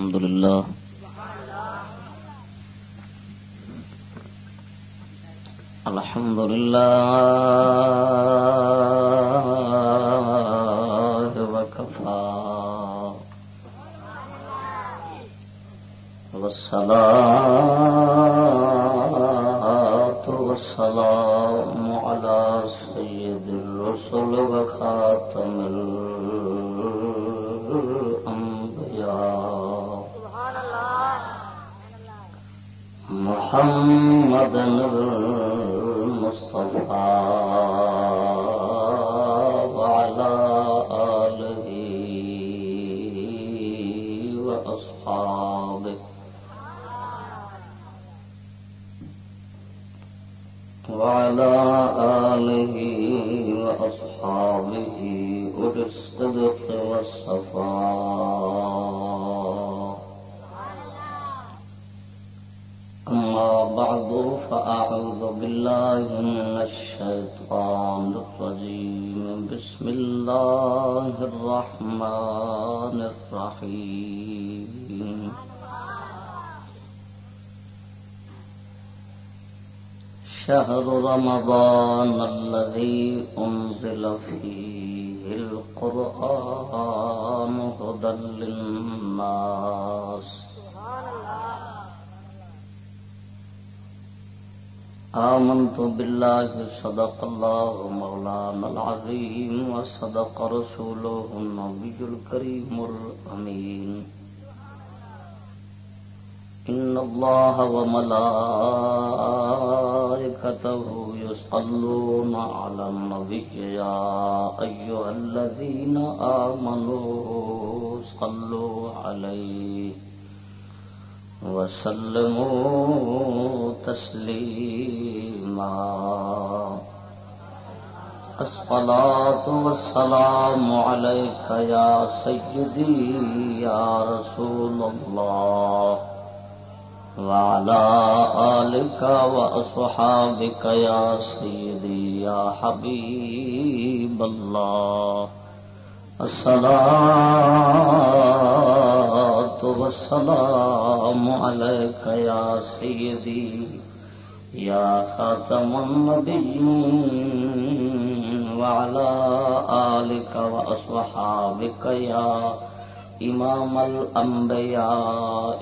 الحمد لله الحمد لله وكفى والصلاة والسلام على سيد الرسل وخاتم الأنبياء محمد المصطفى وعلى آله وأصحابه وعلى آله وأصحابه أولي الصدق والصفاء. أما بعد فأعوذ بالله من الشيطان الرجيم. بسم الله الرحمن الرحيم. شهر رمضان الذي أنزل فيه القرآن هدى للناس آمنت بالله صدق الله مولانا العظيم وصدق رسوله النبي الكريم الأمين. إن الله وملائكته يصلون على النبي يا أيها الذين آمنوا صلوا عليه وسلموا تسليما. الصلاة والسلام عليك يا سيدي يا رسول الله وعلى آلك وأصحابك يا سيدي يا حبيب الله. الصلاة والسلام عليك يا سيدي يا خاتم النبيين وعلى آلك وأصحابك يا إمام الأنبياء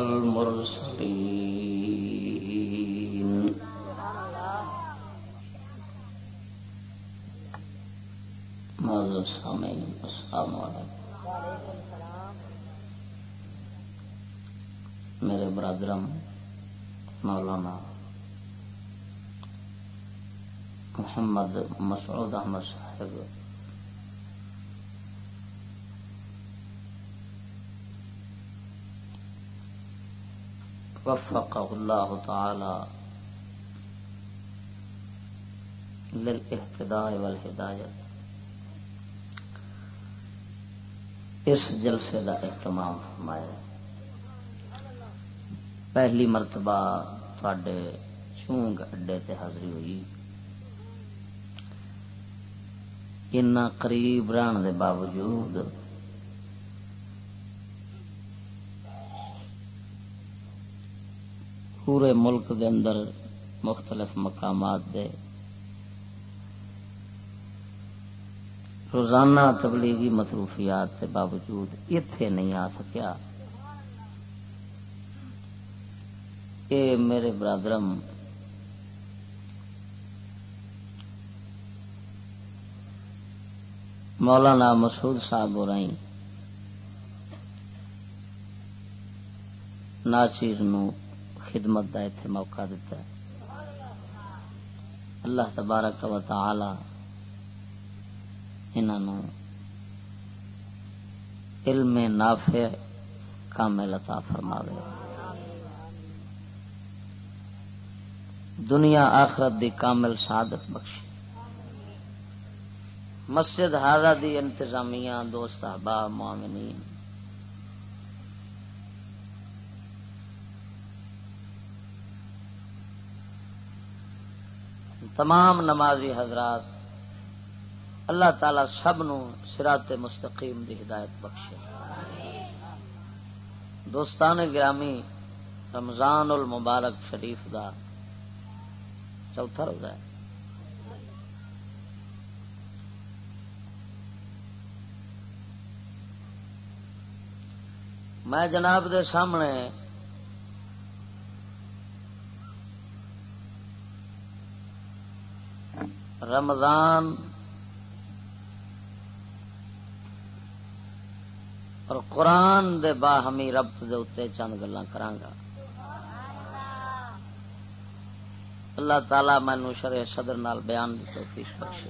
والمرسلين. معزز سامعین السلام علیکم. میرے برادرم مولانا محمد مسعود احمد صاحب وفقه اللہ تعالی للاہتداء والہدایت اس جلسے کا اہتمام فرمایا. پہلی مرتبہ تھوڑے چونگ اڈے تے حاضری ہوئی. اتنا قریب رہن دے باوجود پورے ملک دے اندر مختلف مقامات دے روزانہ تبلیغی مصروفیات کے باوجود اتنے نہیں آ سکیا. اے میرے برادرم مولانا مسعود صاحب ہو رہی ناچیر نو خدمت دا ایتھے موقع دیتا ہے. اللہ تبارک و تعالی انہوں علم نافع کامل عطا فرماوے. دنیا آخرت دی کامل سعادت بخشے. مسجد ہادہ دی انتظامیہ دوست احباب مومنین تمام نمازی حضرات اللہ تعالی سب نو صراط مستقیم دی ہدایت بخشے. دوستان گرامی، رمضان المبارک شریف دا چوتھا روزہ ہے۔ میں جناب دے سامنے رمضان اور قرآن دے باہمی ربط دے اتے چند گلاں کرانگا۔ اللہ تعالی مینوں شرح صدر نال بیان دی توفیق بخشے۔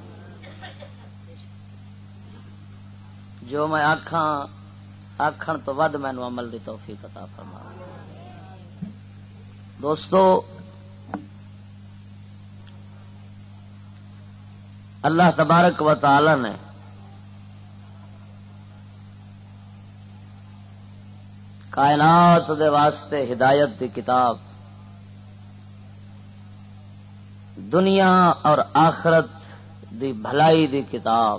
جو میں آکھن تو ود مینوں عمل دی توفیق عطا فرما۔ دوستو، اللہ تبارک و تعالی نے کائنات دے واسطے ہدایت دی کتاب، دنیا اور آخرت دی بھلائی دی کتاب،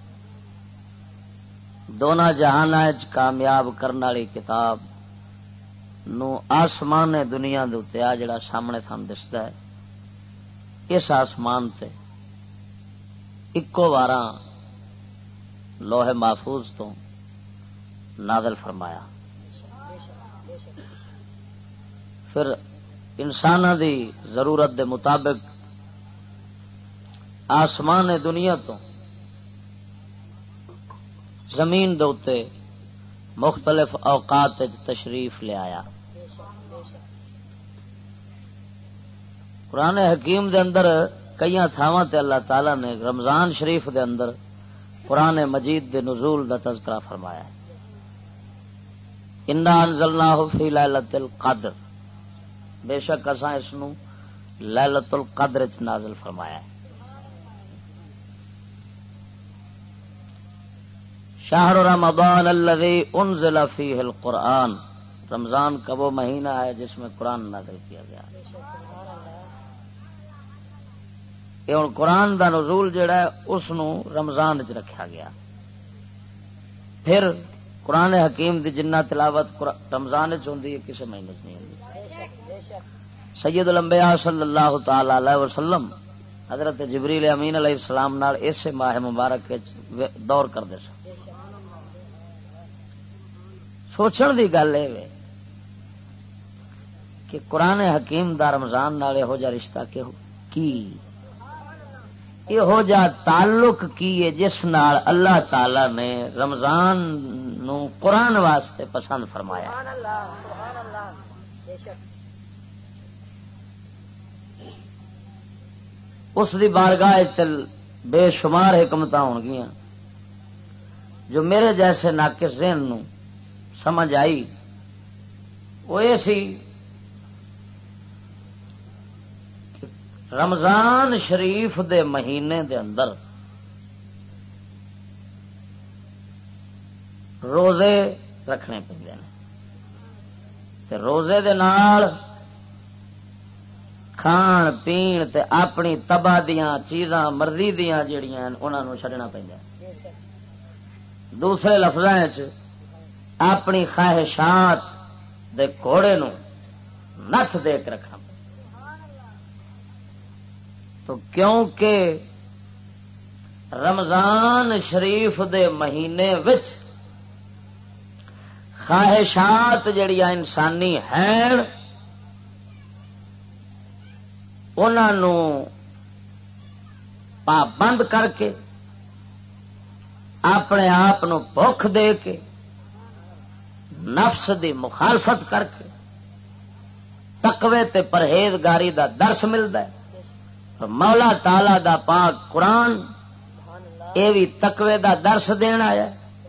دونوں جہاناں وچ کامیاب کرن والی کتاب نو آسمان دنیا دے اوتے آ جڑا سامنے سان دسدا ہے، اس آسمان تے اکو واراں لوح محفوظ تو نازل فرمایا۔ پھر انساناں دی ضرورت دے مطابق آسمان دنیا تو زمین دے اوتے مختلف اوقات تشریف لے آیا۔ قرآن حکیم دے اندر کئی تھاواں تے اللہ تعالی نے رمضان شریف دے اندر قرآن مجید دے نزول دا تذکرہ فرمایا ہے۔ انا انزلناہ فی لیلۃ القدر، بے شک اساں اس نو لیلۃ القدر وچ نازل فرمایا ہے۔ شہر رمضان الذی انزل فیہ القرآن، رمضان کا وہ مہینہ ہے جس میں قرآن نازل کیا گیا۔ یہ ہن قرآن دا نزول جڑا ہے اس نو رمضان وچ رکھا گیا۔ پھر قرآن حکیم دی جنہ تلاوت رمضان وچ ہوندی ہے کسی مہینے وچ نہیں ہوندی۔ سید الانبیاء صلی اللہ تعالی علیہ وسلم حضرت جبریل امین علیہ السلام نال اس ماہ مبارک وچ دور کردے سن۔ سوچن دی گل ہے کہ قرآن حکیم دا رمضان نال یہو جا رشتہ کی یہو جا تعلق کی ہے جس نال اللہ تعالی نے رمضان نو قرآن واسطے پسند فرمایا۔ اس دی بارگاہ بے شمار حکمتاں ہون گیاں جو میرے جیسے ناقص ذہن نو سمجھ آئی۔ وہ یہ سی کہ رمضان شریف دے مہینے دے اندر روزے رکھنے پیندے نے، تے روزے دے نال کھان پین تے اپنی تباہ دیاں چیزاں مرضی دیاں جڑیاں انہاں نو چھڈنا پیندا ہے۔ دوسرے لفظاں وچ اپنی خواہشات دے گھوڑے نو نتھ دے کے رکھنا۔ تو کیونکہ رمضان شریف دے مہینے وچ خواہشات جڑیاں انسانی ہیں انہاں نو پابند کر کے اپنے آپ نو بھوک دے کے نفس دی مخالفت کر کے تقوی تے پرہیزگاری دا درس ملدا ہے۔ مولا تعالی دا پاک قرآن اے بھی تقوی دا درس دینا ہے۔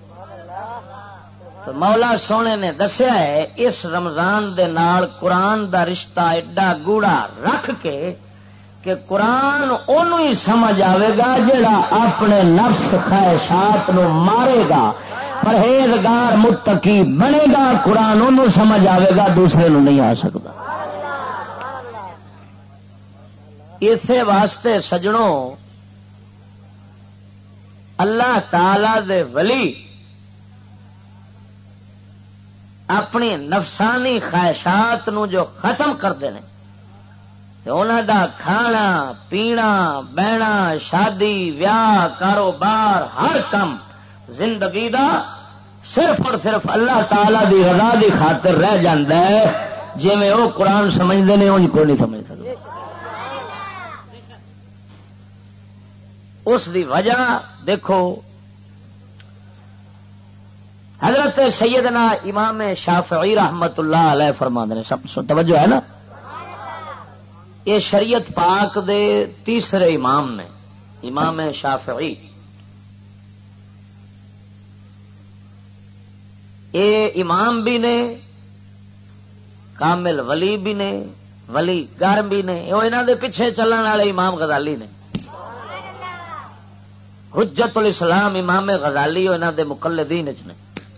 تو مولا سونے نے دسیا ہے اس رمضان دے نال قرآن دا رشتہ ایڈا گوڑا رکھ کے کہ قرآن اونوں ہی سمجھ آئے گا جڑا اپنے نفس خواہشات نو مارے گا، پرہیزگار متقی بنے گا۔ قرآن انہوں سمجھ آئے گا، دوسرے نو نہیں آ سکتا۔ اسی واسطے سجنوں اللہ تعالی دے ولی اپنی نفسانی خواہشات نو جو ختم کرتے ہیں انہوں دا کھانا پینا بہنا شادی ویاہ کاروبار ہر کم زندگی دا صرف اور صرف اللہ تعالی دی رضا دی خاطر رہ جاندہ ہے. جی میں وہ قرآن سمجھتے ہیں انج کو نہیں سمجھ سکتے. اس دی وجہ دیکھو حضرت سیدنا امام شافعی رحمت اللہ علیہ فرماتے ہیں, سب توجہ ہے نا, یہ شریعت پاک دے تیسرے امام نے, امام شافعی. یہ امام بھی نے, کامل ولی بھی نے, ولی گر بھی نے. وہ انہوں دے پیچھے چلن والے امام غزالی نے, حجت الاسلام امام غزالی انہوں دے مقلدین نے.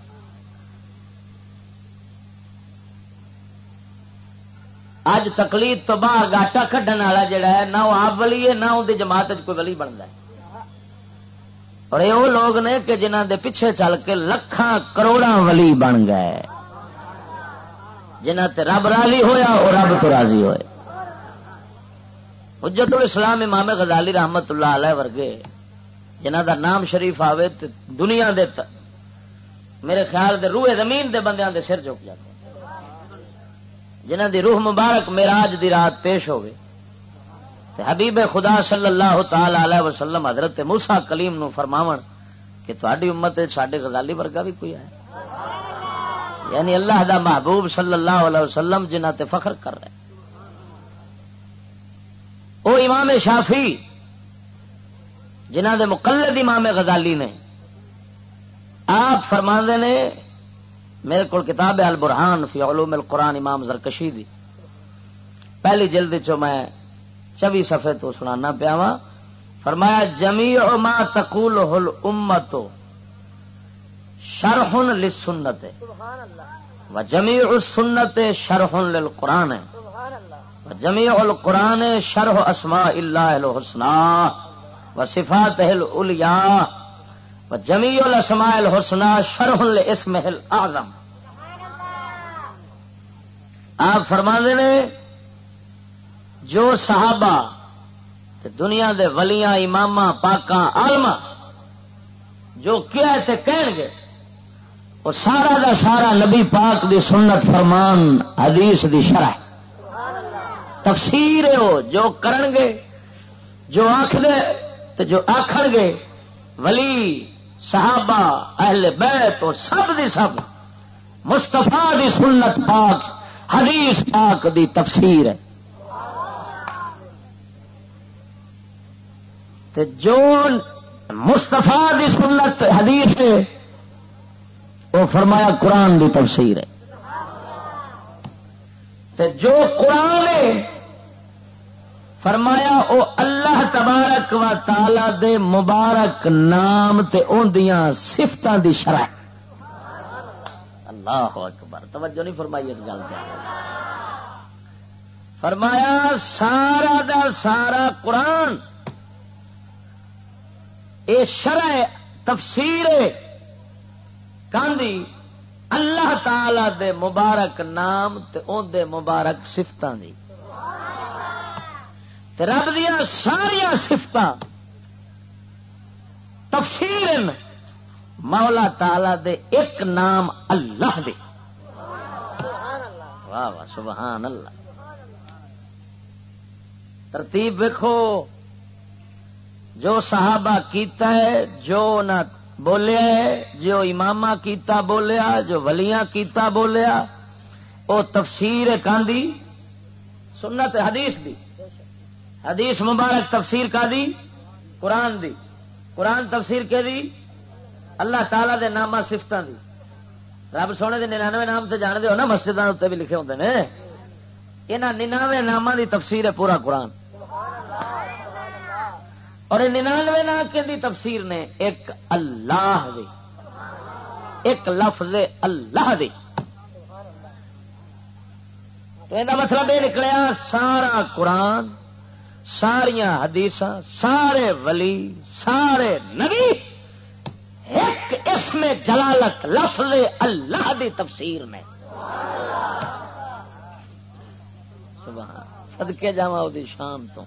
اج تقلید تو باہر گاٹا کھڈن والا جڑا ہے نہ وہ آپ ولی ہے نہ ان کی جماعت کوئی ولی بنتا ہے. اور یہ وہ لوگ نے کہ جنہوں دے پیچھے چل کے لکھاں کروڑاں ولی بن گئے, جنہ تے رب راضی ہویا اور رب تو راضی ہوئے. حجت الاسلام امام غزالی رحمت اللہ علیہ ورگے جنہ دا نام شریف آوے تے دنیا دے میرے خیال دے روح زمین دے بندیاں دے سر جھک جاتے, جنہ دی روح مبارک معراج دی رات پیش ہوئے تے حبیب خدا صلی اللہ تعالی علیہ وسلم حضرت موسیٰ کلیم نو فرماون کہ تہاڈی امت وچ ساڈے غزالی ورگا بھی کوئی ہے, یعنی اللہ دا محبوب صلی اللہ علیہ وسلم جنہ تے فخر کر رہے. او امام شافعی جنہ دے مقلد امام غزالی نے, آپ فرماندے نے, میرے کو کتاب ہے البرہان فی علوم القرآن امام زرکشی دی پہلی جلد چو میں 24 صفحے تو سنانا پیا وا. فرمایا جمیع ما تقولہ الامت شرح للسنت و جمیع السنت شرح للقرآن و جمیع القرآن شرح اسماء اللہ الحسنى و صفاتہ العلیاء و جمیع الاسماء الحسنى شرح لاسمہ الاعظم. آپ فرماندے نے جو صحابہ دنیا دے ولیاں اماماں پاکاں عالماں جو کیا تے کہن گے وہ سارا دا سارا نبی پاک دی سنت فرمان حدیث دی شرح تفسیر ہے. وہ جو کرن گے جو آکھ دے تے جو آکھن گے ولی صحابہ اہل بیت اور سب دی سب مصطفیٰ دی سنت پاک حدیث پاک دی تفسیر ہے. تے جو مصطفیٰ دی سنت حدیث ہے وہ فرمایا قرآن دی تفسیر ہے. تے جو قرآن ہے فرمایا او اللہ تبارک و تعالی دے مبارک نام تے اوندیاں صفتاں دی شرح. اللہ اکبر, توجہ نہیں فرمائی اس گل تے. فرمایا سارا دا سارا قرآن اے شرح تفسیر کاندی اللہ تعالی دے مبارک نام تے اون دے مبارک صفتاں دی. تے رب دیاں ساریاں صفتاں تفسیر مولا تعالی دے ایک نام اللہ دے. واہ واہ سبحان اللہ. ترتیب دیکھو, جو صحابہ کیتا ہے جو نہ بولیا ہے, جو امامہ کیتا بولیا, جو ولیاں کیتا بولیا, او تفسیر کاندی سنت حدیث دی. حدیث مبارک تفسیر کا دی قرآن دی, قرآن تفسیر کے دی اللہ تعالی دے نامہ صفتاں دی. رب سونے دے 99 نام تے جان دے ہو نا, مسجداں تے بھی لکھے ہوندے نے. انہاں 99 ناماں دی تفسیر ہے پورا قرآن. اور 99 نام کے دی تفسیر نے ایک اللہ دی, ایک لفظ اللہ دی. یہ مطلب یہ نکلیا سارا قرآن, ساریاں حدیثاں, سارے ولی, سارے نبی ایک اسم جلالت لفظ اللہ دی تفسیر نے. سبحان صدقے جاواں او دی شان تو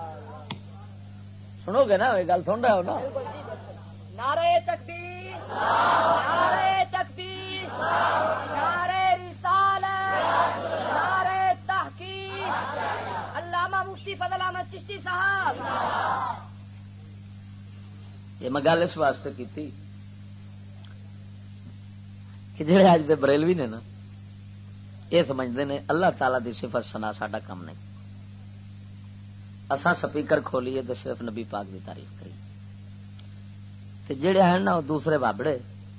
سنو گے نا یہ گل سن رہے ہو نا نعرہ تکبیر نعرہ تکبیر نعرہ رسالت نعرہ تحقیق علامہ مفتی فضل احمد چشتی صاحب. یہ میں گل اس واسطے کی تھی کہ جڑے اج دے بریلوی نے نا یہ سمجھتے ہیں اللہ تعالی دی صفت ثنا ساڈا کم نہیں. اساں سپیکر کھولیے تو صرف نبی پاک دی تعریف کریے. تے جڑے ہیں نا دوسرے بابڑے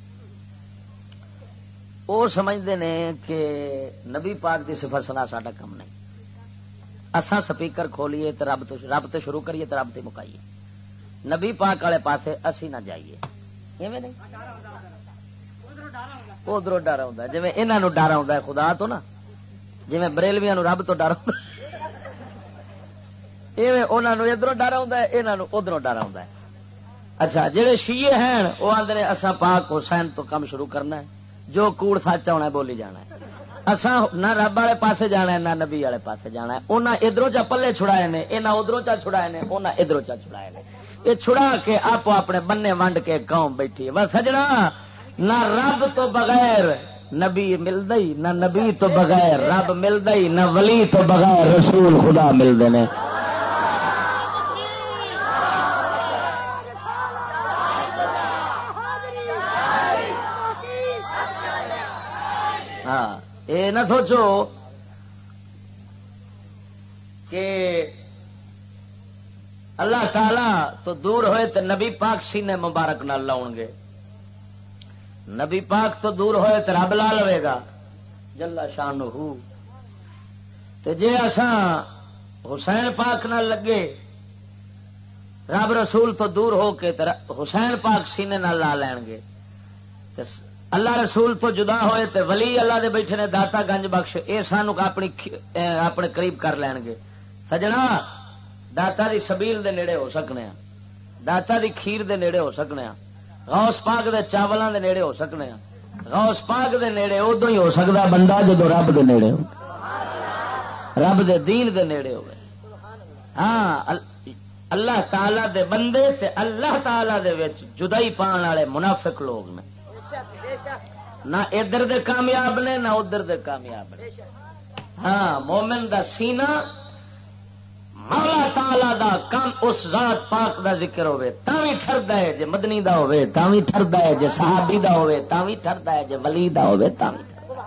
وہ سمجھتے ہیں کہ نبی پاک دی صفت ثنا ساڈا کم نہیں. اساں سپیکر کھولیے تو رب تو شروع کریے تو رب تے مکائیے. نبی پاک والے پاسے اسی نہ جائیے. ایویں نہیں ادھر ڈر آتا جی یہاں ڈر آتا ہے خدا تو نا جی بریلویاں رب تو ڈر آتا ادھر ڈر آتا ہے یہاں ادھر ڈر آتا ہے. اچھا جہے شیعہ ہیں وہ آدھے نے اساں پاک حسین تو کم شروع کرنا ہے جو کوڑ سچ ہونا ہے بولی جانا ہے. اساں نہ رب والے پاسے جانا ہے نہ نبی والے پاسے جانا ہے. انہاں ادھروں چا پلے چھڑائے نے انہاں ادھروں چا چھڑائے نے انہاں ادھروں چا چھڑائے نے. یہ چھڑا کے آپ اپنے بننے ونڈ کے قوم بیٹھی ہے. بس سجنا نہ رب تو بغیر نبی ملدا ہی نہ نبی تو بغیر رب ملدا ہی نہ ولی تو بغیر رسول خدا ملدے نے. ہاں یہ نہ سوچو کہ اللہ تعالی تو دور ہوئے تو نبی پاک سینے مبارک نہ لاؤ گے. نبی پاک تو دور ہوئے تو رب لا لوے گا جلا شانہ. تے جے اساں حسین پاک نہ لگے رب رسول تو دور ہو کے حسین پاک سینے نہ لا لین گے. تے اللہ رسول تو جدا ہوئے تے ولی اللہ دے بیٹھے نے داتا گنج بخش اے سانو اپنے قریب کر لین گے. سجنا داتا دی سبیل دے نیڑے ہو سکنے ہیں داتا دی کھیر دے نیڑے ہو سکنے ہیں غوث پاک دے چاولاں دے نیڑے ہو سکنے ہیں. غوث پاک دے نیڑے ادو ہی ہو سکتا بندہ جدو رب دے نیڑے ہو رب دے دین دے نیڑے ہوئے. ہاں اللہ تعالی دے بندے تے اللہ تعالی دے وچ جدائی پان والے منافق لوگ نے. نہ ادھر دے کامیاب نے نہ ادھر دے کامیاب نے. ہاں مومن دا سینہ مولا تعالی دا کم اس ذات پاک دا ذکر ہوئے تاوی ٹھردا ہے جے مدنی دا ہوئے تاوی ٹھردا ہے جے صحابی دا ہوئے تاوی ٹھردا ہے جے ولی دا ہوئے تاوی.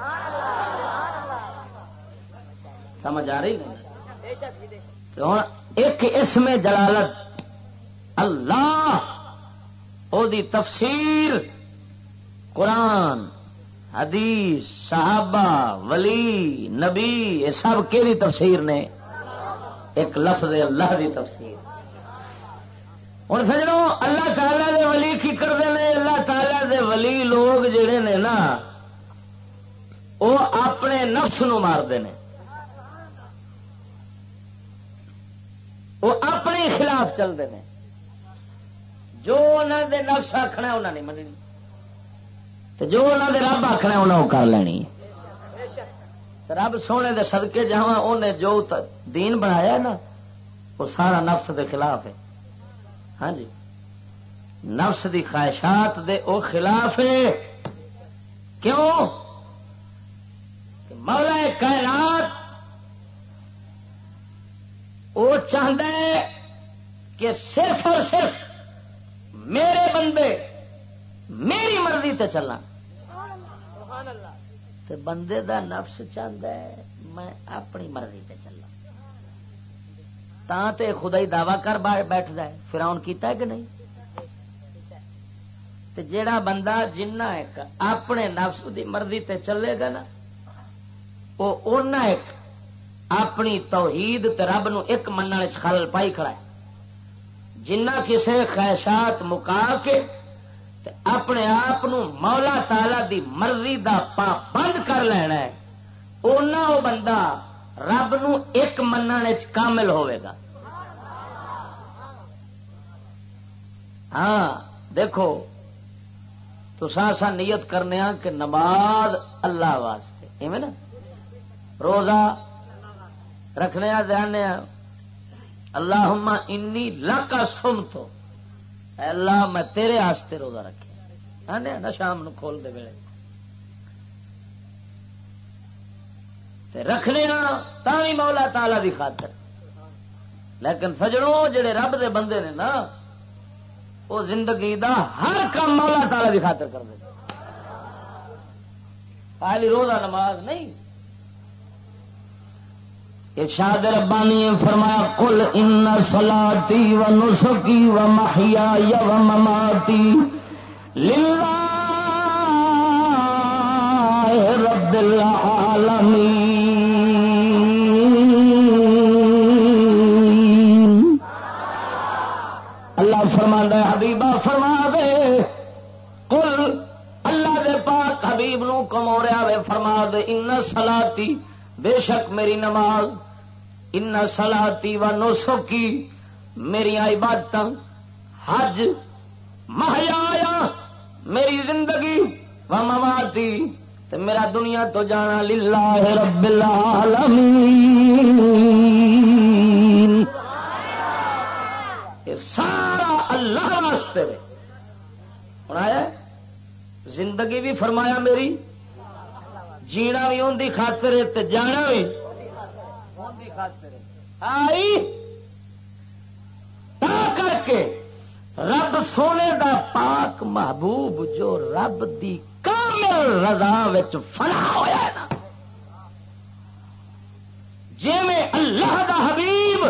سمجھ آ رہی نہیں؟ ایک اسم جلالت اللہ او دی تفسیر قرآن حدیث صحابہ ولی نبی یہ سب کیڑی تفسیر نے؟ ایک لفظ اللہ دی تفسیر. ہوں سجنوں اللہ تعالی دے ولی کی کرتے ہیں؟ اللہ تعالی دے ولی لوگ جڑے نے نا وہ اپنے نفس نو مارتے ہیں وہ اپنے خلاف چلتے ہیں. جو انہوں دے نفس آخنا انہوں نے مننی تو جو انہوں دے رب آخنا انہوں نے کر لینی. رب سونے دے صدقے جہاں انہیں جو دین بنایا نا وہ سارا نفس دے خلاف ہے. ہاں جی نفس دی خواہشات دے او خلاف ہے. کیوں کہ مولا کائنات وہ چاہتا ہے کہ صرف اور صرف میرے بندے میری مرضی تے چلنا. تے بندے دا نفس چاہتا ہے میں اپنی مرضی تے چلنا. تے خدا ہی دعوی کر بیٹھتا ہے. فرعون کیتا ہے کہ نہیں؟ تے جیڑا بندہ جنہ ایک اپنے نفس دی مرضی تے چلے گا نا وہ اونا ایک اپنی توحید تے رب نو ایک منن وچ خلل پائی کھڑا ہے. جنہ کسے خواہشات مکا کے تے اپنے آپ مولا تعالی دی مرضی دا پابند کر لینا ہے اونا وہ بندہ رب نو ایک منن وچ کامل ہوئے گا. ہاں دیکھو تو سا نیت کرنے ہاں کہ نماز اللہ واسطے ایویں نا روزہ رکھنے دھیان اللہم انی لکا سمتو، اے اللہ میں تیرے آستے روزہ رکھے آنے نا شام نو کھول دے ویلے تے رکھنے تاوی مولا تعالی دی خاطر. لیکن سجڑوں جڑے رب دے بندے نے نا وہ زندگی دا ہر کام مولا تعالی دی خاطر کر دے، خالی روزہ نماز نہیں. ارشاد ربانی فرمایا قل ان صلاتی و نسکی و محیای و مماتی للہ رب العالمین. اللہ فرماندا ہے حبیبہ فرما دے، قل اللہ دے پاک حبیب نو کموریا وے فرما دے ان صلاتی بے شک میری نماز، ان صلاتی و نسکی میری عبادت، حج، محیایا میری زندگی، و مماتی تے میرا دنیا تو جانا للہ رب العالمین. یہ سارا اللہ واسطے ہے. سنایا زندگی بھی فرمایا میری، جینا بھی ان کی خاطر ہے تے جانا بھی ان کی خاطر ہے. آئی تا کر کے رب سونے دا پاک محبوب جو رب دی کامل رضا وچ فنا ہویا ہے نا، جی میں اللہ دا حبیب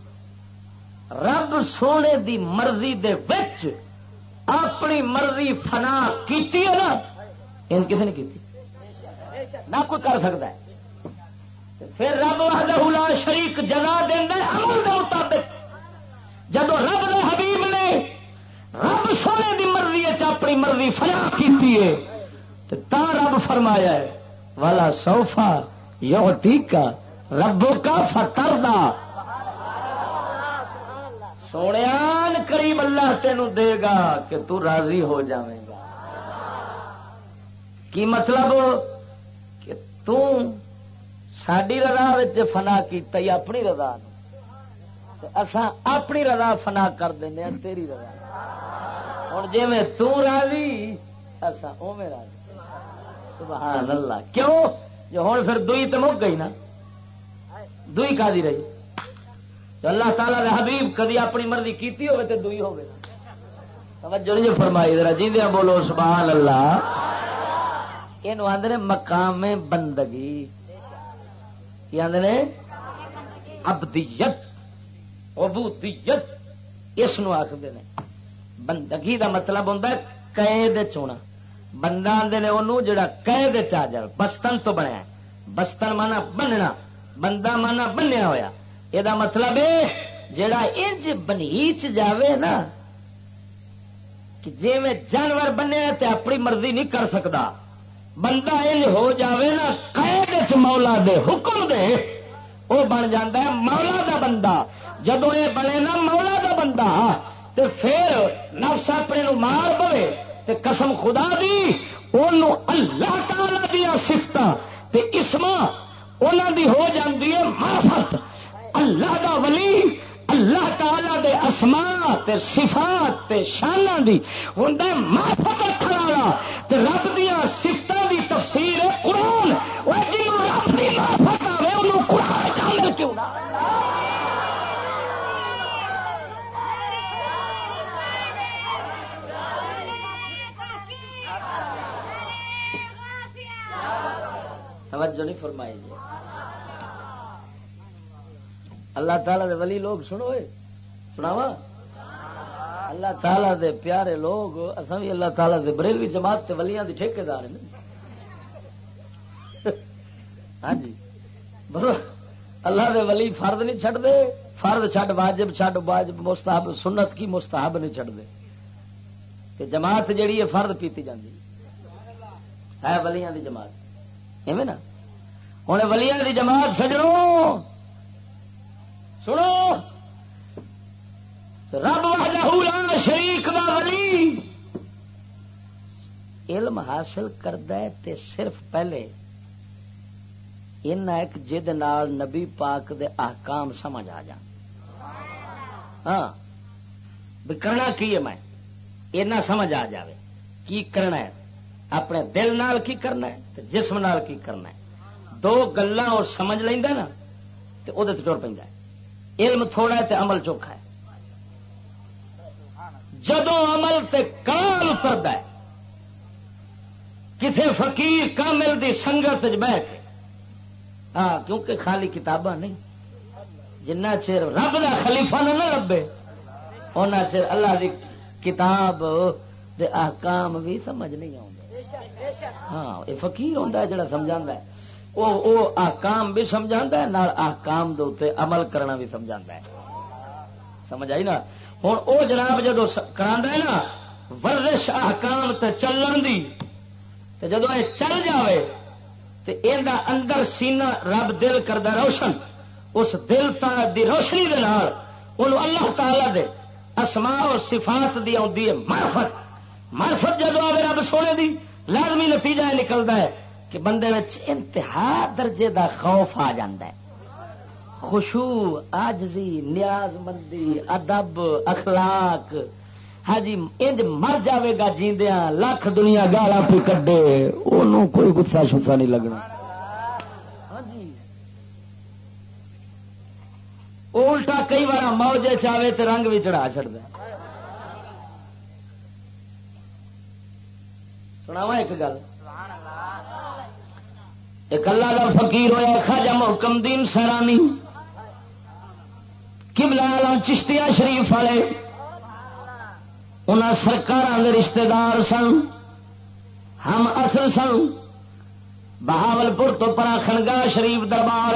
رب سونے دی مرضی دے وچ اپنی مرضی فنا کیتی ہے نا، ان کسی نے کیتی نہ کوئی کر سکتا ہے. پھر رب وحدہ لا شریک جزا دیندا ہے عمل دے مطابق. جدو رب دے حبیب نے رب سونے دی مرضی اپنی مرضی فنا کیتی ہے تا رب فرمایا ہے والا سوفا یعطیکا ربک فترضی. سونیان قریب اللہ تینوں دے گا کہ تو راضی ہو جاویں گا. کی مطلب کہ تو ساڈی رضا وچ فنا کیتا ہی اپنی رضا تے اساں اپنی رضا فنا کر دینے ہیں تیری رضا. ہن جویں تو راضی اساں اوویں راضی. سبحان اللہ. کیوں جو ہن پھر دوئی تے مک گئی نا، دوئی کادی رہی. تو اللہ تعالیٰ دے حبیب کدی اپنی مرضی کیتی ہوئے تے دوئی ہوگی. توجہ نہیں فرمائی ذرا جیندیاں بولو سبحان اللہ. یہ آدھے مقام بندگی، یہ آدھے عبدیت عبودیت، اس آخر بندگی دا مطلب ہوتا ہے قید چونا. بندہ آدھے نے انہوں جڑا قید چ جائے، بستن تو بنیا. بستن مانا بننا، بندہ مانا بنیا ہویا. یہ مطلب ہے جڑا انج بنیچ جاوے نا کہ جی میں جانور بنیا تے اپنی مرضی نہیں کر سکتا. بندہ انج ہو جاوے نا قید چ مولا دے حکم دے، وہ بن جاتا ہے مولا دا بندہ. جدو یہ بنے نا مولا دا بندہ تے پھر نفس اپنے نو مار پوے تے قسم خدا دی انہوں اللہ تعالی دیا صفتاں تے اسما انہاں دی ہو جاندی ہے معرفت. اللہ دا ولی اللہ تعالی دے اسماء تے صفات تے شاناں دی ہوندا معرفت رکھن والا تے رب دیا صفتاں دی تفسیر ہے قرآن. او جنوں رب دی معرفت آوے انہوں قرآن کامل کیوں نہ. توجہ نہیں فرمائی جی. اللہ تعالیٰ دے ولی لوگ سنو سناوا. اللہ تعالیٰ دے پیارے لوگ اصل بھی اللہ تعالیٰ دے بریلوی جماعت تے ولیاں دی ٹھیکیدار ہیں. ہاں جی بولو اللہ دے ولی فرد نہیں چھڈ دے، فرد چھڈ واجب چھڈ واجب مستحب سنت کی مستحب نہیں چھڈ دے. کہ جماعت جیڑی ہے فرد پیتی جاندی ہے ولیاں دی جماعت ایویں نا. ہن ولیاں دی جماعت سجنوں سنو، رب وحدہ لا شریک دا ولی علم حاصل کردا ہے تے صرف پہلے ایک جد نال نبی پاک دے احکام سمجھ آ جان. ہاں بھی کرنا کی ہے میں اینا سمجھ آ جاوے کی کرنا ہے اپنے دل نال کی کرنا ہے تے جسم نال کی کرنا ہے. دو گلاں اور سمجھ لیندا نا تے او دے تے ٹر پیندا ہے. علم تھوڑا ہے تے عمل چوکھا ہے. جدوں عمل تے کال اتردا ہے کتنے فقیر کامل دی سنگت وچ بیٹھ کے ہاں کیونکہ خالی کتاباں نہیں جنہ چیر رب دا خلیفہ نہ لبے اونا چیر اللہ دی کتاب دے احکام بھی سمجھ نہیں آؤندے. ہاں یہ فقیر ہوندا ہے جڑا سمجھاندا ہے او احکام بھی سمجھاندا ہے نال احکام دے اوتے عمل کرنا بھی سمجھاندا ہے. سمجھ آئی نا. ہن او جناب جدوں کراندا ہے نا ورزش احکام تے چلن دی تے جدوں اے چل جاوے تے ایندا اندر سینہ رب دل کردا روشن اس دل دی روشنی دے نال اونوں اللہ تعالی دے اسماء اور صفات دی آندی ہے معرفت جدوں آوے رب سونے دی لازمی نتیجہ یہ نکلدا ہے کہ بندے وچ انتہا درجے دا خوف آ جاندا ہے. خشوع عاجزی نیاز مندی ادب اخلاق ہاں جی انج مر جاوے گا جیندیاں لاکھ دنیا گالاں پہ کڈے اونوں کوئی غصہ شصہ نہیں لگنا. ہاں جی الٹا کئی بار موجے چاہے تے رنگ بھی چڑھا چھڑدا. سناواں ایک گل. ایک اللہ دا فقیر ہویا خواجہ محکم دین سیرانی قبلہ عالم چشتیہ شریف والے انہاں سرکاراں دے رشتہ دار سن ہم اصل سن. بہاولپور تو پرا خنگاہ شریف دربار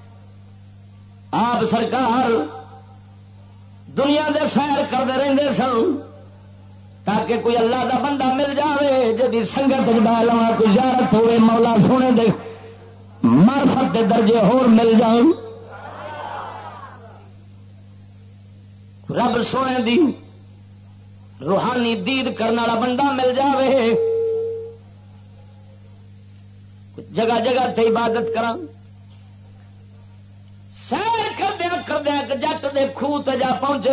آپ سرکار دنیا دے سیر کرتے رہتے سن تاکہ کوئی اللہ دا بندہ مل جاوے جدی سنگت بہ لوا کوئی زیارت ہوئے مولا سونے دے معرفت دے درجے ہور مل جان. رب سونے دی روحانی دید کرنے والا بندہ مل جاوے جگہ جگہ تے عبادت کرا. سیر کردیا جٹ دے خوہ تے جا پہنچے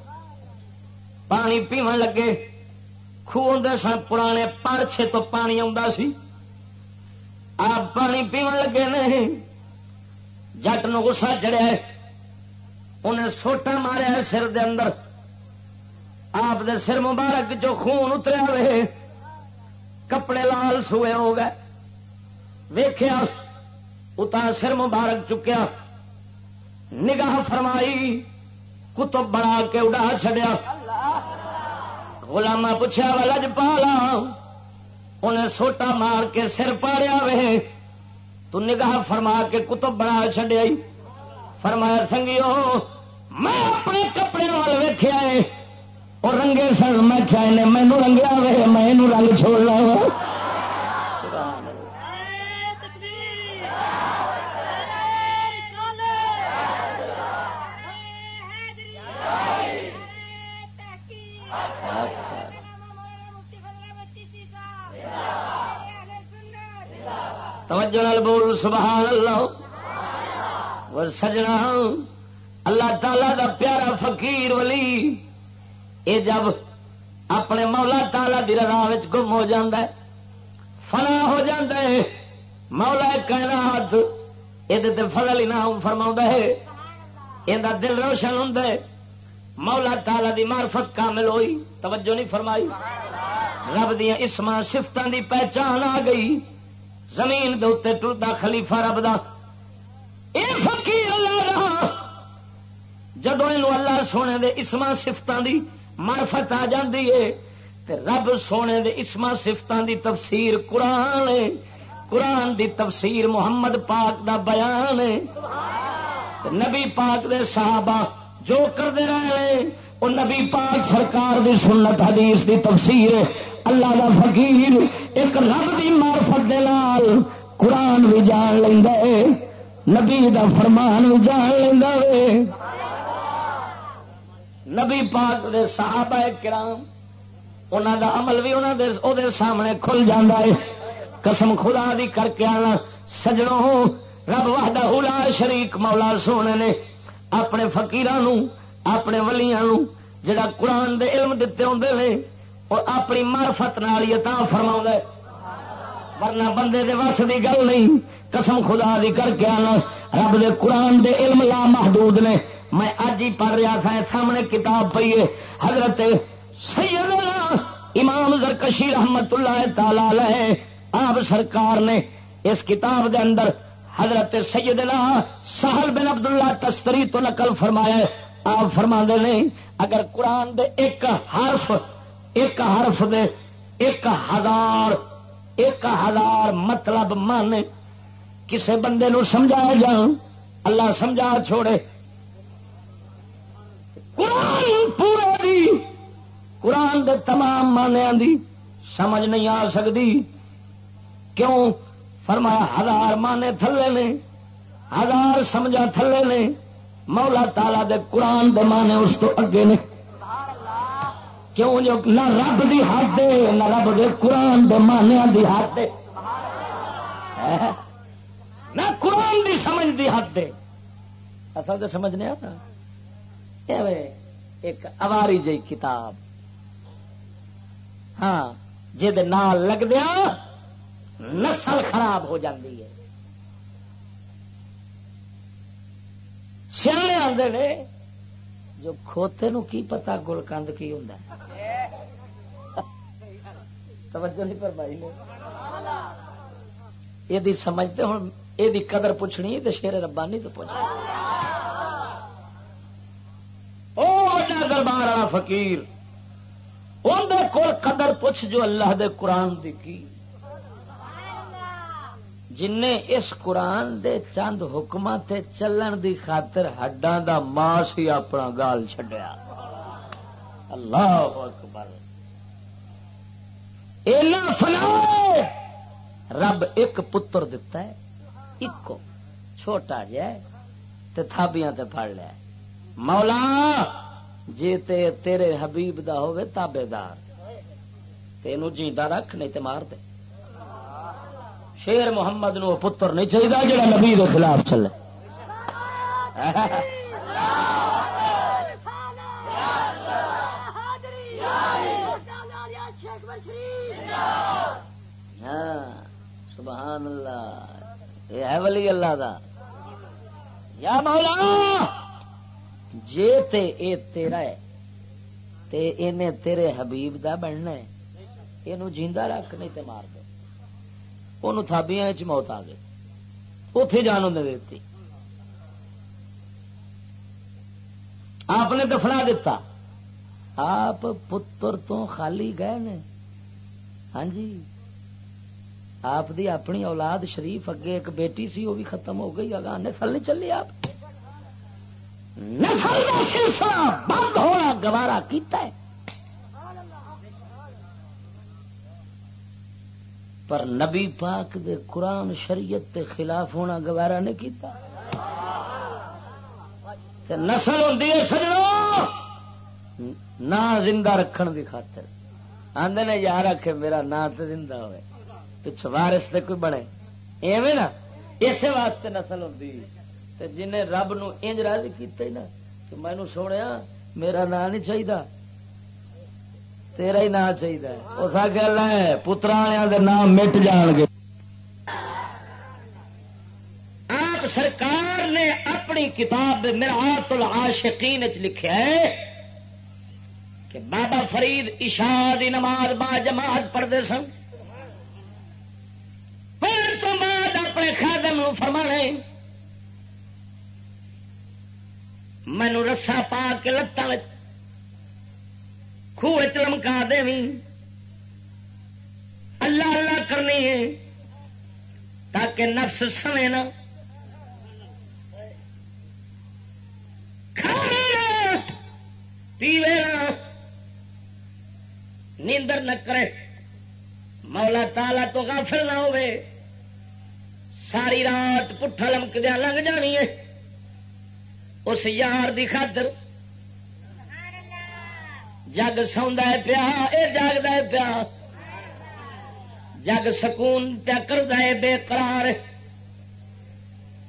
پانی پیون لگے. خوہ ہوندے سن پرانے پارچے تو پانی آندا سی. آپ پانی پیون لگے نہیں جٹ نو غصہ چڑھیا انہیں سوٹا ماریا سر دے اندر. آپ دے سر مبارک جو خون اتریا ہوئے کپڑے لال سوئے ہو گئے. ویکھیا اتا سر مبارک چکیا نگاہ فرمائی کتب بڑا کے اڑا چھڈیا. غلامہ پوچھا ولج پالا انہیں سوٹا مار کے سر پاڑیا وے تو نگاہ فرما کے کتب بڑا چھڈیا. فرمایا سنگیو میں اپنے کپڑے وال ویکھیا ہے اور رنگے سن میں کیا مینو رنگیا وے میں رنگ چھوڑ لا. توجہ نال بول سبحان اللہ. اور سجنا اللہ تعالی دا پیارا فقیر ولی اے جب اپنے مولا تعالی دی رضا وچ گم ہو جاندا ہے فنا ہو جاندا ہے مولا کائنات اے تے فضل انعام فرماوندا ہے ایندا دل روشن ہوندا ہے مولا تعالی دی معرفت کامل ہوئی. توجہ نہیں فرمائی. رب دیاں اسماں صفتاں دی پہچان آ گئی. زمین دے اوتے ٹردا خلیفہ رب دا اے فقیر اللہ دا جدوں اینو اللہ سونے دے اسماں صفتاں دی معرفت آ جاندی ہے تے رب سونے دے اسماں صفتاں دی تفسیر قرآن ہے. قرآن دی تفسیر محمد پاک دا بیان ہے. نبی پاک دے صحابہ جو کردے رہے او نبی پاک سرکار دی سنت حدیث دی تفسیر ہے. اللہ دا فقیر ایک رب دی معرفت دے نال قرآن بھی جان لیندا ہے نبی دا فرمان بھی جان لیندا ہے. نبی پاک دے صحابہ کرام انہاں دا عمل بھی انہاں دے او دے سامنے کھل جاندا ہے. قسم خدا دی کر کے آنا سجنوں رب وحدہ لا شریک مولا سونے نے اپنے فقیراں اپنے ولیاں جڑا قرآن دے علم دیتے ہوندے نے اور اپنی معرفت نال عطا فرماوندا ہے، ورنہ بندے دے وس دی گل نہیں. قسم خدا دی کر کے آنا رب دے قرآن دے علم لا محدود نے. میں اج ہی پڑھ رہا تھا سامنے کتاب پئی ہے حضرت سیدنا امام زرکشی رحمت اللہ تعالی علیہ آپ سرکار نے اس کتاب دے اندر حضرت سیدنا سہل بن عبداللہ تستری تو نقل فرمایا ہے. آپ فرماندے نے اگر قرآن دے ایک حرف دے 1000 مطلب مانے کسے بندے نو سمجھایا جان اللہ سمجھا چھوڑے. قرآن پورے دی قرآن دے تمام مانیاں دی سمجھ نہیں آ سکتی. کیوں؟ فرمایا 1000 مانے تھلے نے 1000 سمجھا تھلے نے. مولا تعالی دے قرآن دے مانے اس تو اگے نے. کیوں؟ جو نہ رب دی حد ہے نہ رب دے قرآن دے مانیاں دی حد ہے نہ قرآن دی سمجھ دی حد ہے. اصل تو سمجھنے آتا ایک اواری جی کتاب ہاں جے نال لگ دیا نسل خراب ہو جاتی ہے. سیانے آتے نے جو کھوتے نو کی پتا گل کند کی ہوں توجہ نہیں پر بھائی نے یہ سمجھتے ہوں یہ قدر پوچھنی تو شیر ربانی تو پوچھنی. دربار والا فقیر اندر کول قدر پوچھ جو اللہ دے قرآن دی کی جن اس قرآن دے چند حکمات چلن دی خاطر ہڈاں دا ماس ہی اپنا گال چھڈیا. اللہ اکبر. اینا فنا رب ایک پتر دتا ہے ایکو چھوٹا جا تے تھابیاں تے پڑھ لیا. مولا جی تیرے حبیب دا ہوے تابے دار تینوں جیندا رکھ نہیں تے مار دے. شیر محمد نو پتر نہیں چاہیے جڑا نبی دے خلاف چلے. ہاں سبحان اللہ یہ ہے ولی اللہ دا. یا مولا جے تے اے تیرا ہے تے اینے تیرے حبیب دا بننا ہے اینو جیندا رکھ نہیں تے مار دے. انہوں تھابیاں چ موت آ گئی اتے جان دے دیتی. آپ نے دفنا دیتا. آپ پتر تو خالی گئے نے. ہاں جی آپ دی اپنی اولاد شریف اگے ایک بیٹی سی وہ بھی ختم ہو گئی. اگاں نسل نہیں چلی. آپ نسل کا سلسلہ بند ہونا گوارا کیتا ہے پر نبی پاک دے قرآن شریعت کے خلاف ہونا گوارا نہیں کیتا. تے نسل ہوندی ہے سجنوں نا زندہ رکھن دی خاطر. آندے نے یار آکھے میرا نا تے زندہ ہوئے پچھو وارث تے کوئی بنے ایویں نا. اسی واسطے نسل ہوندی تے جنہیں رب نو انج راضی کیتا ہی نا کہ مینوں سونیا میرا نا نہیں چاہیے تیرا ہی نام چاہیے. اس گل ہے پترا دے نام مٹ جان گے. آپ سرکار نے اپنی کتاب مرآت العاشقین وچ لکھیا ہے کہ بابا فرید عشاء دی نماز با جماعت پڑھتے سن. پھر تو بعد اپنے خادم نو فرمانے مینو رسا پا کے لتاں خوہ چمکا دے اللہ اللہ کرنی ہے تاکہ نفس سمے نہ کھاوے نہ پیوے نہ نیندر نہ کرے مولا تعالی تو غافل نہ ہوئے. ساری رات پٹھا لمکدیا لنگ جانی ہے اس یار دی خاطر. جگ سوندا ہے پیا اے جاگدا ہے پیا. جگ سکون پیا کردا ہے بے قرار.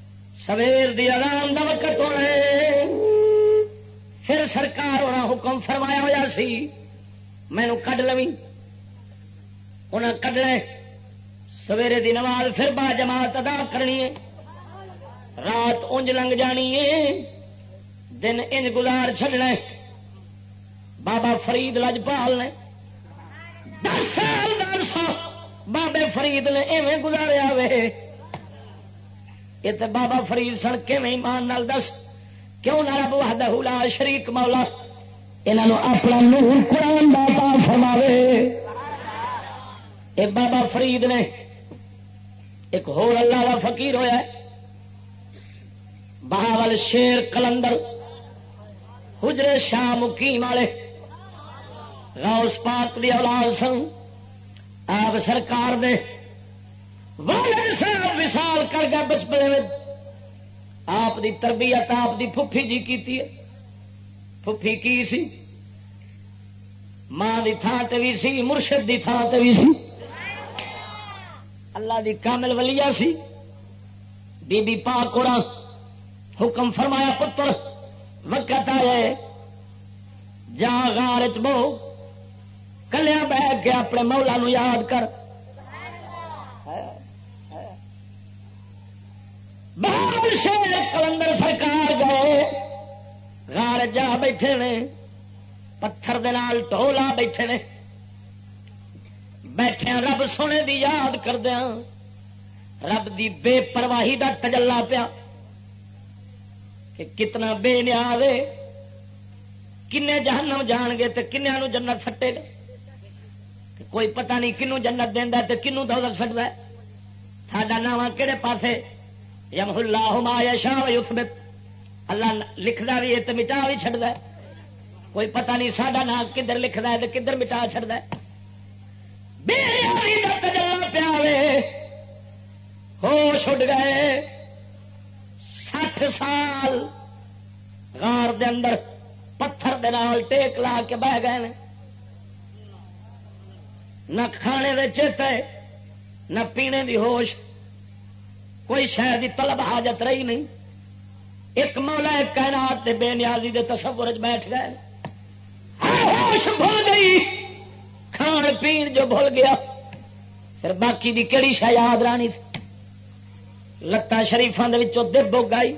سویر دی اذان دا وقت ہونا ہے، پھر سرکار ہونا حکم فرمایا ہوا سی مینو کڈ لوی، انہیں کڈنا سویرے دی نماز پھر با جماعت ادا کرنی ہے، رات انج لنگ جانی ہے، دن انج گزار چھڈنا ہے۔ بابا فرید لجپال نے 10 سال بابے فرید نے ایویں گزاریا وے، یہ تو بابا فرید سن کے میں ایمان نال دس کیوں نہ رب وحدہ لا شریک مولا انہوں اپنا نور قرآن دا عطا فرماوے۔ اے بابا فرید نے ایک ہور اللہ دا فقیر ہویا ہے، بہاول شیر کلندر حجرے شاہ مقیم والے غوث پاک دی اولاد سن۔ آپ سرکار نے والد صاحب وصال کر گئے بچپنے میں، آپ دی تربیت آپ دی پھپھی جی کیتی ہے۔ پھپھی کی سی؟ ماں دی تھان تے بھی سی، مرشد دی تھان تے بھی سی، اللہ دی کامل ولیہ سی۔ بی بی پاک کوڑا حکم فرمایا پتر وقت آئے جا غار چ بہو، کلیا بہ کے اپنے مولا نو یاد کر۔ بہاول شیر کلندر سرکار گئے غار جا بیٹھے نے، پتھر دے نال ٹولا بیٹھے نے، بیٹھے رب سونے دی یاد کردیا، رب دی بے پرواہی دا تجلا پیا کہ کتنا بے نیاز ہے، کنے جہنم جان گے تے کنیا نو جنت سٹے گے، کوئی پتہ نہیں کنوں جنت دینا تے کنوں دوزخ سٹدا ہے۔ ساڈا نام کہڑے پاسے یمحو اللہ ما یشاء ویثبت، اللہ لکھدا بھی ہے تے مٹا بھی چھڈدا ہے، کوئی پتہ نہیں ساڈا نام کدھر لکھدا ہے تے کدھر مٹا چھڈدا ہے۔ بے نیازی دا تجلا پیا وے، ہوش اڑ گئے۔ 60 سال غار دے اندر پتھر دے نال ٹیک لا کے بہ گئے نے، نہ کھانے دے چیتے نہ پینے دی ہوش، کوئی شاید دی طلب حاجت رہی نہیں۔ ایک مولا کائنات دے بے نیازی دے تصور بیٹھ گئے، ہر ہوش بھول گئی، کھان پین جو بھول گیا، پھر باقی دی کیڑی شے یاد رانی تھی۔ لتاں شریفاں دے وچوں دب ہو گئی،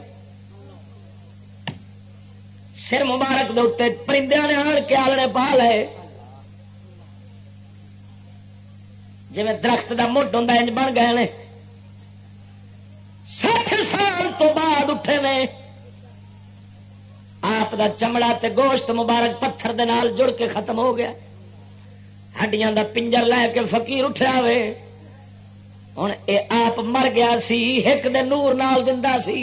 سر مبارک دے اوتے پرندیاں نے آن کے آلنے پا لے، جی درخت دا مڈ ہوندا انج بن گئے نے۔ 60 سال تو بعد اٹھے نے، آپ دا چمڑا تے گوشت مبارک پتھر دے نال جڑ کے ختم ہو گیا، ہڈیاں دا پنجر لے کے فقیر اٹھیا وے، ہن اے آپ مر گیا سی، ایک دے نور نال زندہ سی،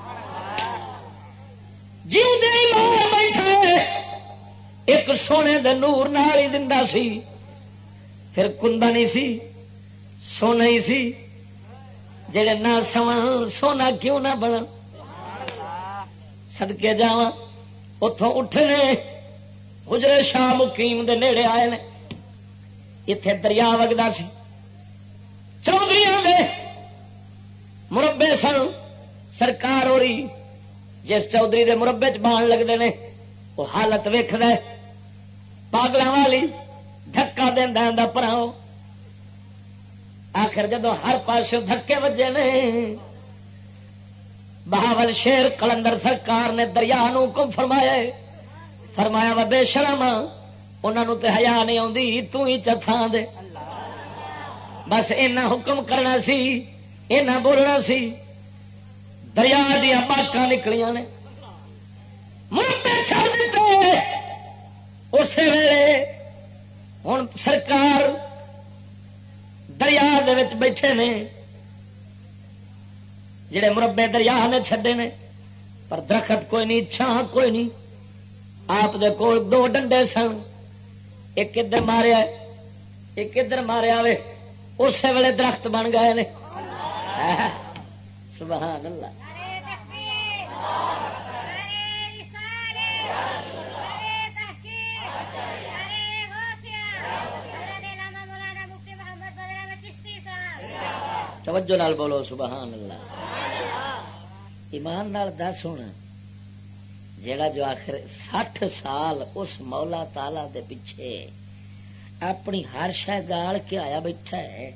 جیندے ہی مار بیٹھے ایک سونے دے نور نال ہی زندہ سی، پھر کندا نہیں سی، سونا ہی سی، جڑے نہ سون سونا کیوں نہ بن۔ صدقے جاواں اتوں اٹھے نے، حجرے شاہ مقیم دے نیڑے آئے نے، اتے دریا وگدا سی، چودھریاں دے مربے سن، سرکار ہو رہی جس چودھری دے مربے چ بان لگتے ہیں وہ حالت ویکھد پاگلوں والی، دھکا دینا پراؤ، آخر جدو ہر پاس دھکے وجے نے، بہاول شیر کلندر سرکار نے دریا نو کو فرمایا وا بے شرم، انہوں تے حیا نہیں آتی، تو ہی چتھاں دے، بس اینا حکم کرنا سی، اینا بولنا سی، دریا دیا باکاں نکلیاں نے، مربے چھڑ دیتے۔ اسی ویلے ہوں سرکار دریا دے وچ بیٹھے نے، جڑے مربے دریا نے چھڈے نے، پر درخت کوئی نہیں، چھاں کوئی نہیں، آپ دے کول 2 ڈنڈے سن، ایک ادھر ماریا ایک ادھر ماریا وے، اسی ویلے درخت بن گئے نے۔ سبحان اللہ۔ توجہ نال بولو سبحان اللہ۔ ایمان نال دس ہونا جیڑا جو آخر 60 سال اس مولا تالا دے پیچھے اپنی ہر شے گال کے آیا بیٹھا ہے،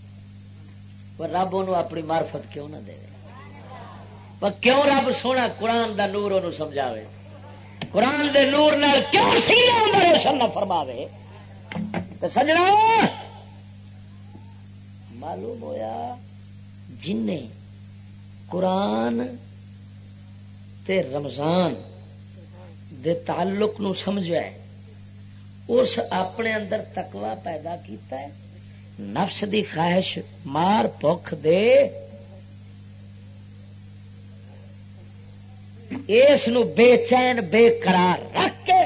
رب انہوں اپنی معرفت کیوں نہ دے؟ کیوں رب سونا قرآن دا نور انہوں سمجھاوے؟ قرآن دے نور نال کیوں سینے اندر روشن نہ فرماوے؟ تو سجنا معلوم ہویا جن نے قرآن تے رمضان دے تعلق نو سمجھا ہے اس اپنے اندر تقوی پیدا کیتا ہے، نفس دی خواہش مار بھوک دے اس نو بے چین بے قرار رکھ کے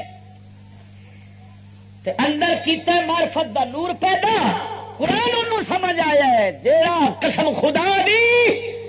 تے اندر کیتا ہے معرفت دا نور پیدا، قرآن انہوں سمجھ آیا ہے جیڑا قسم خدا دی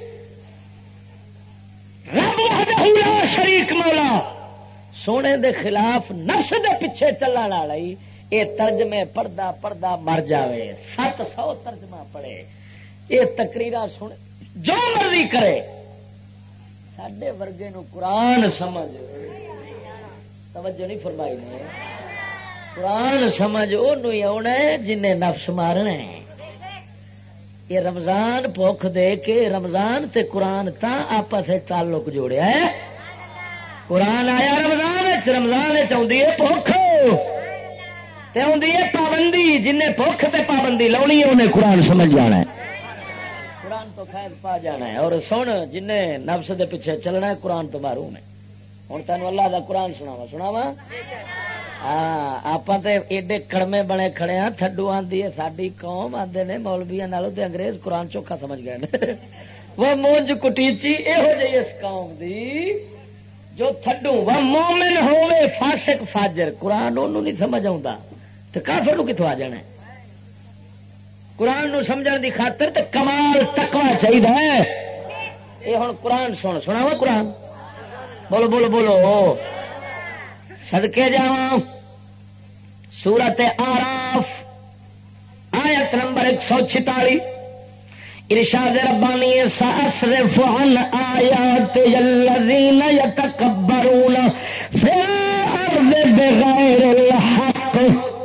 رب وحدہ لا شریک مولا سونے دے خلاف نفس دے پیچھے چلن والا یہ ترجمے پڑھدا پڑھدا مر جاوے، 700 ترجمہ پڑھے، یہ تقریرا سنے جو مرضی کرے، ساڈے ورگے نو قرآن سمجھ توجہ نہیں فرمائی نے، قرآن سمجھ انہوں ہی آنا ہے جن نفس مارنا ہے۔ یہ رمضان بھوک دے کے رمضان تے قرآن تا آپس تعلق جوڑیا ہے، قرآن آیا رمضان چاہیے بھوک تے آدھی ہے پابندی، جن بھوک تے پابندی لونی ہے انہیں قرآن سمجھ جانا ہے، قرآن تو فیض پا جانا ہے۔ اور سن جن نفس دے پیچھے چلنا ہے قرآن تو محروم ہے۔ ہوں تینوں اللہ دا قرآن سناوا ہاں آپ ایڈے کڑمے بنے کھڑے ہاں، تھڈو آدھی ہے ساری قوم آدھے نے مولویا نالوں تے انگریز قرآن چوکھا سمجھ گئے وہ مونج کٹیچی یہو جی اس قوم دی جو تھڈو وہ مومن ہوے فاسق فاجر قرآن انہوں نہیں سمجھ آتا تو کافر کتوں آ جانا ہے؟ قرآن نو سمجھن دی خاطر تے کمال تقوی چاہیے۔ یہ ہوں قرآن سناوا قرآن بولو بولو بولو صدقے جاواں سورت آراف آیت نمبر 146 ارشاد ربانی سأصرف عن آیات الذین یتکبرون فی الارض بغیر الحق۔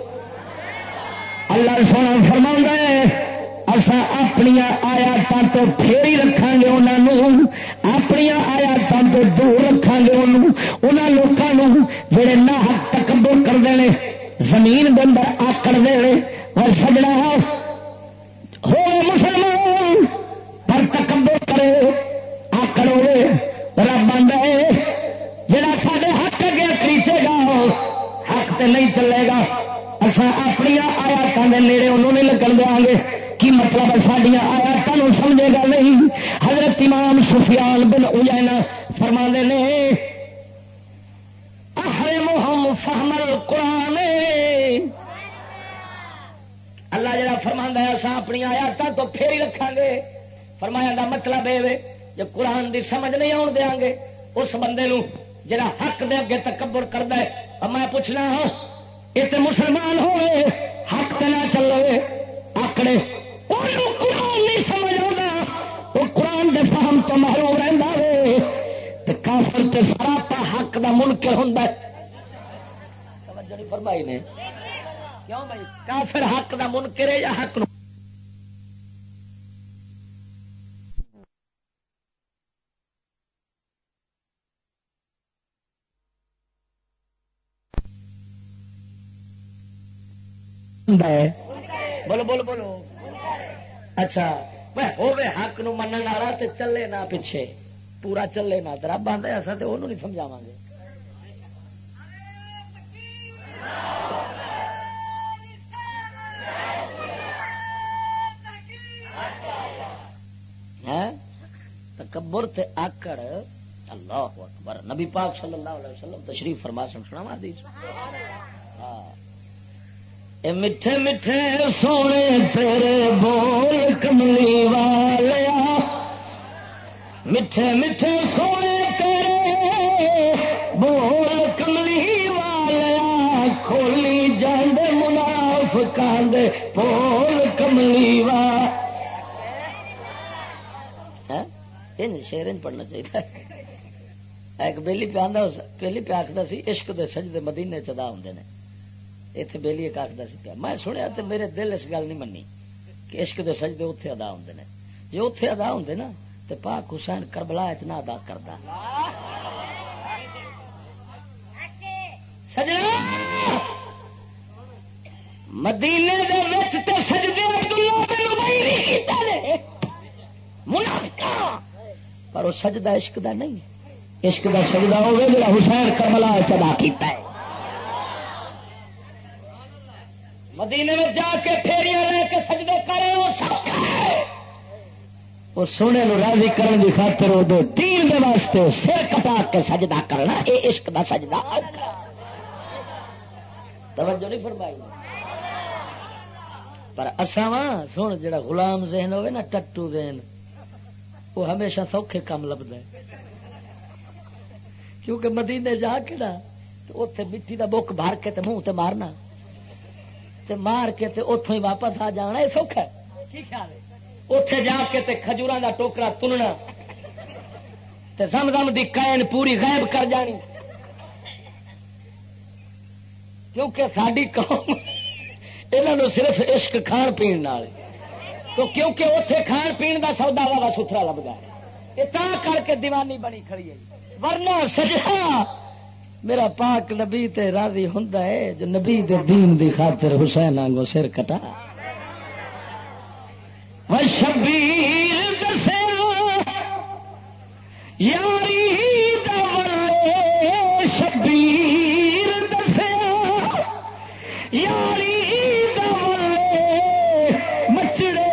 اللہ سونا فرماؤں ہے اسا اپنی آیاتاں تو پھیری رکھاں گے انہوں، اپنی آیاتاں تو دور رکھاں گے انہوں لوگوں جڑے نہ حق تکبر کرتے ہیں، زمین کے اندر آکڑ دے اور سجنا ہو مسلمان پر تکبر کرے آکڑ ہوئے رب آندا ہے جڑا سارے حق اگے کریچے گا حق تے نہیں چلے گا، اصا اپنی آیاتوں کے نیڑے انہوں نے لگن دیا گے۔ کی مطلب سڈیا آیاتوں سمجھے گا نہیں؟ حضرت امام سفیان بن عیینہ فرماندے نے احرمہم فہم القرآن، اللہ جڑا فرماندا ہے اساں اپنی آیاتاں تو پھیری رکھاں گے، فرمایا دا مطلب ہے جو قرآن دی سمجھ نہیں آن دیاں گے اس بندے نو جڑا حق دے اگے تکبر کردا ہے۔ میں پوچھنا ہاں یہ تو مسلمان ہوئے حق تے نہ چلے آکڑے قرآن نہیں سمجھ آتا، وہ قرآن دے فہم تو محروم رہندا ہے تے کافر تے سراپا حق دا منکر ہوندا ہے۔ توجہ نہیں فرمائی نے؟ کیوں بھائی کافر حق دا منکر ہے یا حق نو بولو بولو بولو؟ اچھا ہوے حق نو منن والا تے چلے نہ پیچھے پورا چلے نہ رب آندا ہے اساں تے اونوں نہیں سمجھاواں گے۔ تکبر تے آکڑ اللہ اکبر نبی پاک صلی اللہ علیہ وسلم تشریف فرما سنا حدیث ہاں اے میٹھے میٹھے سونے تیرے بول کملی والیا، میٹھے میٹھے سونے تیرے بول کملی والیا، کھولی جاندے منافقاں دے بول کملی والیا۔ شیر پڑھنا چاہیے. ایک بیلی پہ پہلی پہ آخر سی عشق دے سجدے مدینے چدا ہوں نے. اتنے بیلی ایک آخر سی پیا. میں سنیا تو میرے دل اس گل نہیں منی کہ عشق دے سجدے اتنے ادا ہوں نے. جی اتنے ادا ہوں نا تو پاک حسین کربلا چ نہ ادا کرتا. مدینے دے وچ تے سجدے عبداللہ بن ابی نہیں کیتے نے منافقاں. پر وہ سجدہ عشق دا نہیں. عشق دا سجدہ ہوے جڑا حسین کربلا وچ ادا کیتا ہے. مدینے میں جا کے پھیریاں لے کے سجدے کرے وہ سوکھا ہے. وہ سونے نو راضی کرن دی خاطر وہ دین دے واسطے سر کٹا کے سجدہ کرنا اے عشق دا سجدہ اوکھا. توجہ نہیں فرمائی. پر اساواں سن جڑا غلام ذہن ہوئے نا ٹٹو ذہن وہ ہمیشہ سوکھے کام لبدا ہے. کیونکہ مدینے جا کے نا تو اوتھے مٹی دا بک بھر کے تے منہ تے مارنا تے مار کے تے اوتھوں ہی واپس آ جانا. یہ سوکھا ہے. کی خیال ہے؟ اوتھے جا کے تے کھجوراں دا ٹوکرا تننا تے زمزم دی کائن پوری غائب کر جانی. کیونکہ ساری قوم انہوں صرف عشق کھان پین نال تو کیونکہ اوتھے کھان پین دا سودا وا ستھرا لبدا ہے. یہ تا کر کے دیوانی بنی کھڑی ہے. ورنہ سجا میرا پاک نبی تے راضی ہوندا ہے جو نبی دے دین دی خاطر حسین آنگو سر کٹا. شبیر دسیا یاری دے شبیر دسیا یاری دے مچڑے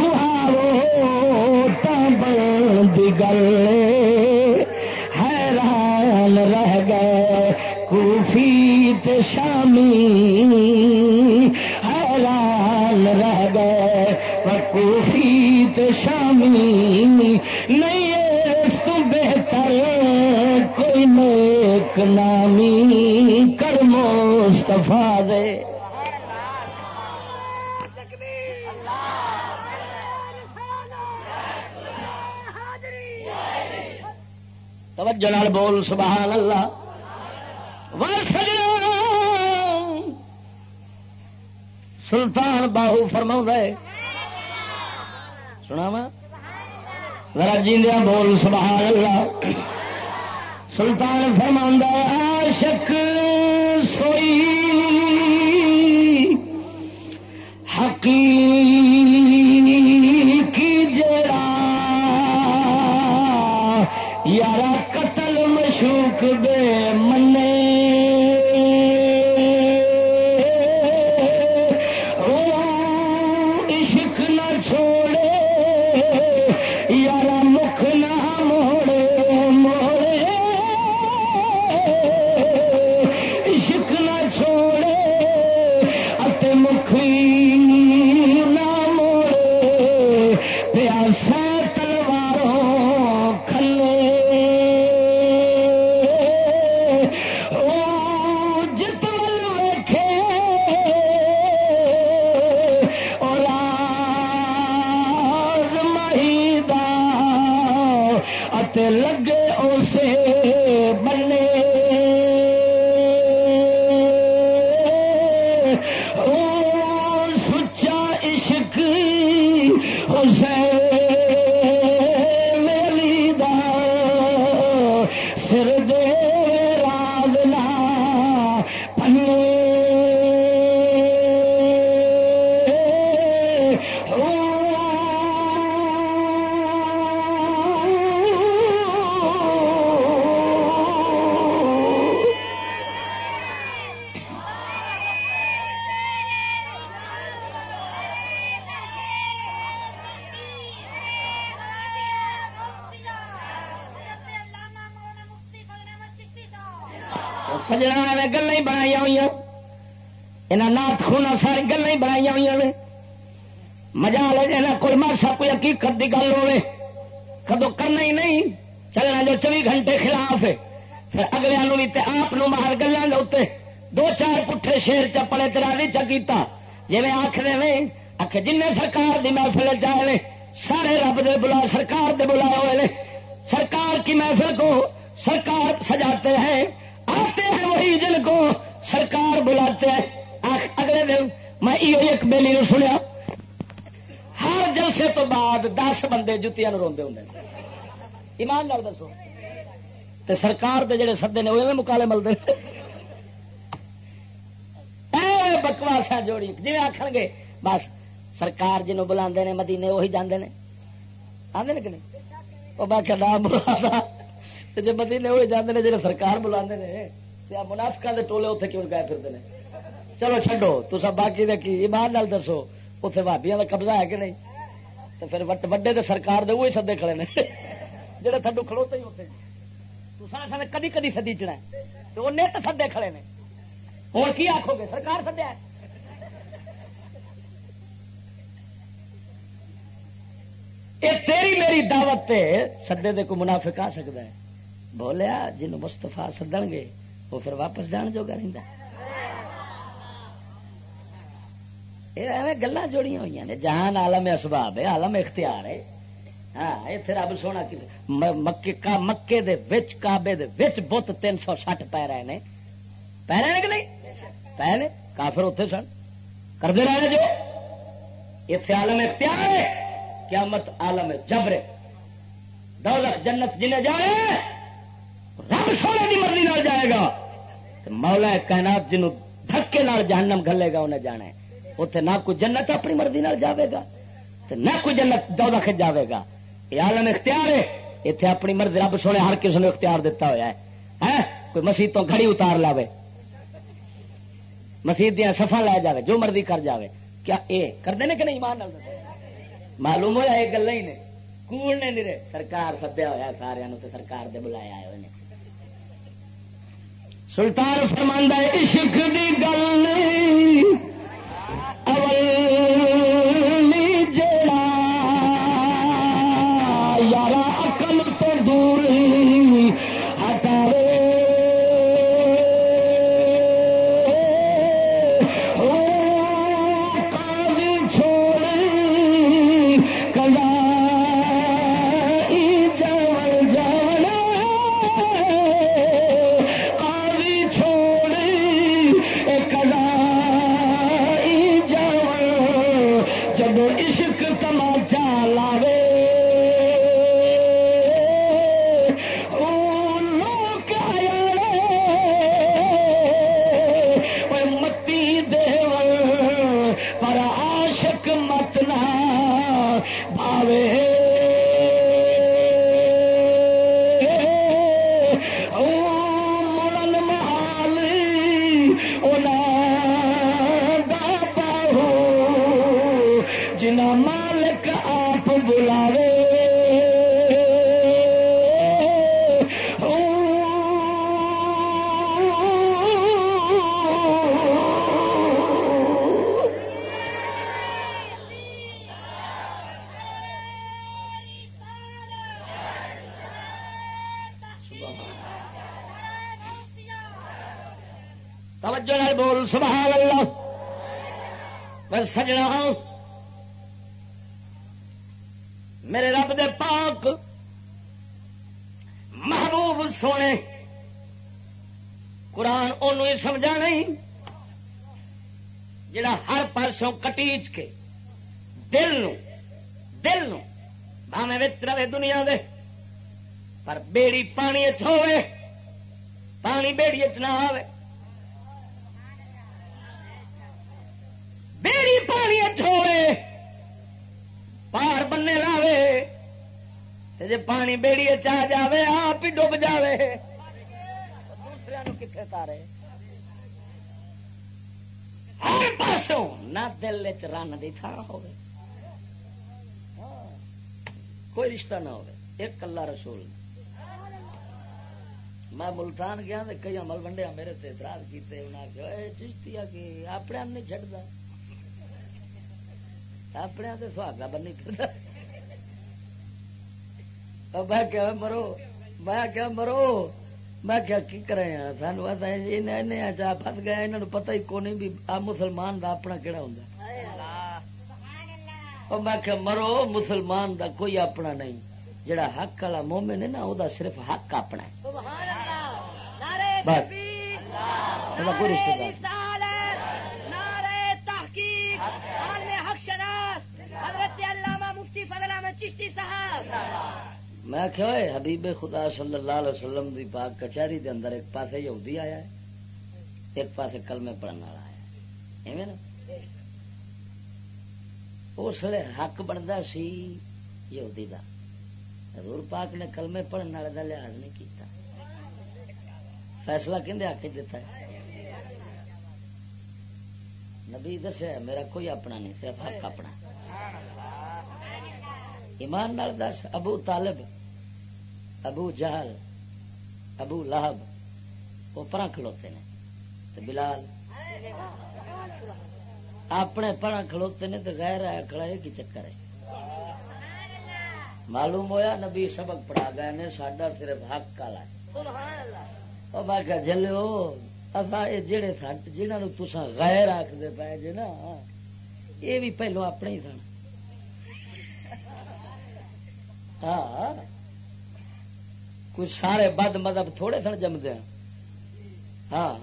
کہاو تابل دی گل حیران رہ گئے کوفی تے شامی حیران رہ گئے کوفی تے شامی. نہیں اس تو بہتر کوئی نیک نامی کر مصطفیٰ دے. توجہ نال بول سبحان اللہ. سلطان باہو فرماؤں ہے سنا وا ذرا جیندیاں بول سبحان اللہ. سلطان فرماندا ہے عاشق سوئی حقیقی جڑا یارا قتل مشوق دے منے سجنا گلیں بنائی ہوئی یہاں نات خونا ساری گلیں بنائی ہوئی نے. مزہ لے جانا کوئی مارسا کوئی حقیقت کی گل ہوے کدو کرنا ہی نہیں چلنا جو 24 گھنٹے خلاف ہے. پھر اگلے بھی آپ باہر گلوں کے اتنے 2-4 پٹھے شیر چپڑے تراضی چکیتا جی آخر آخ جن سرکار دی محفل چاہے سارے رب دے بلا سرکار دے بلائے ہوئے سرکار کی محفل کو سرکار سجاتے ہیں، آتے ہیں وہی جن کو سرکار بلاتے ہیں۔ اگلے دن میں ایک بیلی نے سنیا، ہر جلسے تو بعد 10 بندے جتیاں روندے ہوں۔ ایمان نال دسو تے سرکار دے جڑے سدے نے وہ مکالے ملتے بکواسا جوڑی جی آخر گے بس سرکار جنوں بلا نے مدینے وہی جاندے نے، آدھے کہ نہیں؟ وہ باقی نام بلا جی مدینے وہی جاندے نے جی سرکار بلا نے، منافقہ دے ٹولے اتنے کیوں گئے پھرتے ہیں؟ چلو چھڈو تو سب باقی دے کی ایمان نال دسو اتنے بھابیاں کا قبضہ ہے کہ نہیں؟ تو پھر وڈے تو سرکار دے وہی سدے کھڑے نے جہے تھڈو کھڑوتے ہی اتنے تو کدی کدی سدیچنا تو وہ نیت سدے کھڑے نے، اور کی آخو گے سرکار سدیا ہے؟ یہ تیری میری دعوت تے سدے دے کو منافق آ سکتا ہے؟ بولیا جنوں مستفا سدن گے وہ پھر واپس جان جوگا رہتا ہے۔ یہ ایویں گلاں جوڑیاں ہوئی نے، جہان عالم اسباب ہے، عالم اختیار ہے۔ ہاں اتنے رب سونا مکے دے وچ کعبے دے وچ بت 360 پی رہے ہیں، پی رہے ہیں کہ نہیں؟ پے نے کافر اتنے سن کرتے رہے جو اتنے عالم اختیار ہے، قیامت عالم جبر، دوزخ جنت جنہیں جائے رب سونے کی مرضی نال جائے گا، مولا کائنات جنوں دھکے نال جہنم گھلے گا انہیں جانا ہے۔ اتنے نہ کوئی جنت اپنی مرضی نال جاوے گا نہ کوئی جنت دوزخ جاوے گا، یہ عالم اختیار ہے۔ اتنے اپنی مرضی رب سونے ہر کسی نے اختیار دیتا ہوا ہے، کوئی مسیح تو گھڑی اتار لاوے، مسیح دیا سفا لے جاوے، جو مرضی کر جاوے، کیا یہ کرتے ہیں کہ نہیں؟ ایمان معلوم ہوا یہ گلا ہی نے کوڑ نے نہیں رہے، سرکار سدیا ہوا سارا تو سرکار دے بلایا آئے ہوئے۔ سلطان فرماندا ہے عشق دی گل اولی جڑا یارا عقل تو دور ہٹاوے مالک آپ بلاوے توجہ نال بول سبحان اللہ۔ بس سجنا میرے رب دے پاک محبوب سونے قرآن انہوں ہی سمجھا نہیں جڑا ہر پاسوں کٹیچ کے دل نو بھاویں وچ رہے دنیا دے پر بیڑی پانی ہوے، پانی بیڑی نہ آوے، بیڑی پانی ہوے پار بننے لاوے، جی پانی بیڑی چاہ جاوے آپ ہی ڈب جاوے، دوسرے نو کتنے تارے؟ ہر پاسوں نہ دل چ رن کی تھان ہوے، کوئی رشتہ نہ ہوے، ایک اللہ رسول۔ میں ملتان گیا تو کئی عمل ونڈیا میرے تے اعتراض کیتے، انہیں آخیا چشتی آ کے اپنے نہیں چڑھتا، اپنے تو سہاگا بنی پھرتا۔ میں کیا مرو، میں کیا مرو، میں کیا کی کرے سانو چاہ پس گیا، انہوں نے پتہ ہی کو نہیں بھی آ مسلمان دا اپنا کہڑا ہوں۔ میں کیا مرو، مسلمان دا کوئی اپنا نہیں، جڑا حق والا مومن ہے نا وہ صرف حق اپنا ہے. سبحان اللہ. نعرہ بس. تکبیر، کوئی رشتہ دار رسالت، نعرہ تحقیق، عالم حق شناس حضرت علامہ مفتی فضل احمد چشتی صاحب. میں کہ حبیب خدا صلی اللہ علیہ وسلم دی پاک کچہری دے اندر ایک پاسے یہودی آیا ہے، ایک پاسے کلمے پڑھنے والا آیا ہے، ایویں نا. اس لیے حق بنتا سی یہودی دا، حضور پاک نے کلمے پڑھنے والے دا لحاظ نہیں کیتا. فیصلہ کہندے حق دیتا ہے؟ نبی دسیا میرا کوئی اپنا نہیں، صرف حق اپنا. ایمان نال دس، ابو طالب، ابو جہل، ابو لہب وہ پرا کھلوتے نے، تے بلال اپنے پرا کھلوتے نے، تے غیر آیا کھڑا ہے. کی چکر ہے؟ معلوم ہویا نبی سبق پڑھا گئے نے، ساڈا صرف حق والا ہے. اور میں کہ جلو اصا یہ جہے جنہوں تسا غیر آخر پے جے نا، یہ بھی پہلو اپنے ہی سن. ہاں کوئی سارے بد مذہب تھوڑے سن جمدے. ہاں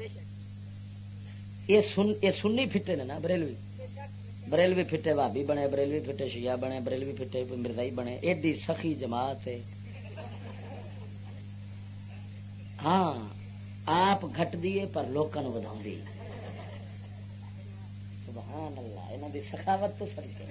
یہ سنی پھٹے نے نا، بریلوی بریلوی پھٹے بھابی بنے، بریلوی پھٹے شیعہ بنے، بریلوی پھٹے مرزائی بنے، ایڈی سخی جماعت ہے. ہاں آپ گھٹ دیے پر لوکاں نوں ودھاؤں دی. سبحان اللہ، انہاں دی سخاوت تو صدقے.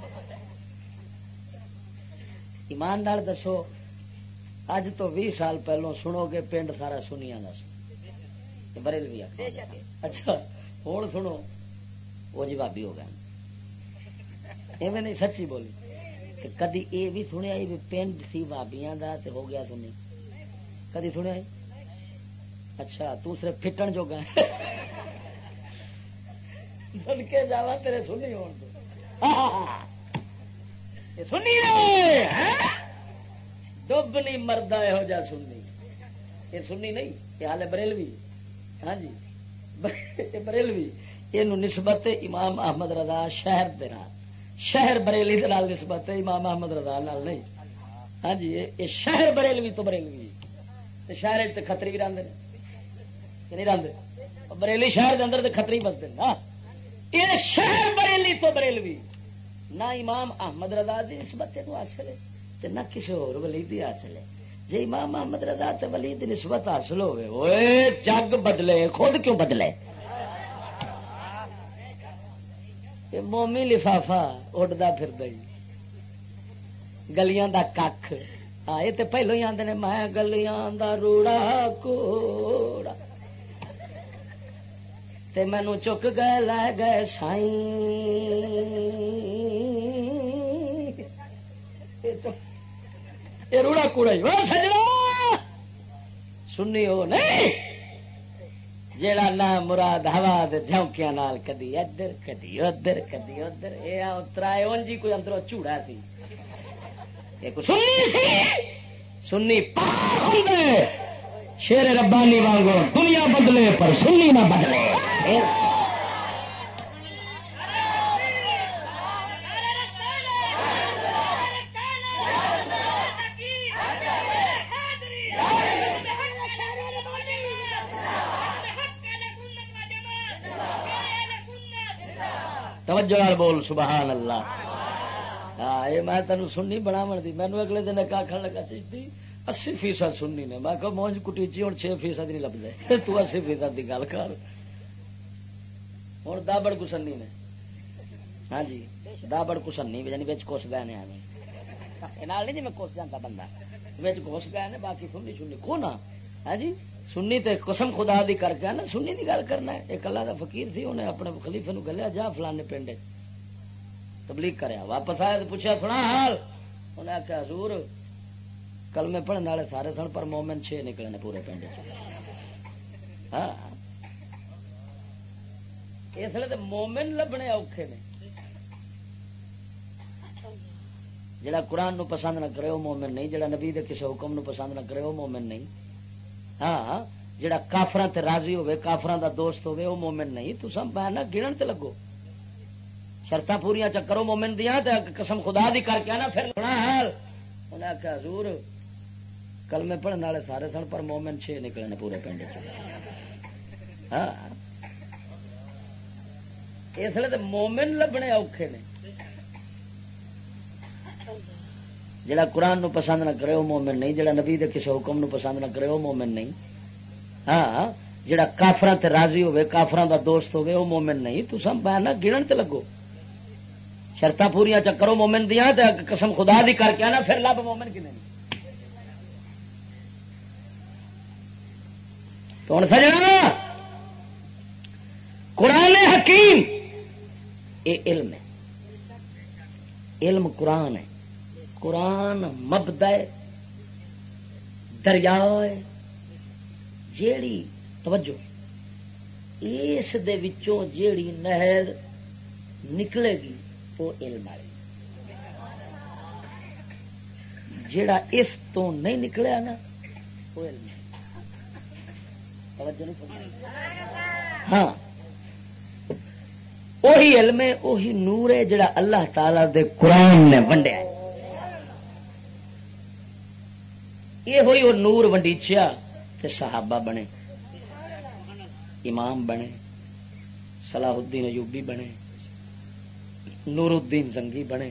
ایمان نال دسو، اج تو 20 سال پہلوں سنو گے پنڈ سارا سنیاں دا سی، بریلوی آ. اچھا ہوں سنو وہ جی بھابی ہو گئے. ایویں نہیں، سچی بولی. کدی یہ بھی سنیا بھی پنڈ سی بھابیاں دا تے ہو گیا سنی؟ کدی سنیا؟ اچھا تو صرف پھٹن جو گا سن کے جاوا تیرے سنی ہون تو سنی ڈب نہیں مردا یہو جا سنی. یہ سنی نہیں، یہ حال بریلوی. ہاں جی بریلوی، یہ نسبت امام احمد رضا شہر دے نال، شہر بریلی دے نال نسبت ہے، امام احمد رضا نال نہیں. ہاں جی یہ شہر بریلوی تو بریلوی، شہر تے کھتری بھی رہندے نہیں رہندے، بریلی شہر دے اندر تے کھتری بستے نا. یہ شہر بریلی تو بریلوی، نہ امام احمد رضا دی نسبت تو حاصل ہے تے نہ کسی اور ولی دی حاصل ہے. جی امام احمد رضا تے ولی دی نسبت حاصل ہوئے، اوئے جگ بدلے، خود کیوں بدلے؟ یہ مومی لفافہ اڈدا پھردا ہی گلیاں دا کھ. ہاں یہ تے پہلو ہی آندے نے میں گلیاں دا روڑا کوڑا تے مینوں چک گئے لے گئے سائیں. یہ روڑا کوڑا ہی وہ سجنا سنی ہو نہیں جیڑا نہ مراد ہوا دے جھونکیاں نال کدی ادھر کدی ادھر کدی ادھر. یہ اترا جی کوئی اندروں چوڑا سی، سنی سی، سنی پاک ہوندے شیر ربانی وانگو دنیا بدلے پر سنی نہ بدلے. توجہ نال بول سبحان اللہ. ہاں یہ میں تینوں سنی بناون دی، مینوں اگلے دن ایک آکھن لگا چشتی 80% سننی نے. میں کہ مونج کٹیچی ہوں 6% نہیں لبدے، تو 80% کی گل کر. ہوں دابڑ کو سنی نے. ہاں جی دابڑ کو سنی یعنی بچ کس گئے نے، نہیں جی میں کس جانا بندہ بچ کس گئے نے، باقی سننی سننی کو نا. ہاں جی سنی تے قسم خدا دی کر کے نا سنی دی گل کرنا ہے. ایک اللہ دا فقیر تھی، انہیں اپنے خلیفے نو گلیا جا فلانے پنڈ تبلیغ کریا. واپس آیا تو پوچھا سنا حال؟ انہیں آخیا حضور کلمے پڑھنے والے سارے سن پر مومن 6 نکلے نے پورے پنڈ. ہاں اس لیے تو مومن لبنے اوکھے نے. جڑا قرآن نو پسند نہ کرے وہ مومن نہیں، جڑا نبی دے کسی حکم نو پسند نہ کرے وہ مومن نہیں. ہاں جڑا کافراں تے راضی ہوئے، کافراں دا دوست ہوئے وہ مومن نہیں. تو سب میں نہ گنن تے لگو، شرطاں پوریاں چکرو مومن دیاں تے قسم خدا دی کر کے نا پھر حال انہیں آخیا حضور کلمے پڑھنے والے سارے سن پر مومن 6 نکلے نے پورے پنڈ ہاں اس لیے تو مومن لبنے اوکھے نے جڑا قرآن نو پسند نہ کرے وہ مومن نہیں جڑا نبی دے کسی حکم نو پسند نہ کرے وہ مومن نہیں ہاں جڑا کافراں تے راضی ہوے کافراں دا دوست ہوے وہ مومن نہیں تساں نہ گنن تے لگو شرطاں پوریاں چکرو مومن دیاں تے قسم خدا دی کر کے نا پھر لب مومن کنے تو ہن سجنا قرآن حکیم یہ علم ہے علم قرآن ہے قرآن مبدا دریا ہے جیڑی توجہ اس دے وچوں جیڑی نہر نکلے گی وہ علم والی جیڑا اس تو نہیں نکلیا نا وہ علم توجہ نہیں فرمائی ہاں وہی علم ہے وہی نور ہے جڑا اللہ تعالی دے قرآن نے ونڈیا یہ ہوئی وہ نور ونڈیچیا تے صحابہ بنے امام بنے صلاح الدین ایوبی بنے نور الدین زنگی بنے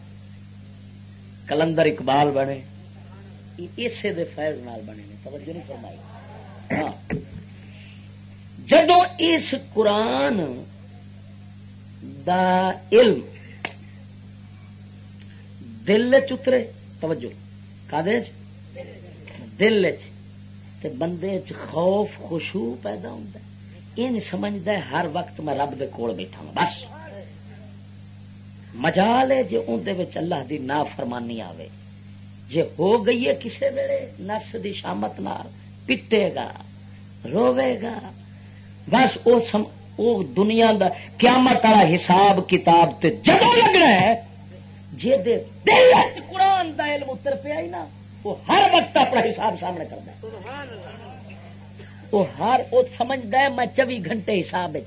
کلندر اقبال بنے اسے دے فیض نال بنے نے توجہ نہیں فرمائی ہاں جدو اس قرآن دا علم دل چترے توجہ کادے دل تے بندے چ خوف خشوع پیدا ہوتا ہے یہ نہیں سمجھتا ہے ہر وقت میں رب دے کول بیٹھا ہوں بس مجال ہے جے اون دے وچ اللہ دی نافرمانی آوے جے ہو گئی ہے کسے ویلے نفس دی شامت نال پٹے گا روے گا بس او دنیا دا قیامت والا حساب کتاب تے جدوں لگنا ہے جے دے دل وچ قرآن دا علم اتر پیا ہی نا وہ ہر وقت اپنا حساب سامنے کرتا ہے وہ ہر وہ سمجھتا ہے میں 24 گھنٹے حساب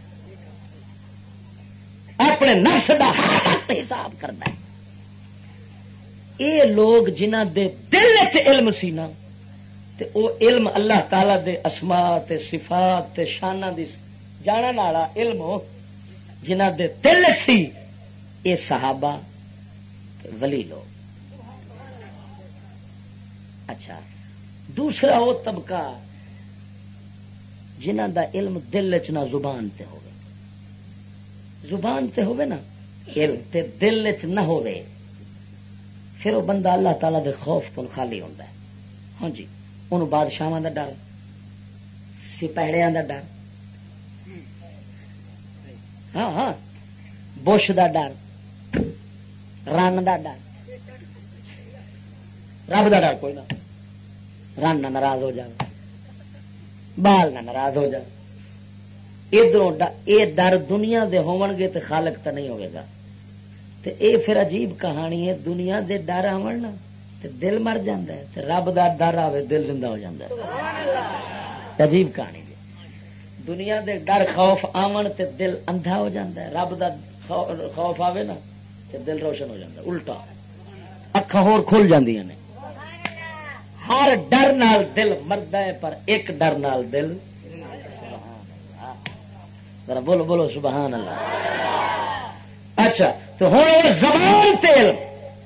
اپنے نفس دا ہر وقت حساب کرتا ہے یہ لوگ جنہ دے دل چ علم سی نا تے او علم اللہ تعالی دے اسماء تے صفات تے شاناں دی جانن والا علم جنہ دے دل سی اے صحابہ تے ولی لوگ اچھا دوسرا وہ طبقہ جنہ دا علم دل چ نہ زبان تے ہوے زبان تے ہوے نا علم تے دل چ نہ ہوے پھر وہ بندہ اللہ تعالی دے خوف تو خالی ہوندا ہے ہاں جی انہوں بادشاہاں دا ڈر سپاہیاں دا ڈر ہاں ہاں بش دا ڈر رن دا ڈر رب دا ڈر کوئی نہ رن نہ ناراض ہو جائے بال نہ ناراض ہو جائے ادھر یہ ڈر دنیا دے ہون گے تے خالق تو نہیں ہوئے گا تے اے پھر عجیب کہانی ہے دنیا دے ڈر آون نا تے دل مر جاندا ہے تے رب دا ڈر آوے دل زندہ ہو جاندا ہے عجیب کہانی ہے دنیا دے ڈر خوف آون تے دل اندھا ہو جاندا ہے رب دا خوف آوے نا تے دل روشن ہو جاندا ہے الٹا اکھاں ہور کھل جاندیاں نے ہر ڈر نال دل مردا ہے پر ایک ڈر نال دل ذرا بولو بولو سبحان اللہ اچھا تو ہوں زبان تے علم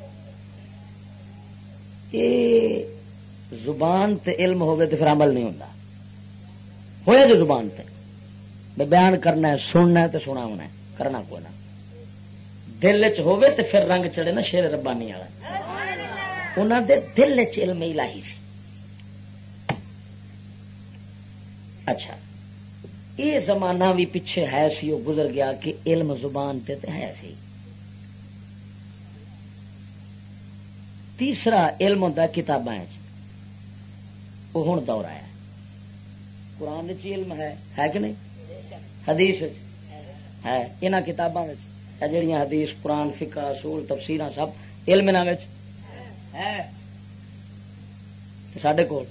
یہ زبان تے علم ہوگے تو پھر عمل نہیں ہوتا ہوئے جو زبان تے میں بیان کرنا ہے سننا ہے تو سناونا ہے کرنا کوئی نہ دل چ ہوئے تو پھر رنگ چڑھے نا شیر ربانی والا انہوں دے دل چ علم الہی سی اچھا یہ زمانہ بھی پیچھے ہے سی وہ گزر گیا کہ علم زبان تے ہے سی تیسرا علم ہوتا ہے کتاباں وہ ہوں دور آیا قرآن چ علم ہے کہ نہیں حدیث ہے یہاں کتاباں جہاں حدیث قرآن فقہ اصول تفسیر سب علم ہے سڈے کول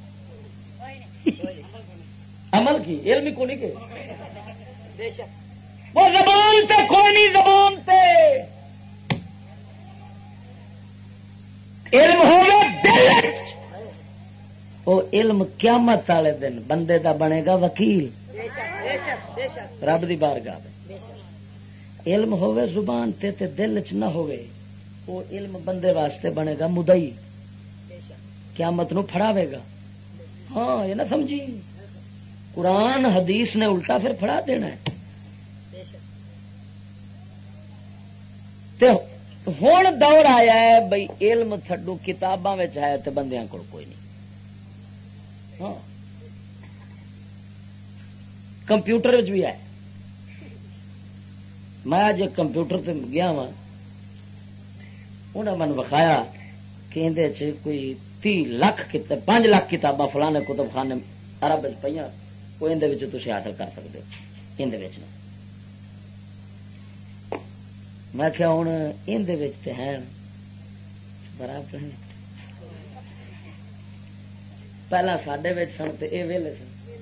عمل کی علم ہی کو نہیں کہ وہ زبان تے کوئی نہیں زبان تے علم ہوگا دل وہ علم قیامت والے دن بندے دا بنے گا وکیل رب دی بارگاہ علم ہوے زبان تے دل چ نہ ہوے وہ علم بندے واسطے بنے گا مدعی قیامت نو پھڑاوے گا. ہاں یہ نہ سمجھی قرآن حدیث نے الٹا پھر پھڑا دینا ہے. ہوں دور آیا ہے بھائی علم تھڈو کتاباں ہے تو بندیاں کول کوئی نہیں. ہاں کمپیوٹر بھی ہے. میں اج کمپیوٹر تے گیا وا انہیں من وکھایا کہ اندر کوئی 30 لاکھ 5 لاکھ کتاباں فلانے کتب خانے عرب پہ وہ اندر تھی حاصل کر سکتے ہو. اندر میں کیا ہوں اندر ہے برابر پہلا سڈے سن تو یہ ویلے سن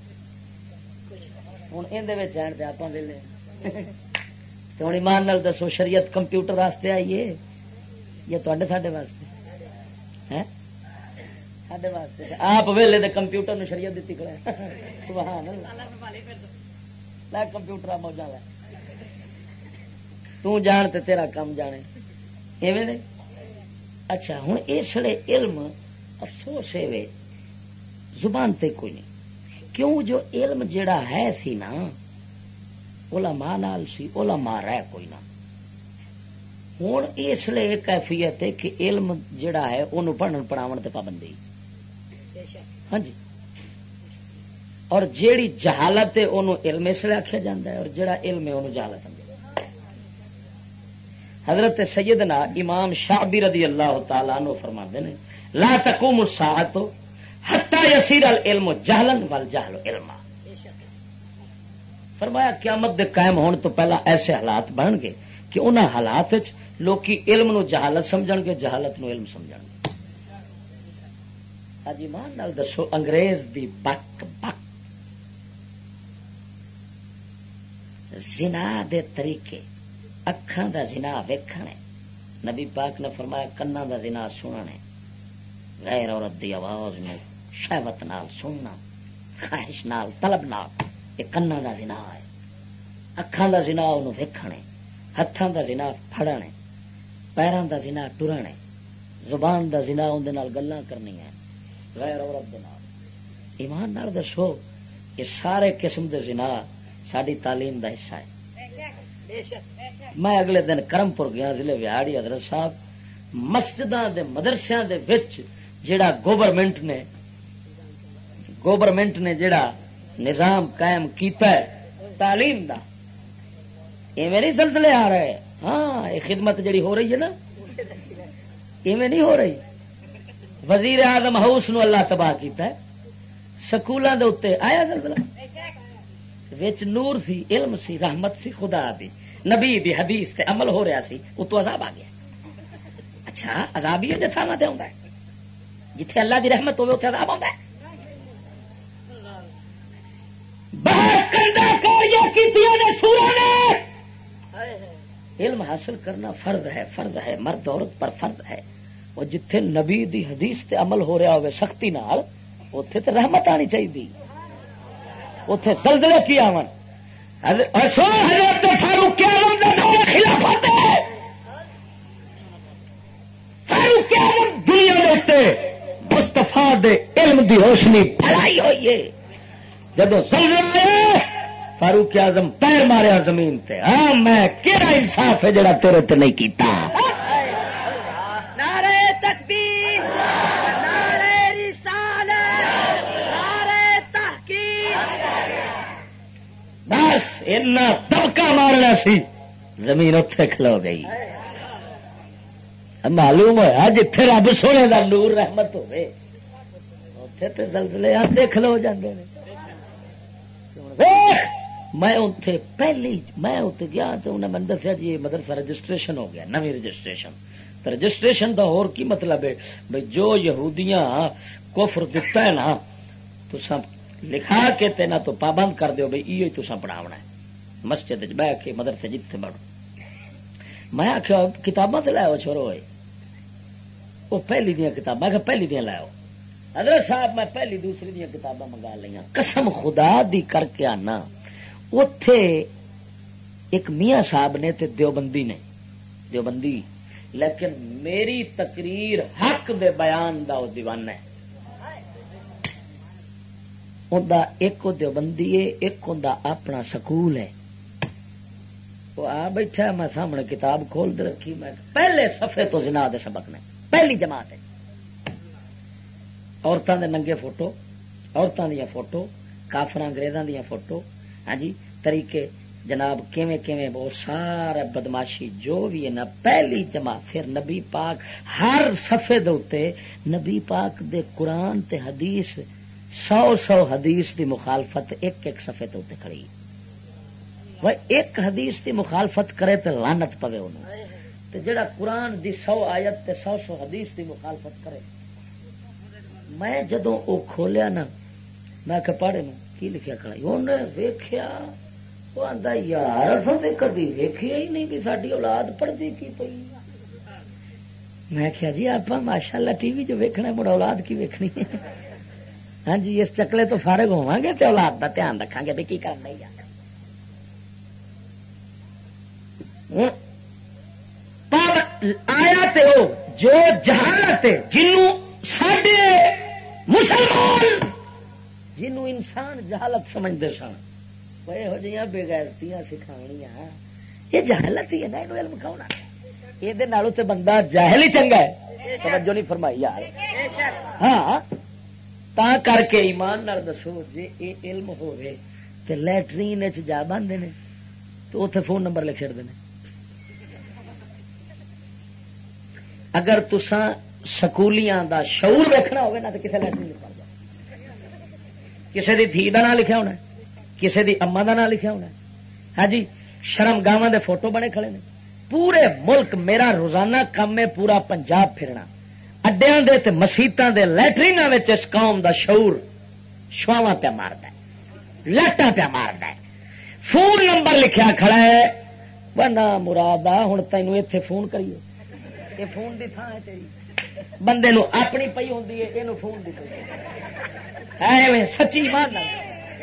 ہوں اندر تو آپ ویلے تو ہوں ایمان نال دسو شریعت کمپیوٹر واسطے آئیے یا ساڈے واسطے ساڈے واسطے آپ ویلے دے کمپیوٹر نو شریعت دیتی کھڑا سبحان اللہ لے کمپیوٹر موجا لے تو جان تے تیرا کام جانے ایویں نے. اچھا ہوں اس لیے علم افسوس ہے زبان تے کوئی نہیں کیوں جو علم جڑا ہے سی نا علماء نال سی علماء رہ کوئی نہ. ہوں اس لیے ایک کیفیت ہے کہ علم جڑا ہے انہوں پڑھن پڑھاون تے پابندی. ہاں جی اور جیڑی جہالت ہے انہوں علم اس لیے آخیا جاتا ہے اور جڑا علم ہے انہوں جہالت سمجھا. حضرت سیدنا امام شعبی رضی اللہ تعالیٰ عنہ فرماتے ہیں لا تقوم الساعۃ حتی یصیر العلم جہلا والجہل علما. فرمایا قیامت دے قائم ہونے تو پہلا ایسے حالات بن گے کہ انہاں حالات لوکی علم نو جہالت سمجھن گے جہالت نو علم سمجھن گے. اج ایمان نال دسو انگریز دی بک بک زنا دے طریقے اکھاں دا زنا ویکھنا ہے. نبی پاک نے فرمایا کنا دا زنا سننا ہے. غیر عورت دی آواز میں شہوت نال سننا خواہش نال طلب نال یہ کنا دا زنا ہے. اکھاں دا زنا انہوں ویکھنا ہے. ہتھاں دا زنا پھڑنا ہے. پیراں دا زنا ٹرنا ہے. زبان دا زنا اون دے نال گلاں کرنی ہے غیر عورت دے نال. ایمان نال دسو یہ سارے قسم دے زنا ساری تعلیم دا حصہ ہے. میں اگلے دن کرمپور گیا ضلع ویاڑی حضرت صاحب مسجداں دے مدرسیاں دے وچ جڑا گورنمنٹ نے جڑا نظام قائم کیتا ہے تعلیم دا ایویں نہیں سلسلے آ رہے. ہاں یہ خدمت جڑی ہو رہی ہے نا ایویں نہیں ہو رہی. وزیر اعظم ہاؤس نو اللہ تباہ کیتا ہے. سکولاں دے اوتے آیا زلزلہ وچ نور سی علم سی رحمت سی خدا دی نبی دی حدیث تے عمل ہو رہا سی اتو عذاب آ گیا. اچھا عذاب ہی ہے تھاواں تے ہوندا ہے جتھے اللہ دی رحمت ہوے اوتھے عذاب ہوندا ہے. باہر کندا کاریاں کیتیاں نے سورا نے. علم حاصل کرنا فرض ہے مرد عورت پر فرض ہے. اور جتھے نبی دی حدیث تے عمل ہو رہا ہوے سختی نال اوتھے تے رحمت آنی چاہیے. اوتھے زلزلے کی آون. حضرت فاروق اعظم دا دور خلافت ہے. فاروق اعظم دنیا دے اوتے مصطفیٰ دے علم دی روشنی پھیلائی ہوئی ہے. جدو زلزلہ آیا فاروق اعظم پیر ماریا زمین تے. ہاں میں کیڑا انصاف ہے جڑا تیرے تے نہیں کیتا. نعرہ تکبیر نعرہ رسالت نعرہ تحقیق. بس اتنا دبکا مارنا سی زمین اتنے کھلو گئی. معلوم ہوا جتھے رب سونے دا نور رحمت ہوئے اتنے تو زلزلے آتے کھلو جاندے نے. میں اتنے پہلی میں اتنے گیا تو انہیں میں دسیا جی مدرسہ رجسٹریشن ہو گیا نوی رجسٹریشن. تو رجسٹریشن دا اور کی مطلب ہے بھائی جو یہودیاں کفر دتا ہے نا تو سب لکھا کے تے نہ تو پابند کر دیو بھائی یہ تو پڑھاونا ہے مسجد بہ کے مدرسے جتنے بڑھو. میں آخیا کتاباں تے لاؤ چھوڑو ہوئے وہ پہلی دیا کتاباں پہلی دیا لاؤ حضرت صاحب میں پہلی دوسری دیا کتاباں منگا لیا قسم خدا دی کر کے آنا اتے ایک میاں صاحب نے تے دیوبندی لیکن میری تقریر حق دے بیان دا وہ دیوانہ ہے ایک دیوبندی ہے ایک اپنا سکول ہے وہ آ بیٹھا میں سامنے کتاب کھول دے رکھی میں پہلے صفحے تو زنا دے سبق نے پہلی جماعت ہے عورتوں دے ننگے فوٹو عورتوں دیا فوٹو کافر انگریزاں دیا فوٹو ہاں جی طریقے جناب کیویں کیویں وہ سارا بدماشی جو بھی ہے نا پہلی جماعت پھر نبی پاک ہر صفحے دے اوتے نبی پاک دے قرآن تے حدیث 100 حدیث دی مخالفت ایک صفحے تے اوتے کھڑی وہ ایک حدیث دی مخالفت کرے تے لعنت پوے انہوں تے جڑا قرآن دی 100 آیت تے 100 حدیث دی مخالفت کرے میں جدوں او کھولیا نا میں کہ پڑھے نو کی لکھیا کھڑا انہیں ویکھیا وہ آندا یار اساں تے کدی ویکھیا ہی نہیں کہ ساڈی اولاد پڑھدی کی پئی میں کہیا جی آپا ماشاءاللہ ٹی وی جو ویکھنا ہے مڑ اولاد کی ویکھنی ہے ہاں جی اس چکلے تو فارغ ہوواں گے تے اولاد دا دھیان رکھاں گے بھی کی کرنا ہے آیا تے او جو جہالت ہے جنوں ساڈے مسلمان جنوں انسان جہالت سمجھدے سن وہ یہو جہاں بےغیرتیاں سکھاونیاں یہ جہالت ہی ہے نا اینو علم کون آ یہ دے نالوں تے بندہ جاہل ہی چنگا ہے توجہ نہیں فرمائی یار ہاں تا کر کے ایمان نال دسو جے اے علم ہوے تے لیٹرین وچ جا باندے نے تو اوتھے فون نمبر لکھ چھڑدے نے اگر تساں سکولیاں دا شعور ویکھنا ہوے نا تے کسے لیٹرین لکھ جا کسے دی دھی دا نام لکھیا ہونا کسے دی اما دا نام لکھیا ہونا ہاں جی شرم گاواں دے فوٹو بنے کھڑے نے پورے ملک میرا روزانہ کم ہے پورا پنجاب پھرنا اڈیاں دے تے مسیتاں دے لیٹریناں وچ اس قوم دا شعور شواواں پہ ماردا ہے لٹاں پہ ماردا ہے فون نمبر لکھیا کھڑا ہے بنا مرادا ہن تینوں ایتھے فون کریے یہ فون دی تھاں ہے تیری بندے نو اپنی پئی ہوندی ہے اینو فون دی پئی ایویں سچی ایمان نال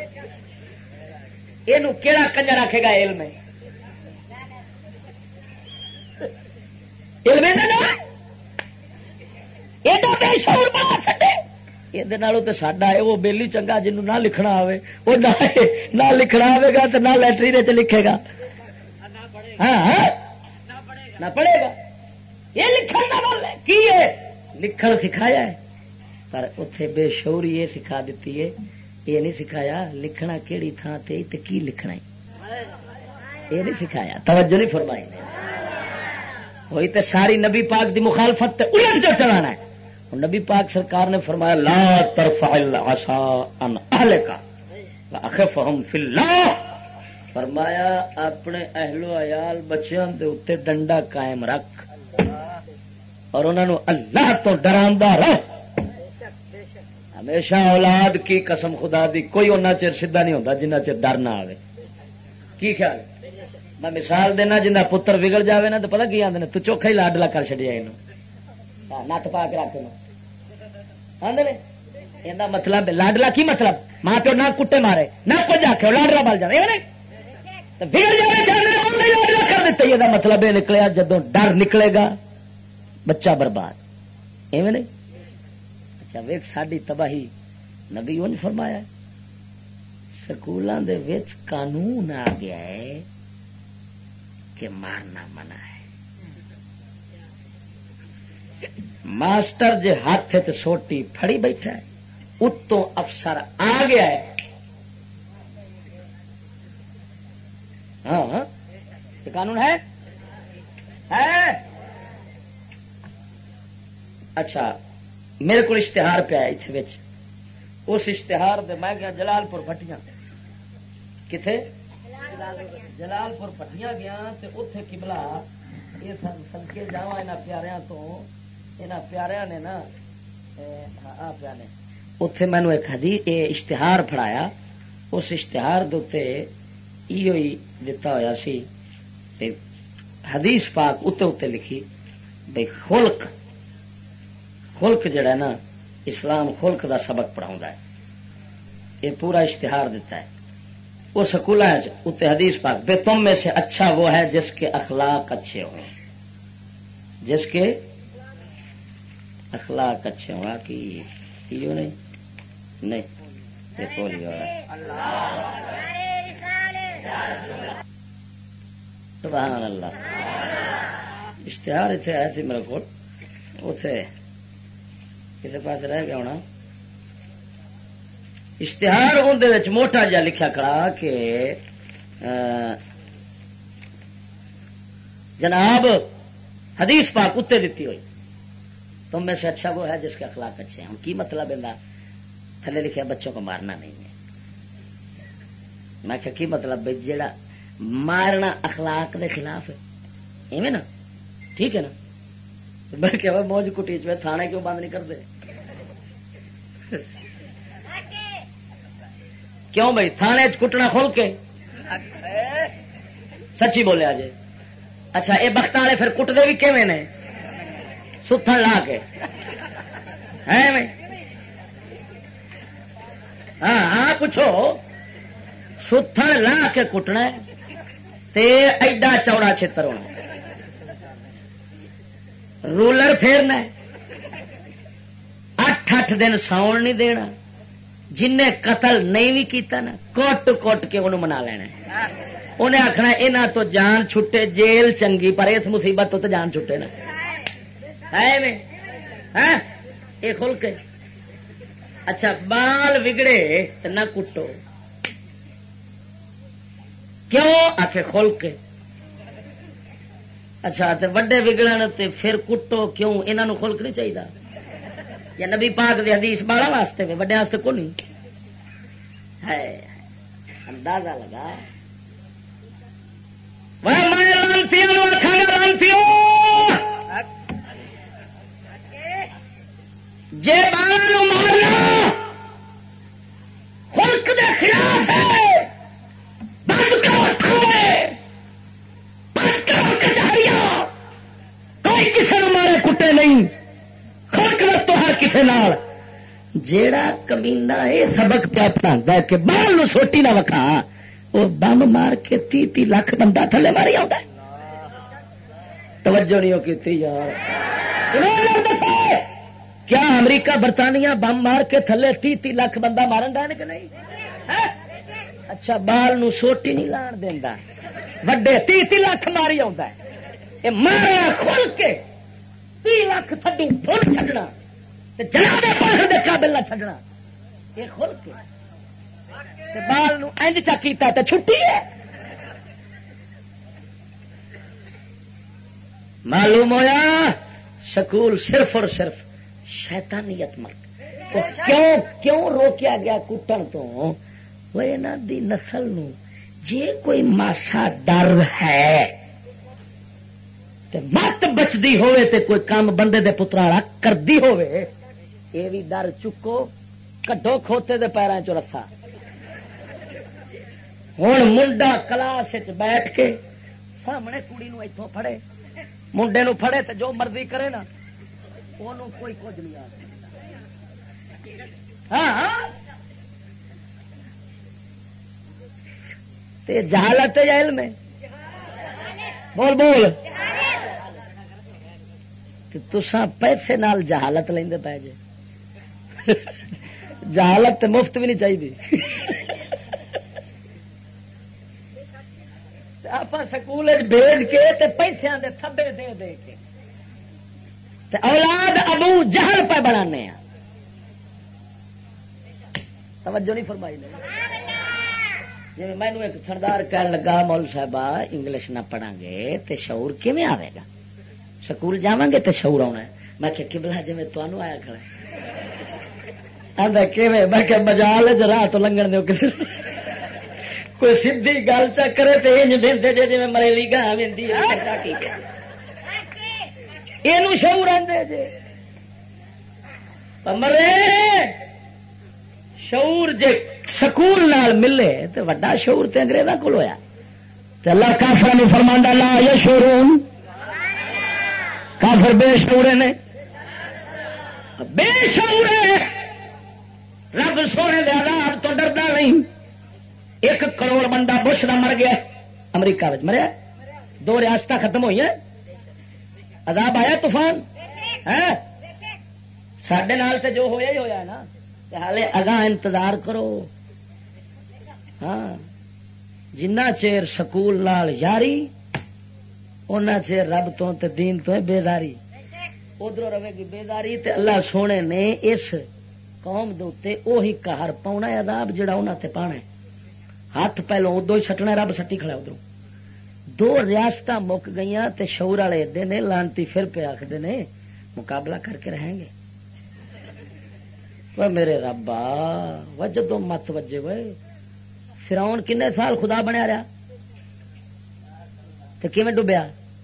اینو کیڑا کنجر رکھے گا علم ہے علم ہے نا ایڈا بے شعور بنا چھڈے یہ نالوں تے ساڈا ہے وہ بیلی چنگا جنوں نہ لکھنا آوے وہ نہ لکھنا آوے گا تے نہ لیٹرین وچ لکھے گا ہاں نہ پڑھے گا یہ لکھن نہ بولے کی ہے لکھن سکھایا ہے پر اتنے بے شعوری یہ سکھا دیتی ہے یہ نہیں سکھایا لکھنا کیڑی تھان تے تے کی لکھنا ہے یہ نہیں سکھایا توجہ نہیں فرمائی ہوئی تے ساری نبی پاک دی مخالفت تے الٹ جو چلانا ہے نبی پاک سرکار نے فرمایا لا ترفع العصا عن اهلک واخفهم فی اللہ فرمایا اپنے اہل و عیال بچیاں دے اوتے ڈنڈا قائم رکھ اور انہوں نے اللہ تو ڈراندا رہ ہمیشہ اولاد کی قسم خدا دی کوئی اُنہ چر سیدھا نہیں ہوتا جنہ چر ڈر نہ آوے کی خیال میں مثال دینا جنہ پتر بگڑ جاوے نا تو پتہ کی آندے نے تو چوکھا ہی لاڈلا کر چھڈیا اینو نت پا کے رکھ آندے نے ایندا مطلب لاڈلا کی مطلب ماں پیو نہ کٹے مارے نہ کچھ آکھے لاڈلا بل جاوے تے بگڑ جاوے جانے اوندا ہی لاڈلا کر دتا یہ مطلب یہ نکلیا جدوں ڈر نکلے گا بچہ برباد ایویں نہیں اچھا ویکھ ساڈی تباہی نبی اون فرمایا سکولاں دے وچ قانون آ گیا ہے کہ مارنا منع ہے ماسٹر جے ہاتھ چ سوٹی پھڑی بیٹھا ہے اتوں افسر آ گیا ہے ہاں یہ قانون ہے اچھا میرے کو اشتہار پہ آیا اس اشتہار دے میں گیا جلال پور پٹیاں کتنے جلال پور پٹیاں گیا تے اوتھے قبلہ یہ سدکے جاواں انہاں پیاریاں تو انہاں پیاریاں نے نا پیاریاں نے اوتھے مینوں ایک حدیث اشتہار پھڑایا اس اشتہار دے اوتے ایو ہی دتا ہویا سی حدیث پاک اوتے اوتے لکھی بھئی خلق خلق جڑا ہے نا اسلام خلق دا سبق پڑھاؤں ہے. یہ پورا اشتہار دیتا ہے وہ سکول اتنے حدیث پاک بے تم میں سے اچھا وہ ہے جس کے اخلاق اچھے ہوں. جس کے اخلاق اچھے ہوں کہ نہیں سبحان اللہ. اشتہار اتنے آئے تھے میرے کو اتنے کسی پاس رہ گیا ہونا. اشتہار اندر موٹا جا لکھا کھڑا کہ جناب حدیث پاک اتنے دیتی ہوئی تم میں سے اچھا وہ ہے جس کے اخلاق اچھے ہیں. کی مطلب ہے تھلے لکھا بچوں کو مارنا نہیں ہے. میں کہ کی مطلب جیڑا مارنا اخلاق کے خلاف ہے ایویں نا ٹھیک ہے نا. میں کہ موج کٹیچ میں تھانے کیوں بند نہیں کرتے کیوں بھائی تھانے کٹنا کھول کے سچی بولیا جی. اچھا یہ بخت والے پھر کٹتے بھی کیویں نے ستھن لا کے ہے ہاں ہاں پوچھو ستھن لا کے کٹنا تے ایڈا چوڑا چھتر ہونا رولر پھیرنا 8 دن ساؤن نہیں دینا. جن قتل نہیں بھی کیتا نا کٹ کٹ کے انہوں منا لینا. انہیں آخنا یہاں تو جان چھٹے جیل چنگی پر اس مصیبت تو جان چھٹے نا ہے یہ کھل کے. اچھا بال بگڑے تو نہ کٹو کیوں آخ کھل کے. اچھا تے وڈے بگڑن تے پھر کٹو کیوں انہوں خلق نہیں چاہیے یا نبی پاک دی حدیث بالا واسطے وڈے واسطے کو نہیں ہے. اندازہ لگا جے بالا مارنا خلق دے خلاف ہے بند کرو کھوے بند کرو کچہریاں. کوئی کسی نے مارے کٹے نہیں خلق تو ہر کسی نال. جیڑا کمینہ یہ سبق پیا پڑھا کہ بال نو سوٹی نہ وکھا وہ بم مار کے 30 لاکھ بندہ تھلے ماری آتا. توجہ نہیں ہو کی یار. کیا امریکہ برطانیہ بم مار کے تھلے 30 لاکھ بندہ مارن ڈان کہ نہیں؟ اچھا بال نو سوٹی نہیں لان دینا وڈے 30 لاکھ ماری آتا ہے. یہ مارا کھول کے 30 لاکھ تھڈو فل چڈنا جناب پاس دے قابل نہ چڈنا. یہ کھول کے بال نو انج چا کیتا تے چھٹی ہے. معلوم ہویا سکول صرف اور صرف شیطانیت مرد. کیوں روکیا گیا کٹن تو وہ انہاں دی نسل نو جے کوئی ماسا ڈر ہے تے مت بچدی ہوئے تے کوئی کام بندے دے پترا کردی ہوئے یہ بھی ڈر چکو کڈو کھوتے دے پیراں چ رسا. ہوں منڈا کلاس بیٹھ کے سامنے کڑی نو اتوں پھڑے منڈے نو پھڑے تے جو مرضی کرے نا انہوں کوئی کچھ نہیں آ. ہاں تے جہالت یا علم ہے بول بول تساں پیسے نال جہالت لیندے پے جے. جہالت تے مفت بھی نہیں چاہیے. آپ سکول بھیج کے تے پیسے دے تھبے دے دے کے تے اولاد ابو جہل پہ بنانے ہیں. توجہ نہیں فرمائی نے. جی مینو ایک سردار کہنے لگا مول صاحبہ انگلش نہ پڑھا گے تے شعور کیویں آئے گا. سکول جاواں گے تے شعور آنا ہے. میں کہ قبلہ جی میں تمہوں آیا کھڑا میں کہ مجال راہ تو لنگن دو کسی کوئی سیدھی گل چا کرے تو دے جی میں مریلی گاہ یہ شعور آدھے جی مرے شعور جے سکول نال ملے تو وڈا شعور تے انگریزاں کول ہویا. تے اللہ کافر نے فرماندا لا یشعرون کافر بے شعور نے بے شعور ہے، رب سونے دے عذاب تو ڈردا نہیں. 1 کروڑ بندہ بش دا مر گیا امریکہ میں، مریا 2 ریاستیں ختم ہوئی ہیں، عذاب آیا طوفان ہے. سڈے نال تے جو ہویا ہی ہویا نا، حالے اگاں انتظار کرو. ہاں جنہ چیر سکول نال یاری اُنہ چیر رب تو تے دین تو ہے بیزاری. ادھر رہے گی بیزاری تے اللہ سونے نے اس قوم دے اوتے اوہی قہر پاؤنا ہے، عذاب جڑا انہاں تے پانا ہے. ہاتھ پہلو ادو ہی سٹنا، رب سٹی کھڑا ادھر. 2 ریاستاں مک گئیاں تے شعور والے ایڈے نے لانتی پھر پہ آخدے نے مقابلہ کر کے رہیں گے. وہ میرے ربا وجدو مت وجے وے. فرعون کنے سال خدا بنیا رہا تے کیویں ڈبیا؟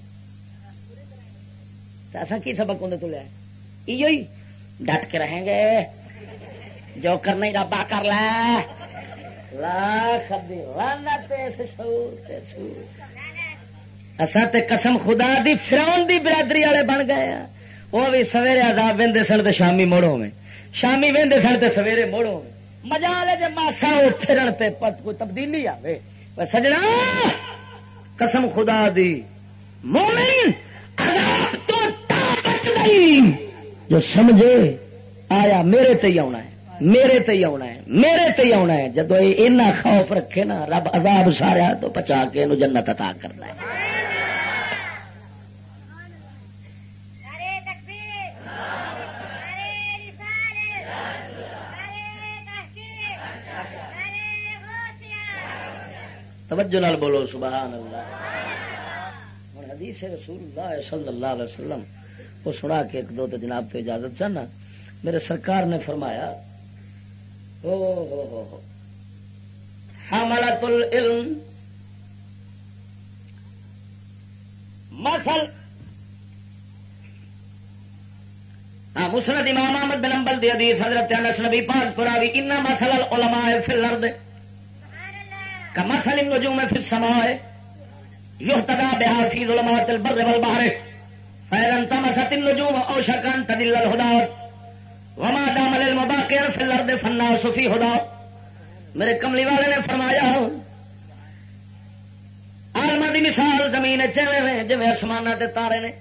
تے اساں کی سبق اندے تو لیا؟ ایو ہی ڈٹ کے رہیں گے، جو کرنا ہی ربا کر لے. لاکھ دی لعنت اس شعور تے شعور. اساں تے قسم خدا دی فرعون دی برادری والے بن گئے ہیں. وہ بھی سویرے عذاب ویندے سن تے شامی موڑوں میں، شامی ویندے سن تے سویرے موڑوں میں. مزہ لے جے ماسا وہ پھرن تے پت کوئی تبدیلی آوے. سجنا قسم خدا دی مومن عذاب تو تا بچ نہیں جو سمجھے آیا میرے تے ہی آنا ہے، میرے تے ہی آنا ہے، میرے تے ہی آنا ہے. جدو اینا خوف رکھے نا رب عذاب سارا تو بچا کے انہوں جنت عطا کرنا ہے. توجہ نال بولو سبحان اللہ. ہوں حدیث رسول اللہ صلی اللہ علیہ وسلم وہ سنا کے 1-2 تو جناب تو اجازت چاہنا. میرے سرکار نے فرمایا حملۃ العلم مثل. مسند امام احمد بن حنبل دی حدیث حضرت انس نبی پاک پراوی ان مثل العلماء فی الارض كمثل النجوم في السماء يهتدى بها في ظلمات البر والبحر فإذا انطمست النجوم أوشك أن تضل الهدى وما دام العلم باقيا في الأرض فالناس في هدى. میرے کملی والے نے فرمایا عالماں دی مثال زمین چویں جویں آسماناں تے تارے نے.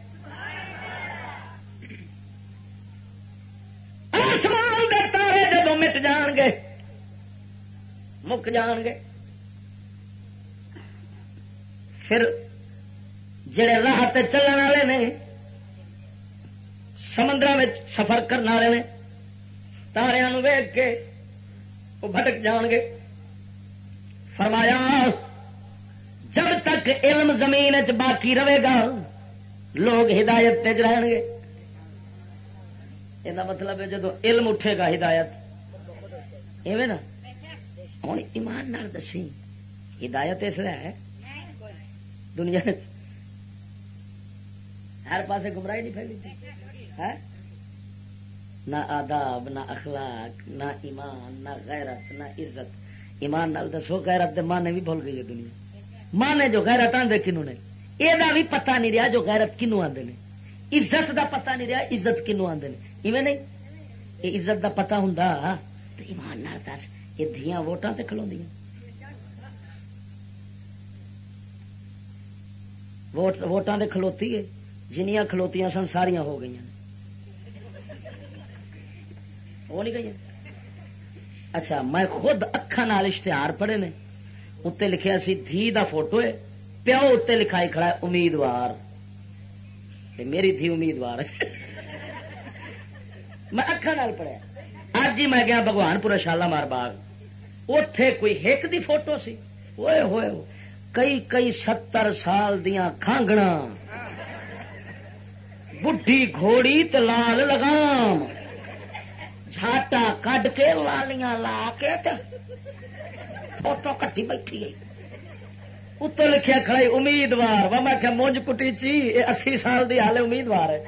آسمان دے تارے جدوں مٹ جان گے مک جان گے پھر جڑے راہ تے چلن والے نے سمندر میں سفر کرنے والے نے تاریاں نو ویکھ کے وہ بھٹک جان گے. فرمایا جب تک علم زمین چ باقی رہے گا لوگ ہدایت تے رہن گے. یہ مطلب ہے جدو علم اٹھے گا ہدایت ایویں نا. ہوں ایمان نال دسی ہدایت اس لیے ہے دنیا ہر پاسے گمراہی نہیں پھیلی، نہ آداب نہ اخلاق نہ ایمان نہ غیرت نہ عزت. ایمان نال دسو غیرت دے مانے بھی بھول گئی ہے دنیا. مانے جو غیرت آندے کنوں نے یہ بھی پتہ نہیں رہا جو غیرت کنوں آندے نے. عزت دا پتہ نہیں رہا عزت کنوں آندے نے. ایویں نہیں یہ عزت دا پتہ ہوندا تے ایمان نال دس یہ دھیاں ووٹاں تے کھلوندیاں. ووٹاں دے کھلوتی ہے جنیاں کھلوتیاں سن ساریاں ہو گئی ہو نہیں گئی. اچھا میں خود اکھاں نال اشتہار پڑھے نے اتنے لکھیا سی دھی دا فوٹو ہے پیو اتنے لکھائی کھڑا ہے امیدوار. میری دھی امیدوار ہے میں اکھاں نال پڑھیا. اج ہی میں گیا بھگوان پورا شالامار باغ اتے کوئی ہک دی فوٹو سی. ہوئے ہوئے کئی 70 سال دیاں کھانگنا بڈھی گھوڑی تے لال لگام جھاٹا کڈ کے لالیاں لا کے تے فوٹو کٹی بیٹھی گئی. اتوں لکھیا کھڑا امیدوار. وہ میں کہ مونج کٹی چی 80 سال دی حالے امیدوار ہے.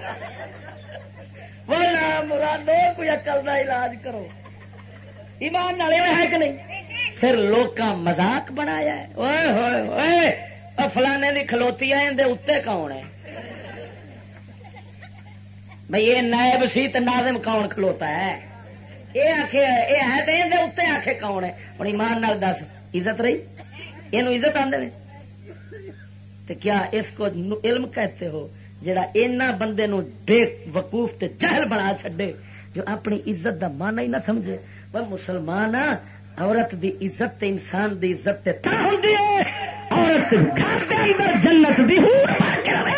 وہ نام مرادو کوئی عقل دا علاج کرو. ایمان نال ہے کہ نہیں؟ پھر لوکاں مذاق بنایا ہے. اوئے ہوئے ہوئے فلانے دی کھلوتی ہے اندے اتنے کون ہے؟ بھائی یہ نائب سی تو ناظم کون کھلوتا ہے؟ یہ آخے یہ ہے تو یہ اتنے آخے کون ہے؟ ہوں ایمان نال دس عزت رہی؟ یہ عزت آدھے تو کیا اس کو علم کہتے ہو جڑا اینا بندے نو بے وقوف تے جہل بنا چھڈے جو اپنی عزت دا مانا ہی نہ سمجھے؟ پر مسلمان عورت دی عزت تے انسان دی عزت تے تا ہوندی ہے عورت گھر دے اندر جنت دی حور بن کے رہے.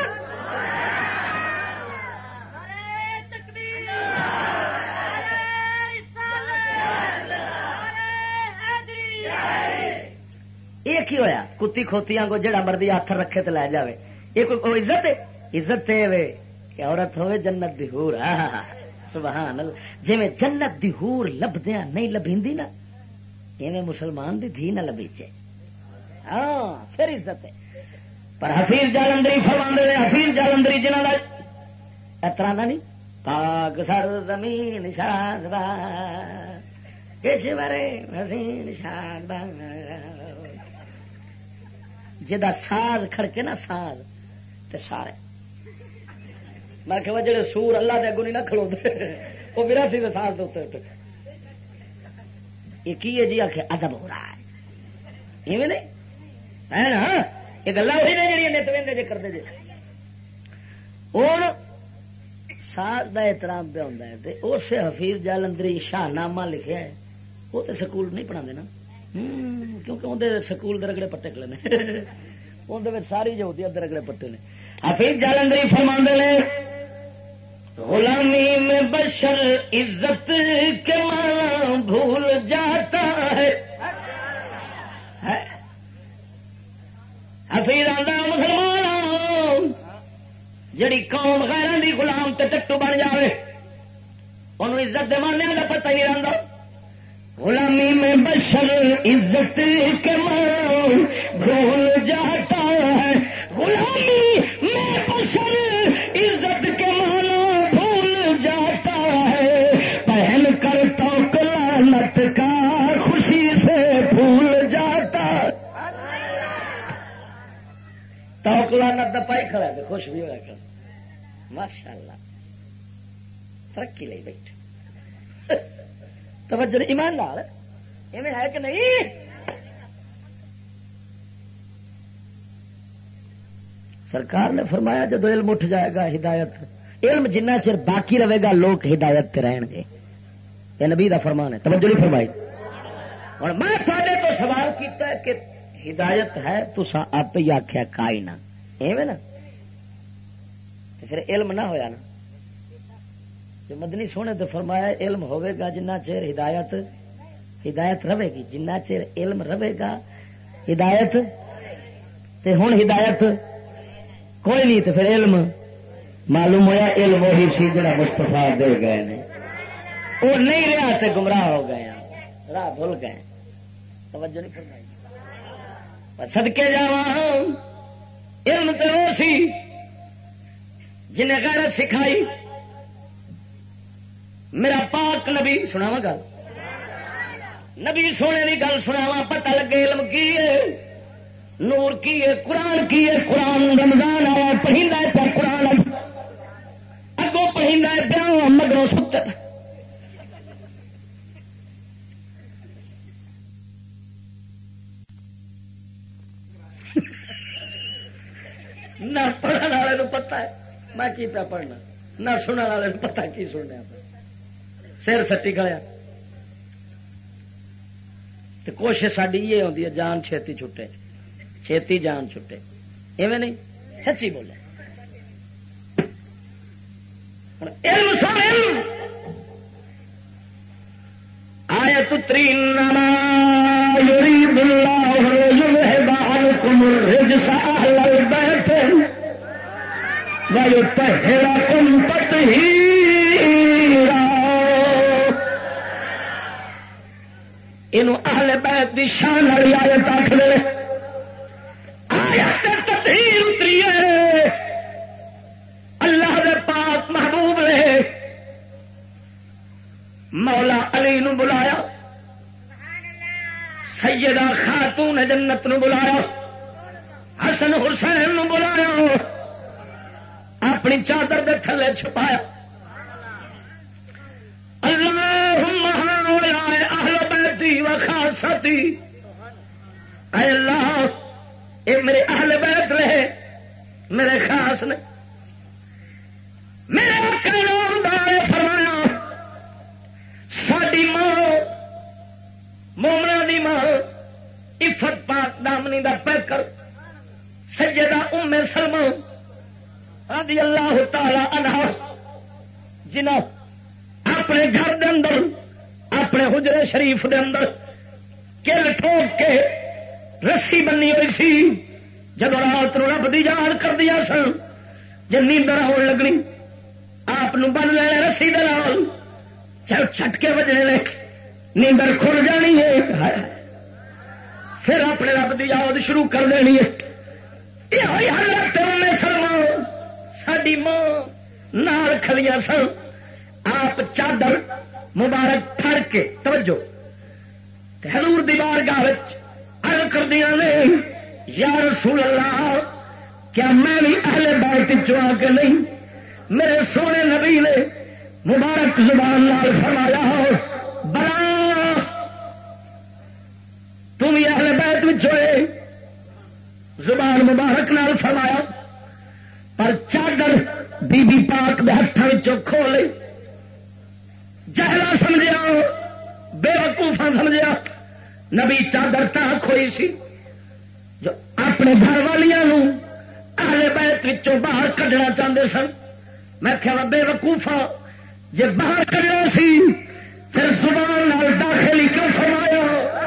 یہ کی ہویا کتی کھوتیاں کو جڑا مرضی ہاتھ رکھے تو لے جاوے. یہ کوئی عزت ہے؟ عزت ہے کہ عورت ہوئے جنت دی حور. سبحان اللہ. جی میں جنت دی حور لبدیاں نہیں لبھیندی نا ایویں مسلمان دی دھی نہ لبیچے. ہاں پھر عزت ہے. پر حفیظ جالندری فرماندے نے حفیظ جالندری جنہاں دا اعتراض نہیں پاک سر زمین شاد با کشور حسین شاد با جدا ساز کھڑکے نا ساز تے سارے میں کہ جڑے سور اللہ دے اگوں نہیں نہ کھلوندے وہ وراثی دے ساز دے اوتے یہ کی ہے جی آخر ادب ہو رہا ہے ایویں نہیں ہے نا. یہ گلا وہی نے جڑی نت ویندے جے کردے جے ہن ساز دا احترام پہ ہوندا ہے تے اس حفیظ جالندری شاہ نامہ لکھیا ہے وہ تے سکول نہیں پڑھاندے نا کیونکہ اندر سکول دے رگڑے پٹے کلے نے اندر ساری یہودیت دے رگڑے پٹے نے. حفیظ جالندری فرماندے نے غلامی میں بشر عزت کے معنی بھول جاتا ہے. حفیظ آندا مسلمان جڑی قوم غیراں دی غلام تے ٹٹو بن جاوے انہوں عزت دے معنی دا پتہ ہی نہیں رہندا. غلامی میں بشر عزت کے معنی بھول جاتا ہے. غلامی میں بشر عزت کے معنی بھول جاتا ہے. پہن کر توق لعنت کا خوشی سے بھول جاتا. توق لعنت دا پائی کھڑا ہے خوش بھی ہوا کر ماشاءاللہ ترقی لے بیٹھے. توجہ ایمان لال ایویں ہے کہ نہیں؟ سرکار نے فرمایا جب علم اٹھ جائے گا ہدایت علم جنہ چر باقی رہے گا لوگ ہدایت پہ رہن گے. یہ نبی دا فرمان ہے. توجہ نہیں فرمائی. اور میں تھوڑے تو سوال کیتا ہے کہ ہدایت ہے تو آپ ہی آخیا کائی نہ ایویں نا پھر علم نہ ہویا نا. جو مدنی سونے تو فرمایا علم ہوئے گا جنہ چیر ہدایت رہے گی. جنہ چیر علم رہے گا ہدایت تے ہن ہدایت کوئی نہیں. تو پھر علم معلوم ہویا علم وہی سی جڑا مصطفیٰ دے گئے نے وہ نہیں رہا تے گمراہ ہو گئے راہ بھول گئے. توجہ نہیں فرمائی. صدقے جاواں علم تے وہ سی جنہیں غیرت سکھائی. میرا پاک نبی سناواں گل نبی سونے کی گل سناواں پتہ لگے علم کی ہے نور کی ہے قرآن کی ہے. قرآن رمضان آیا پڑھیندا ہے پیا قرآن اگوں پڑھیندا ہے پیا مگروں ستا. نہ پڑھنے والے پتا ہے میں کی پیا پڑھنا نہ سننے والے پتا کی سننا سر سٹی گلیا. تو کوشش ساری یہ ہوتی ہے جان چھتی چھٹے چھتی جان چھٹے ایویں نہیں سچی بولے. آیت 3 یرید اللہ لیذھب عنکم الرجس اہل البیت ویطہرکم تطہیرا. اینو اہل بیت دی شان والی آیت آکھدے. آیت تطہیر اتری ہے اللہ دے پاک محبوب نے مولا علی نو بلایا سیدہ خاتون جنت نو بلایا حسن حسین نو بلایا اپنی چادر دے تھلے چھپایا سی اے اللہ اے میرے اہل بیت رہے میرے خاص نے میرے آقا نامدار نے فرمایا ساڈی ماں مومناں دی ماں عفت پاک دامنی دا پیکر سیدہ ام سلمہ رضی اللہ تعالی عنہا جنہاں اپنے گھر دے اندر اپنے حجرے شریف دے اندر کل ٹھوک کے رسی بنی ہوئی سی جب رات نو رب دی یاد کر دیا سن جب نیندر آن لگنی آپ بن لے رسی دے نال چل چھٹکے بجنے نے نیندر کھل جانی ہے پھر اپنے رب دی یاد شروع کر دینی ہے یہ حضرت ام سلمہ ساڈی ماں نال کھڑیاں سن آپ چادر مبارک پھڑ کے توجہ حضور دی بارگاہ وچ عرض کردیاں نے یا رسول اللہ کیا میں بھی اہل بیت چوں آ کے نہیں میرے سونے نبی نے مبارک زبان نال فرمایا ہو بلا تم بھی اہل بیت وچ ہوئے زبان مبارک نال فرمایا پر چادر بی بی پاک دے ہاتھاں وچوں کھولے جہلا سمجھیا بے وقوفا سمجھیا نبی چادر تاک ہوئی سی جو اپنے گھر والیاں نو اہل بیت وچوں باہر کڈنا چاہتے سن میں کہا بے وقوفا جے باہر کڈنا سی پھر زبان نال داخل کیوں فرمایا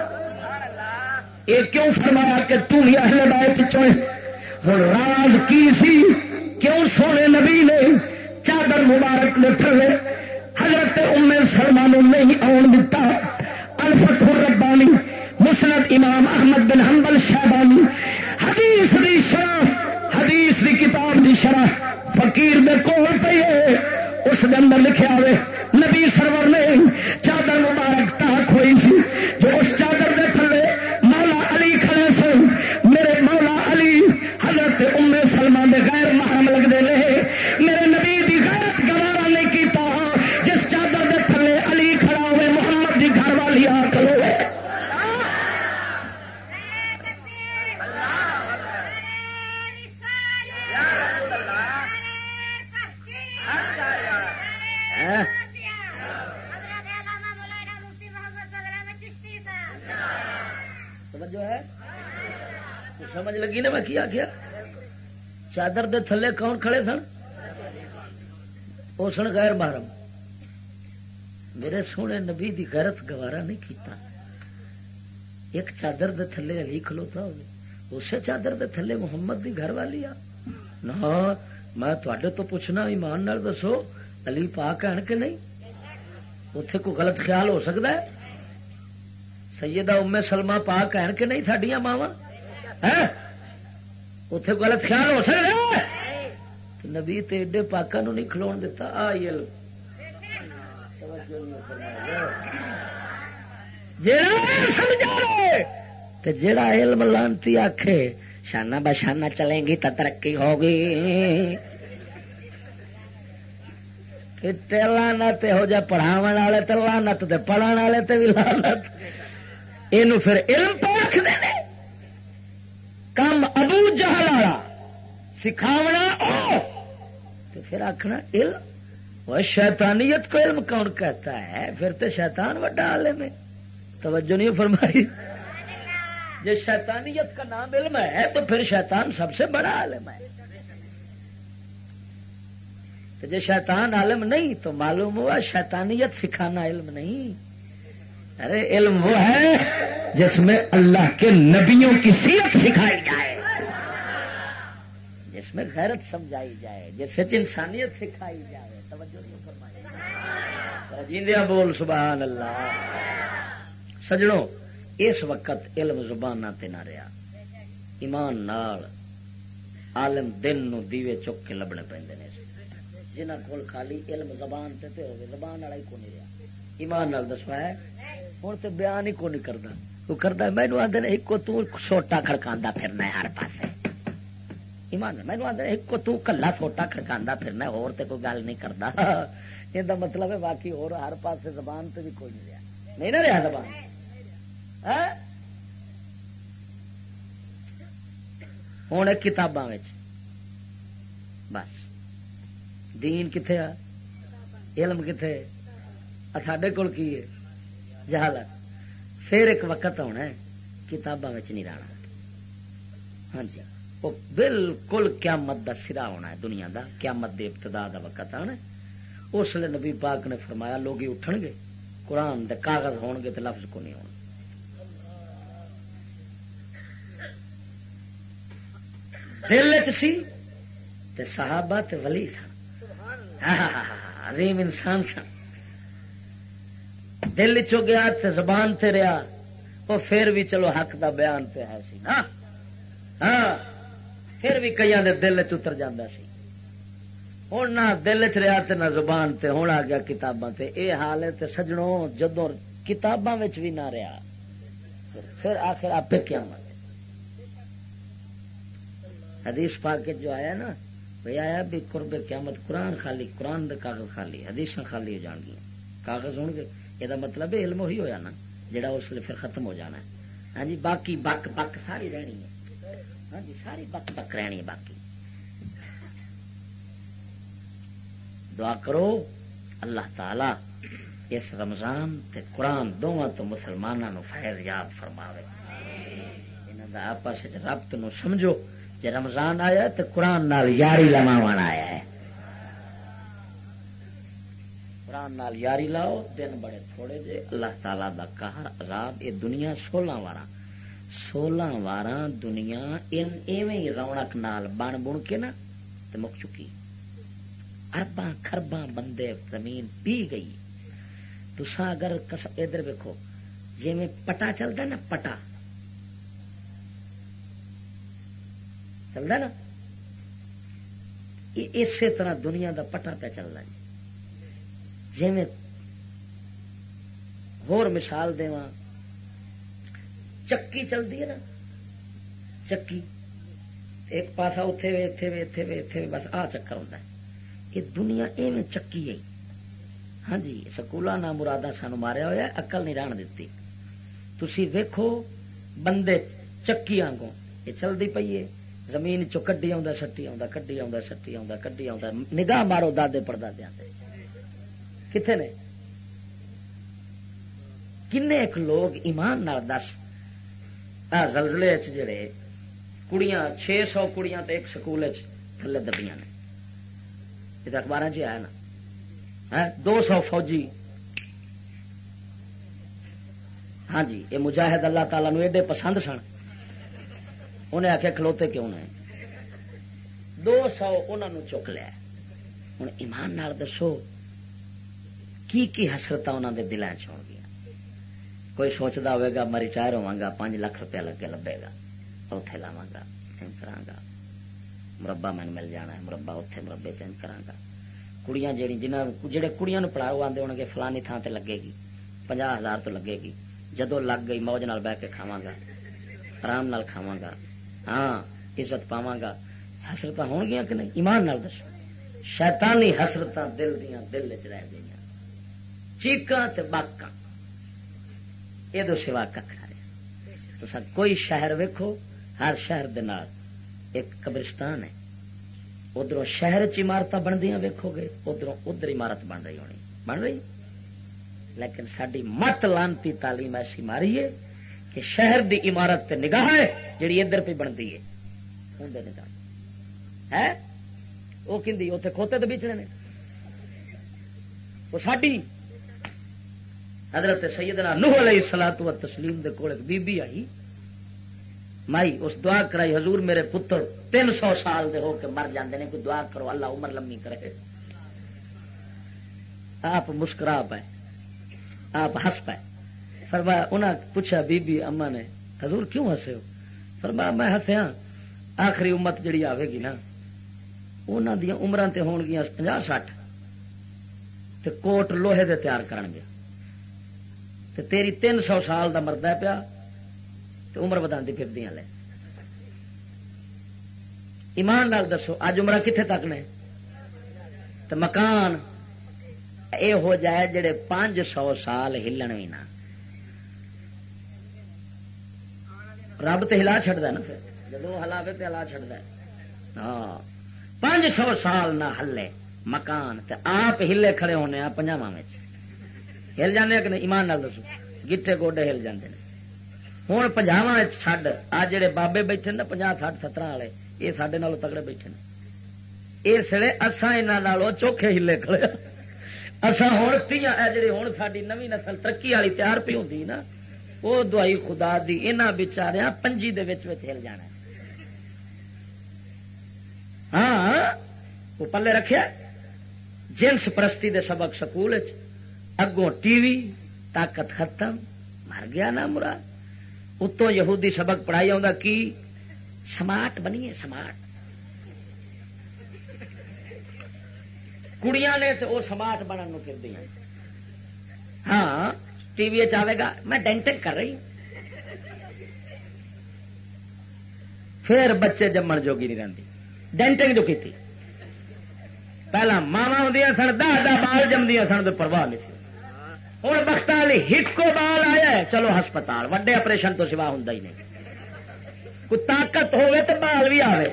یہ کیوں فرمایا کہ تم ہی اہل بیت وچوں ہن راز کی سی کیوں سونے نبی نے چادر مبارک نے تھلے حضرت ام سلمہ نو نہیں آن دتا الفتح الربانی مسند امام احمد بن حنبل شیبانی حدیث دی شرح حدیث دی کتاب دی شرح فقیر دے کول پئی ہے اس دے اندر لکھیا ہوئے نبی سرور نے چادر مبارک تاک ہوئی سی جو اس چادر دے تھلے مولا علی کھڑے سن میرے مولا علی حضرت ام سلمہ دے غیر محرم لگدے نے میرے نبی دی غیرت گوارا نہیں کیتا جس چادر دے تھلے علی کھڑا ہوئے محمد دی گھر والی آ کھلوے سمجھ لگی نا میں کیا کیا چادر دے تھلے کون کھڑے سن وہ سن غیر محرم میرے سونے نبی دی غیرت گوارا نہیں کیتا ایک چادر دے تھلے علی کھلوتا ہوئے اسے چادر دے تھلے محمد دی گھر والی آ نہ میں تھوڑے تو پوچھنا ایمان نال دسو علی پاک ہیں کہ نہیں اتنے کوئی غلط خیال ہو سکتا ہے سیدہ ام سلمہ پاک ہیں کہ نہیں ساڈیاں ماواں اتے غلط خیال ہو سکتا نبی تے ایڈے پاکاں نو نہیں کھلون دیتا جیڑا علم لانتی آکھے شانہ بشانہ چلیں گی تو ترقی ہوگی لانت ہو جائے پڑھاو والے تے لانت تے پڑھن والے تے بھی لانت یہ پھر علم پہ رکھ دے کم ابو جہل والا سکھاونا تو پھر آخنا علم وہ شیطانیت کو علم کون کہتا ہے پھر تو شیطان وڈا عالم ہے توجہ نہیں فرمائی جب شیطانیت کا نام علم ہے تو پھر شیطان سب سے بڑا عالم ہے تو جب شیطان عالم نہیں تو معلوم ہوا شیطانیت سکھانا علم نہیں ارے علم وہ ہے جس میں اللہ کے نبیوں کی سیرت سکھائی جائے جس میں غیرت سمجھائی جائے جس سے انسانیت سکھائی جائے توجہ نہیں فرمائی جیندیا بول سبحان اللہ سجڑوں اس وقت علم زباناں تے نہ رہا ایمان نال عالم دن نو دیوے چک کے لبنے پیندے نے جنہاں کول خالی علم زبان تے ہوے زبان والا ہی کو نہیں رہا ایمان نال دسوا ہے ہوں تو بیان ہی کو نہیں کرتا وہ کرتا مینو آدھے نے ایک تو سوٹا کھڑکاندا پھرنا ہے ہر پاسے ایمان مینو آدھے ایک تو کلا سوٹا کھڑکاندا پھرنا ہے اور تے کوئی گل نہیں کرتا یہ مطلب ہے باقی اور ہر پاسے زبان تے بھی کوئی نہیں رہا نہیں نہ رہا زبان ہوں کتاباں بس دین کتنے آ علم کتنے ساڈے کول کی ہے جہالت. پھر ایک وقت ہونا ہے کتاباں نہیں رہنا. ہاں جی وہ بالکل قیامت دا سرا ہونا ہے دنیا دا, قیامت دے ابتدا دا وقت آنا. اس لیے نبی پاک نے فرمایا لوگ اٹھن گے قرآن دے کاغذ ہون گے تو لفظ کو نہیں ہونا. دل چ سی تے صحابہ تے ولی سن, عظیم انسان سن. دل چو گیا تے زبان تے رہا, وہ پھر بھی چلو حق دا بیان تے ہے سی نا. ہاں پھر بھی کئی دے دل چتر جاندہ سی. ہوں نہ دل چ رہا تے نہ زبان تے, ہوں آ گیا کتاباں تے. اے حال ہے تے سجنوں جدوں کتاباں وچ بھی نہ رہا پھر آخر آپ قیامت. حدیث پاک جو آیا نا بھائی آیا بھی قرب قیامت قرآن خالی, قرآن دے کاغذ خالی, حدیث خالی ہو جان گیا. کاغذ ہون گے یہ مطلب علم وہی ہویا نا جڑا اس لیے پھر ختم ہو جانا ہے. ہاں جی باقی بک بک ساری رہنی ہے. ہاں جی ساری بک بک رہنی ہے. باقی دعا کرو اللہ تعالی اس رمضان تے قرآن دونوں تو مسلمانوں فیض یاب فرماوے. انہاں دا آپس وچ ربط نو سمجھو. جے رمضان آیا تو قرآن نال یاری لواون آیا ہے. قرآن نال یاری لاؤ. دن بڑے تھوڑے جے. اللہ تعالی دا قہر عذاب یہ دنیا 16 واراں دنیا ایویں ہی رونق نال بن بن کے نا تے مک چکی. ارباں خرباں بندے زمین پی گئی. تساں اگر ادھر ویکھو جی میں پٹا چلتا نا, پٹا چلتا نا, اسی طرح دنیا دا پٹا پہ چلتا جی. جی میں ہور مثال دیواں, چکی چلتی ہے نا, چکی ایک پاسا اتے وے اتے وے اتے وے اتے وے, بس آ چکر ہوتا ہے. یہ دنیا ایویں چکی ہے. ہاں جی سکولاں نہ مراداں سانو ماریا ہوا, عقل نہیں رہن دیتی. تسی ویکھو بندے چکی آنگوں یہ چلتی پئی ہے. زمین چو کڈی آندا سٹی آندا, کڈی آندا سٹی آندا, کڈی آندا. نگاہ مارو دادے پردادیاں تے کتنے نے کنے ایک لوگ ایمان نال دس. زلزلے جڑے کڑیاں 600 کڑیاں تے ایک سکول تھلے دبیاں نے, یہ تو اخبار چ آیا نا. 200 فوجی. ہاں جی یہ مجاہد اللہ تعالیٰ نو ایڈے پسند سن, انہیں آخیا کھلوتے کیوں نے. 200 انہوں چک لیا. ہوں ایمان نال دسو کی حسرت انہوں دے دلان چ ہو گیا. کوئی سوچتا ہوئے گا میں ریٹائر ہوا گا 5 لاکھ روپیہ لگے لبے گا, اوتھے لاواں گا, کراں گا, مربع مین مل جانا ہے, مربع اوتھے مربے چینج کراں گا. کڑیاں جڑے کڑیاں نو پڑھاؤ آندے ہون گے فلانی تھان تے لگے گی 50,000 تو لگے گی. جدو لگ گئی موج نال بہ کے کھاواں گا, آرام نال کھاواں گا, ہاں عزت پاواں گا. حسرتاں ہون گیاں کہ نہیں؟ ایمان نال دسو. شیطانی حسرتاں دل دیاں دل وچ رہ گئیاں. چیکاں تے باکاں یہ دو سوا ککھ نہیں. تو کوئی شہر ویکھو, ہر شہر دے نال ایک قبرستان ہے. ادھر شہر چ عمارت بندیاں ویکھو گے, ادھر عمارت بن رہی ہونی, بن رہی. لیکن ساری مت لانتی تعلیم ایسی ماری ہے کہ شہر دی عمارت تے نگاہ ہے جڑی ادھر پہ بنتی ہے. ہے وہ کہندی اتنے کھوتے تو بیچنے نے. وہ ساڈی حضرت سیدنا نوح علیہ الصلوۃ والتسلیم دے کول ایک بی بی آئی, مائی اس دعا کرائی حضور میرے پتر 300 سال دے ہو کے مر جاندے نے, کوئی دعا کرو اللہ عمر لمبی کرے. آپ مسکرا پائے, آپ ہنس پائے. فرمایا انہاں پوچھا بی بی اما نے حضور کیوں ہنسے ہو؟ فرمایا میں ہنسیا آخری امت جڑی آوے گی نا انہاں دیاں عمراں تے ہون گیاں 50-60 تے کوٹ لوہے دے تیار کرن گے, تے تیری 300 سال دا مردا پیا تے عمر وداندی پھردیاں لے. ایمان نال دسو اج عمرہ کتنے تک نے؟ تے مکان اے ہو جائے جڑے 500 سال ہلن بھی نہ, رب تے ہلا چھڑدا نا. پھر جدو ہلاوے تے ہلا چھڑدا ہے. ہاں 500 سال نہ ہلے مکان تے آپ ہلے کھڑے ہونے آ 50 میں ہل جانے کہ نہیں؟ ایمان نال دسو گٹھے گوڈے ہل جاندے نے. ہوں 50 چھڈ آ جڑے بابے بیٹھے نا 50 60 70 والے یہ سڈے نالوں تگڑے بیٹھے نے. اس لیے اساں انہاں نالوں چوکھے ہلے کھڑے اساں ہوں تیاں جڑی ہوں ساری نویں نسل ترقی والی تیار پی ہوندی نا وہ دعائی خدا دی انہاں بیچاریاں پنجی دے وچ ہل جانا. ہاں وہ پلے رکھیا جنس پرستی دے سبق سکول اگوں ٹی وی طاقت ختم مر گیا نا مراد. اتوں یہودی سبق پڑھائی آؤں کی سمارٹ بنیے سمارٹ کڑیاں نے تو وہ سمارٹ بننے کو پھر دیا. ہاں ٹی وی آئے گا میں ڈینٹنگ کر رہی ہوں. پھر بچے جمن جوگی نہیں رہتی. ڈینٹنگ جو کی تھی پہلا ماوا ہوں سن 10 بال جمدیاں سن تو پرواہ نہیں. ہوں بخت والی ہٹ کو بال آیا ہے چلو ہسپتال وڈے آپریشن تو سوا ہوں ہی نہیں. کوئی طاقت ہوے تو بال بھی آوے.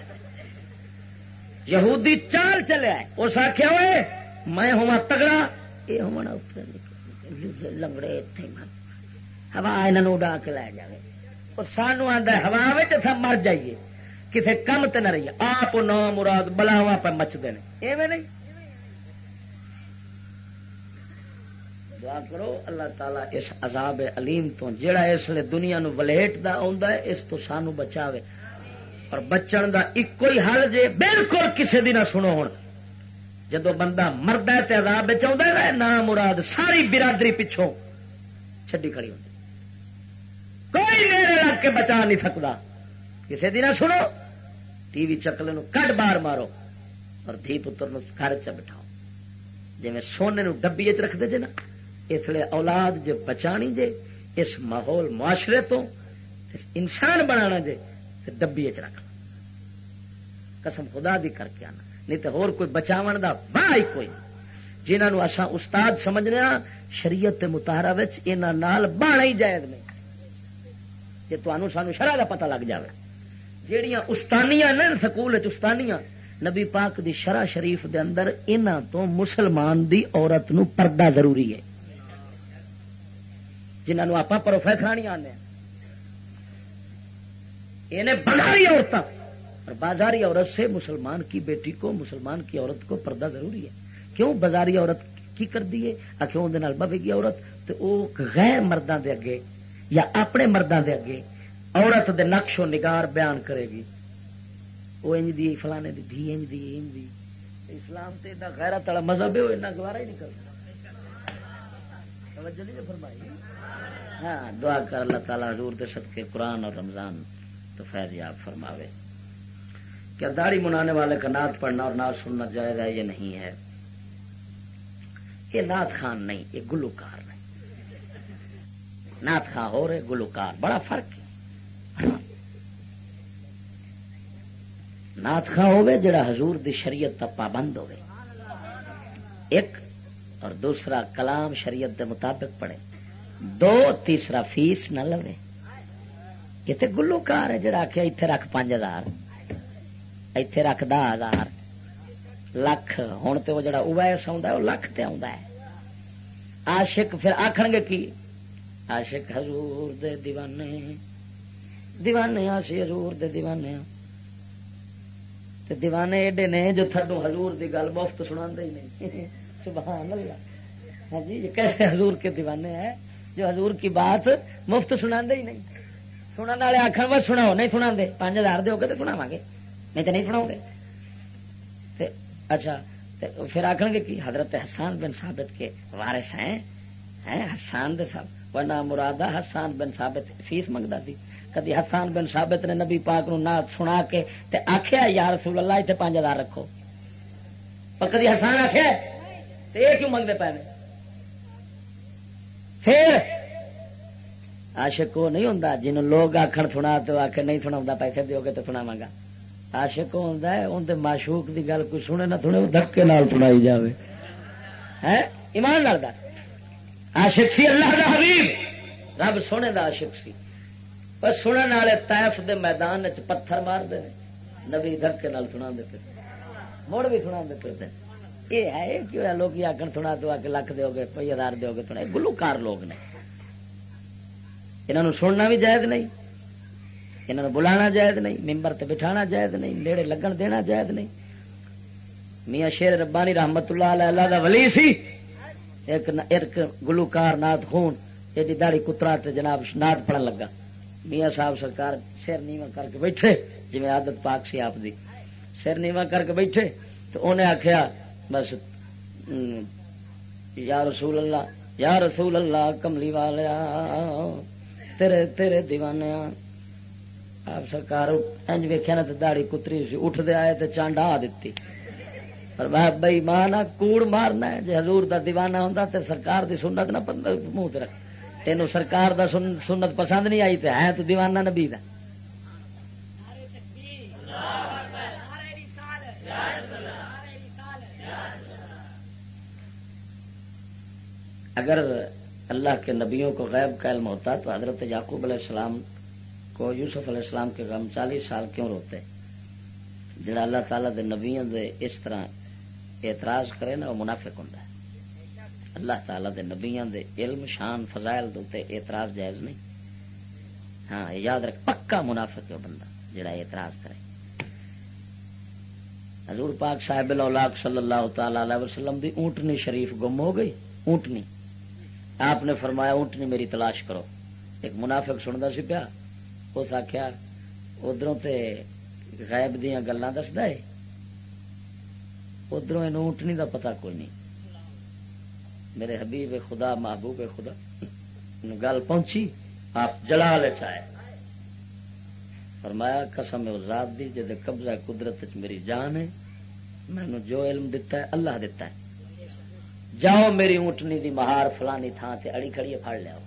یہودی چال چلے اس آخیا ہوئے میں ہوا تگڑا یہ ہونا لنگڑے ہوا یہاں اڈا کے لے جائے. اور سانو آدھا ہوا مر جائیے کسی کم تے نہ رہیے. آپ نو مراد بلاوا پہ مچتے ہیں ایویں نہیں. دعا کرو اللہ تعالیٰ اس عذاب علیم تو جڑا اس لیے دنیا نو ولیٹ دا آندا ہے اس تو سانو بچاوے. اور بچن دا ایک ہی حل جے بالکل کسی دی نہ سنو. ہوں جدو بندہ مرد ہے تے عذاب وچ آندا ہے نا مراد ساری برادری پچھوں چھڈی کھڑی ہوندی. کوئی میرے لگ کے بچا نہیں سکتا. کسی دی نہ سنو. ٹی وی چکلے نو کڈ باہر مارو اور دھی پتر نو گھر چ بٹھاؤ. جی سونے نو ڈبی چ رکھ دے جے نا اس لیے اولاد جے بچانی جے اس ماحول معاشرے تو انسان بنانا جے ڈبی چ رکھ. قسم خدا دی کر کے آنا نہیں تو ہور کوئی بچاون دا واہ ہی کوئی نہیں. جنہاں نو اساں استاد سمجھنے ہاں شریعت مطہرہ وچ انہاں نال بانا ہی جائز نہیں. جے تانوں سانو شرع دا پتہ لگ جاوے جیڑیاں استانیاں نے سکول وچ استانیاں نبی پاک دی شرع شریف دے اندر انہاں تو مسلمان دی عورت نو پردہ ضروری ہے. جنہاں نو آپاں پروفیسرانی آنے انہیں بازاری عورتیں اور بازاری عورت سے مسلمان کی بیٹی کو مسلمان کی عورت کو پردہ ضروری ہے. کیوں بازاری عورت کی کر دی ہے آخر اندر بوے گی عورت تو وہ غیر مردوں دے اگے یا اپنے مردوں دے اگے عورت دے نقش و نگار بیان کرے گی. وہ انج دی فلانے دی دھی انج دی. اسلام تے دا غیرت والا مذہب ہے وہ اتنا گوارا ہی نہیں کرتا. توجہ نہیں فرمائی. ہاں دعا کر اللہ تعالیٰ حضور دے صدقے قرآن اور رمضان تو فیض یاب فرماوے. کیا داڑھی منانے والے کا نعت پڑھنا اور نعت سننا جائز ہے؟ یہ نہیں ہے. یہ نعت خان نہیں یہ گلوکار نہیں. نعت خان ہو رہے گلوکار بڑا فرق ہے. نعت خان ہوے جڑا حضور دی شریعت تا پابند ہوے ایک اور دوسرا کلام شریعت دے مطابق پڑھے. 2 تیسرا فیس نہ لوے. یہ تے گلوکار ہے جڑا کہ ایتھے رکھ 5000 ایتھے رکھ 10,000 لکھ. ہوں تو وہ جڑا اویس آندا ہے وہ لکھ تے آندا ہے. عاشق پھر آکھن گے کی عاشق حضور دے دیوانے دیوانے اسی حضور دے دیوانے تے دیوانے ایڈے نے جو تھڈو حضور دی گل مفت سناندے ہی نہیں. سبحان اللہ. ہاں جی یہ کیسے حضور کے دیوانے ہیں جو حضور کی بات مفت سناندے ہی نہیں. سننے والے آخر بس سناؤ نہیں سنا دے 5,000 دے ہو گے تو سناواں گے نہیں تو نہیں سناؤ گے. اچھا پھر آخر گے کہ حضرت حسان بن ثابت کے وارث ہیں حسان دے صاحب ورنہ مرادہ حسان بن ثابت فیس منگتا تھی. کدی حسان بن ثابت نے نبی پاک نو نعت سنا کے تے آخیا یا رسول اللہ اتنے 5,000 رکھو. پر کدی حسان آخیا تے یہ کیوں منگتے پے. پھر عاشق وہ نہیں ہوتا جنہوں لوگ آخر سنا تو آخر نہیں سنا پیسے دیو گے تو سناواں گا. عاشق ہوتا ہے اندر معشوق دی گل کوئی سنے نہ سنے دھکے نال سنائی جاوے. ایمان لگتا عاشق سی اللہ دا حبیب رب سونے دا عاشق سی. پر سنن والے طائف دے میدان چ پتھر مارتے ہیں نبی دھکے نال سنا پھر مڑ بھی سنا پھرتے یہ ہے کہ لوگ آخر سنا دو آ کے لکھ دو گے 50,000 دو گے سنا گلوکار لوگ نے انہوں سننا بھی جائز نہیں انہوں بلانا جائز نہیں ممبر تے بٹھانا جائز نہیں نیڑے لگن دینا جائز نہیں میاں شیر ربانی رحمت اللہ علیہ اللہ دا ولی سی ایک گلوکار نات خون ایڈی داڑھی کترا تے جناب نات پڑھن لگا میاں صاحب سرکار سر نیواں کر کے بیٹھے جی عادت پاک سی آپ دی سر نیواں کر کے بیٹھے تو انہیں آخیا بس یا رسول اللہ کملی والیا تیرے تیرے دیوانے آپ سرکار انج ویکھیا نا تے داڑھی کتری سی اٹھ دے آئے تے چانڈا آ دتی پر میں بھائی ماں کوڑ مارنا ہے جی حضور دا دیوانہ ہوندا تے سرکار دی سنت نہ منہ تے رکھ تینوں سرکار دا سنت پسند نہیں آئی تے ہے تو دیوانہ نبی دا اگر اللہ کے نبیوں کو غیب کا علم ہوتا تو حضرت یعقوب علیہ السلام کو یوسف علیہ السلام کے غم 40 سال کیوں روتے جڑا اللہ تعالیٰ دے نبیوں دے اس طرح اعتراض کرے نا وہ منافق ہوتا ہے اللہ تعالیٰ دے نبیوں دے علم شان فضائل دے اعتراض جائز نہیں ہاں یاد رکھ پکا منافق ہے بندہ جڑا اعتراض کرے حضور پاک صاحب الاولاق صلی اللہ تعالی علیہ وسلم دی اونٹنی شریف گم ہو گئی اونٹنی آپ نے فرمایا اونٹنی میری تلاش کرو ایک منافق سنتا سی پیا اس آخیا ادھروں تے غیب دیاں گلاں دسدا ہے ادھروں اینوں اونٹنی دا پتہ کوئی نہیں میرے حبیب خدا محبوب خدا گل پہنچی آپ جلال چائے فرمایا قسم ہے ذات دی جے قبضہ قدرت وچ میری جان ہے مینوں جو علم دتا ہے اللہ دتا ہے جاؤ میری اونٹنی دی مہار فلانی تھان تے اڑی کھڑی پھڑ لیاؤ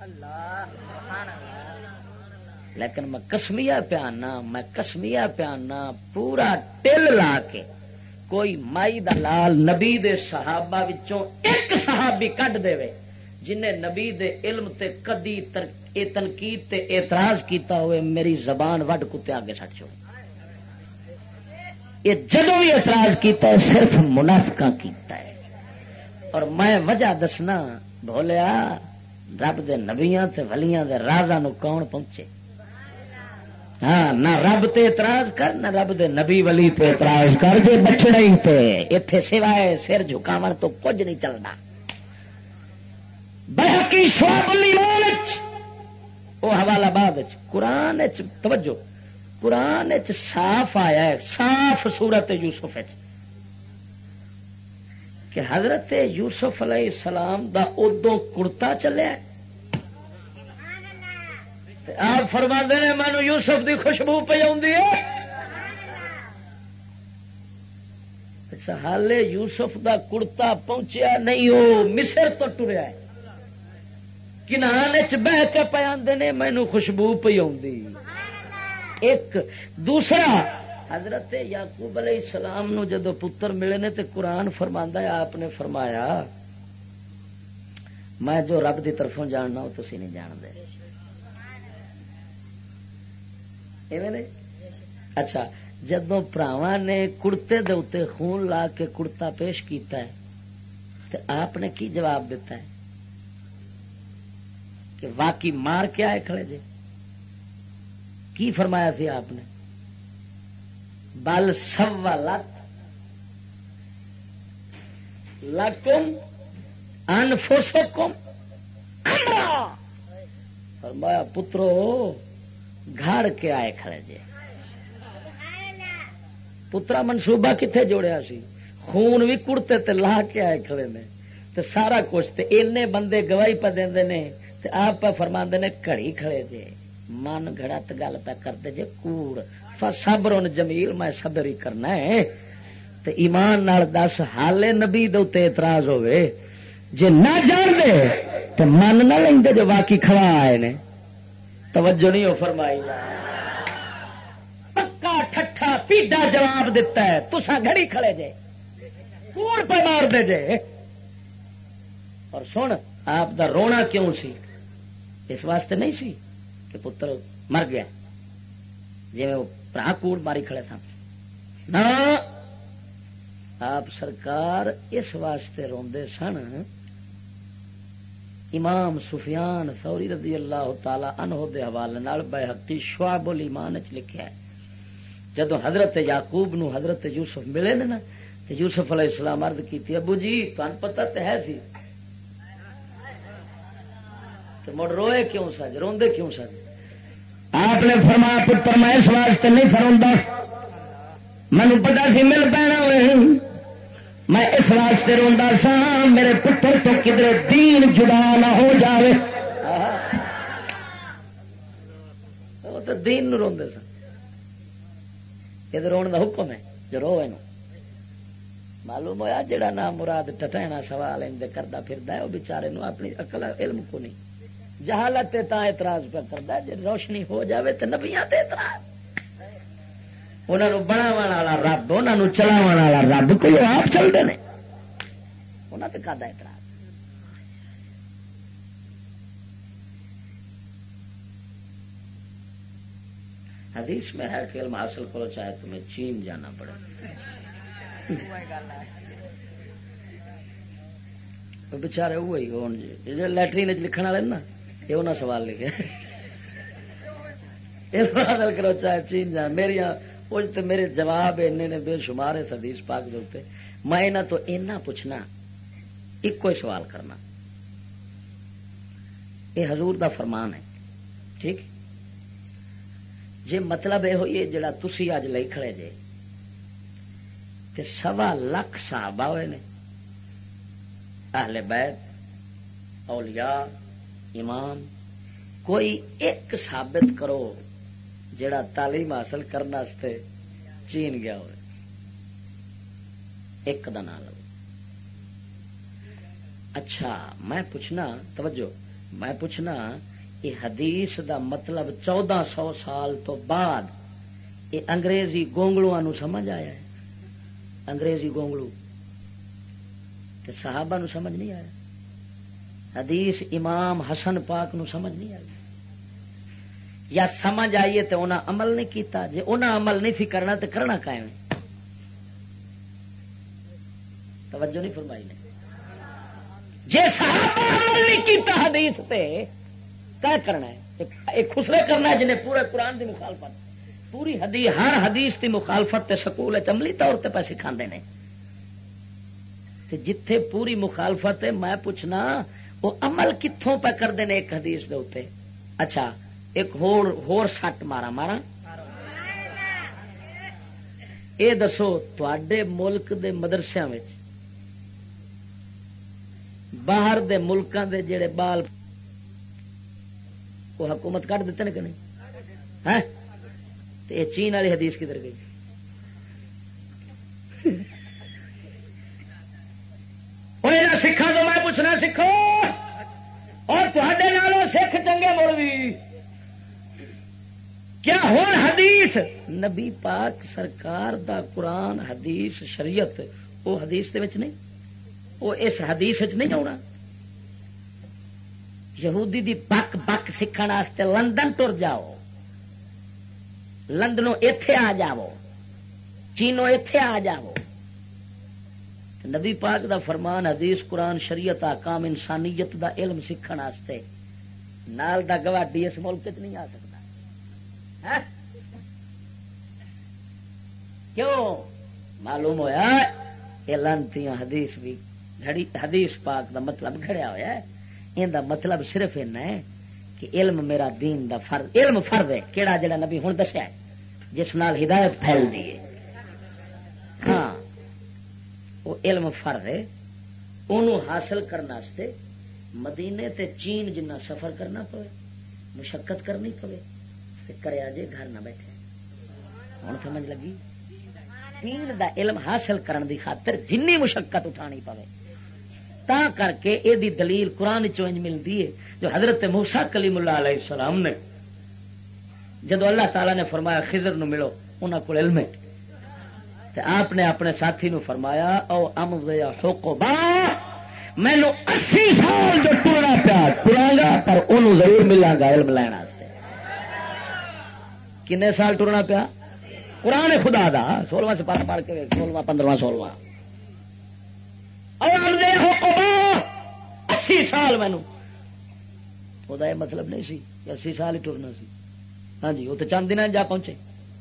لیکن میں کسمیا پیانا پورا ٹل لا کے کوئی مائی دا لال نبی دے صحابہ وچوں ایک صحابی کڈ دے جنہیں نبی دے علم تے کدی تنقید تے اعتراض کیتا ہوئے میری زبان وڈ کتے آگے چھٹ چھوڑ یہ جدوں بھی اعتراض کیتا ہے صرف منافقاں کیتا ہے اور میں وجہ دسنا بولیا رب دے نبیاں تے ولیاں دے رازاں نو کون پہنچے ہاں نہ رب تے اعتراض کر نہ رب دے نبی ولی تے اعتراض کر جے بچڑے ہی تے ایتھے سوائے سر جھکاون تو کچھ نہیں چلنا بحقی شعب الایمان او حوالہ بعد قرآن توجہ قرآن صاف آیا ہے صاف سورت یوسف کہ حضرت یوسف علیہ السلام دا ادو کرتا چلیا آپ فرماندے نے مینو یوسف دی خوشبو پی آندی ہے اچھا حالے یوسف دا کرتا پہنچیا نہیں ہو مصر تو ٹریا ہے کنان چ بہ کے پہ آندے نے مینو خوشبو پی آندی ایک دوسرا حضرت یعقوب علیہ السلام نو جدو پتر ملے نے تے قرآن فرماندا ہے آپ نے فرمایا میں جو رب دی طرفوں جاننا وہ تسی نہیں جان دے اچھا جدو پراواں نے کڑتے دے اوتے خون لا کے کڑتا پیش کیتا ہے تے آپ نے کی جواب دیتا ہے کہ واقعی مار کے آئے کھڑے جے کی فرمایا تھی آپ نے بل سولت لکم انفسکم امرا فرمایا پترو گھاڑ کے آئے کھڑے جے پترا منصوبہ کتنے جوڑیا سی خون بھی کڑتے تے لا کے آئے کھڑے نے تے سارا کچھ تے اینے بندے گواہی پہ دیندے نے تے آپ پہ فرماندے نے گھڑی کھڑے جے من گھڑت گل پہ کرتے جے کوڑ فصبر جمیل میں صبر ہی کرنا ہے تے ایمان نال دس حالے نبی دے تے اعتراض ہوئے جے نہ جان دے تے من نہ لیندے جو واقعی کھڑا آئے نے توجہ نہیں ہو فرمائی پکا ٹھٹھا پیڈا جواب دیتا ہے تسا گھڑی کھڑے جے کوڑ پہ مار دے جے اور سن آپ دا رونا کیوں سی اس واسطے نہیں سی کہ پتر مر گیا جی وہ برا کوڑ ماری کھڑے تھا نا آپ سرکار اس واسطے روندے سن. امام سفیان ثوری رضی اللہ تعالی عنہ دے حوالے نال بیہقی شعب الایمان وچ لکھیا ہے جدو حضرت یعقوب نو حضرت یوسف ملے نا تے یوسف علیہ السلام عرض کیتی ابو جی تان پتہ تے ہے سی تے مڑ روئے کیوں سج روندے کیوں سج؟ آپ نے فرمایا پتر میں اس واسطے نہیں فروندا مینوں پتہ سی مل پینا میں اس واسطے روندا سا میرے پتر تو کدھر دین جدا نہ ہو جاوے. وہ تو دین نو روندے سن. یہ رون دا حکم ہے جو رو معلوم ہویا جڑا نام مراد ٹٹینا سوال اندے کردا پھردا ہے وہ بیچارے نو اپنی عقل علم کو نہیں جہالت تے تا اعتراض پہ کردا ہے. جے روشنی ہو جاوے تے نبیاں تے اعتراض انہوں بناون والا رب انہوں چلاون والا رب کوئی آپ چلتے ہیں انہوں نے کہا اعتراض. حدیث میں ہے کہ علم حاصل کرو چاہے تمہیں چین جانا پڑے. بچارے وہی ہون جی لیٹرین لکھن والے نا یہ انہیں سوال لکھے علم حاصل کرو چاہے چین جانا. میرے جواب اینے نے بے شمار ہے حدیث پاک دے اوپر. میں انہاں تو اینا پوچھنا ایک کوئی سوال کرنا یہ حضور دا فرمان ہے ٹھیک جے مطلب یہ ہوئی جڑا تسی اج لئی کھڑے جے تے 1.25 لاکھ صحابہ ہوئے نے اہل بیت اولیاء امام کوئی ایک ثابت کرو جڑا تعلیم حاصل کرنے چین گیا ہوئے ایک دا نام لو. اچھا میں پوچھنا توجہ میں پوچھنا یہ حدیث دا مطلب 1400 سال تو بعد یہ انگریزی گونگلوں نو سمجھ آیا ہے؟ انگریزی گونگلو تے صحابہ نو سمجھ نہیں آیا. حدیث امام حسن پاک نو سمجھ نہیں آئی یا سمجھ آئیے تو انہاں عمل نہیں کیتا. جے انہاں عمل نہیں تھی کرنا تو کرنا قائم ہے. توجہ نہیں فرمائی نے جے صحابہ عمل نہیں کیتا حدیث تے کیا کرنا ہے؟ ایک خسرے کرنا ہے جنہیں پورے قرآن دی مخالفت پوری حدیث ہر حدیث دی مخالفت تے سکول عملی طور تے پہ سکھاندے نے تے جتھے پوری مخالفت ہے میں پوچھنا وہ عمل کتوں پہ کرتے ہیں ایک حدیث دے اوتے. اچھا ایک ہور سٹ مارا اے دسو تواڈے ملک دے مدرسیاں وچ باہر دے ملکاں دے جڑے بال وہ حکومت کٹ دیتے ہیں کہ نہیں ہے تے اے چین والی حدیث کدھر گئی؟ سکھا تو میں پوچھنا سکھو اور تھوڑے نالوں سکھ چنگے مولوی کیا ہون حدیث نبی پاک سرکار دا قرآن حدیث شریعت وہ حدیث دے وچ نہیں وہ اس حدیث وچ نہیں آنا. یہودی دی بک بک سیکھن واسطے لندن ٹر جاؤ لندنوں ایتھے آ جاؤ چینوں ایتھے آ جاؤ. نبی پاک دا فرمان حدیث قرآن شریعت احکام انسانیت دا علم سیکھن واسطے نال دا گواڈی اس ملک وچ نہیں آ سکتا. کیوں؟ معلوم ہویا یہ لانتیاں حدیث بھی گھڑی حدیث پاک دا مطلب گھڑیا ہوا ہے. ان دا مطلب صرف اینا ہے کہ علم میرا دین دا فرض علم فرض ہے کیڑا جڑا نبی ہن دسیا ہے جس نال ہدایت پھیل دی ہے. ہاں وہ علم فرض ہے انہوں حاصل کرنے مدینے تے چین جنہ سفر کرنا پوے مشقت کرنی پوے کرے جے گھر نہ بیٹھے. ہوں سمجھ لگی دین دا علم حاصل کرن دی خاطر جنی مشقت اٹھانی پوے تا کر کے اے دی دلیل قرآن چونج ملتی ہے جو حضرت موسیٰ کلیم اللہ علیہ السلام نے جدو اللہ تعالیٰ نے فرمایا خضر نو ملو انہاں کول علم ہے تے آپ نے اپنے ساتھی نو فرمایا او امضی حقبا مینو 80 سال جو ٹرنا پیا ٹراں گا پر انہوں ضرور ملاں گا علم لین واسطے. کنے سال ٹرنا پیا قرآن خدا دا 16واں سے پڑھ کے 16واں 15واں 16واں 80 سال مینو وہ مطلب نہیں سی 80 سال ہی ٹرنا سی. ہاں جی وہ تو چند دن جا پہنچے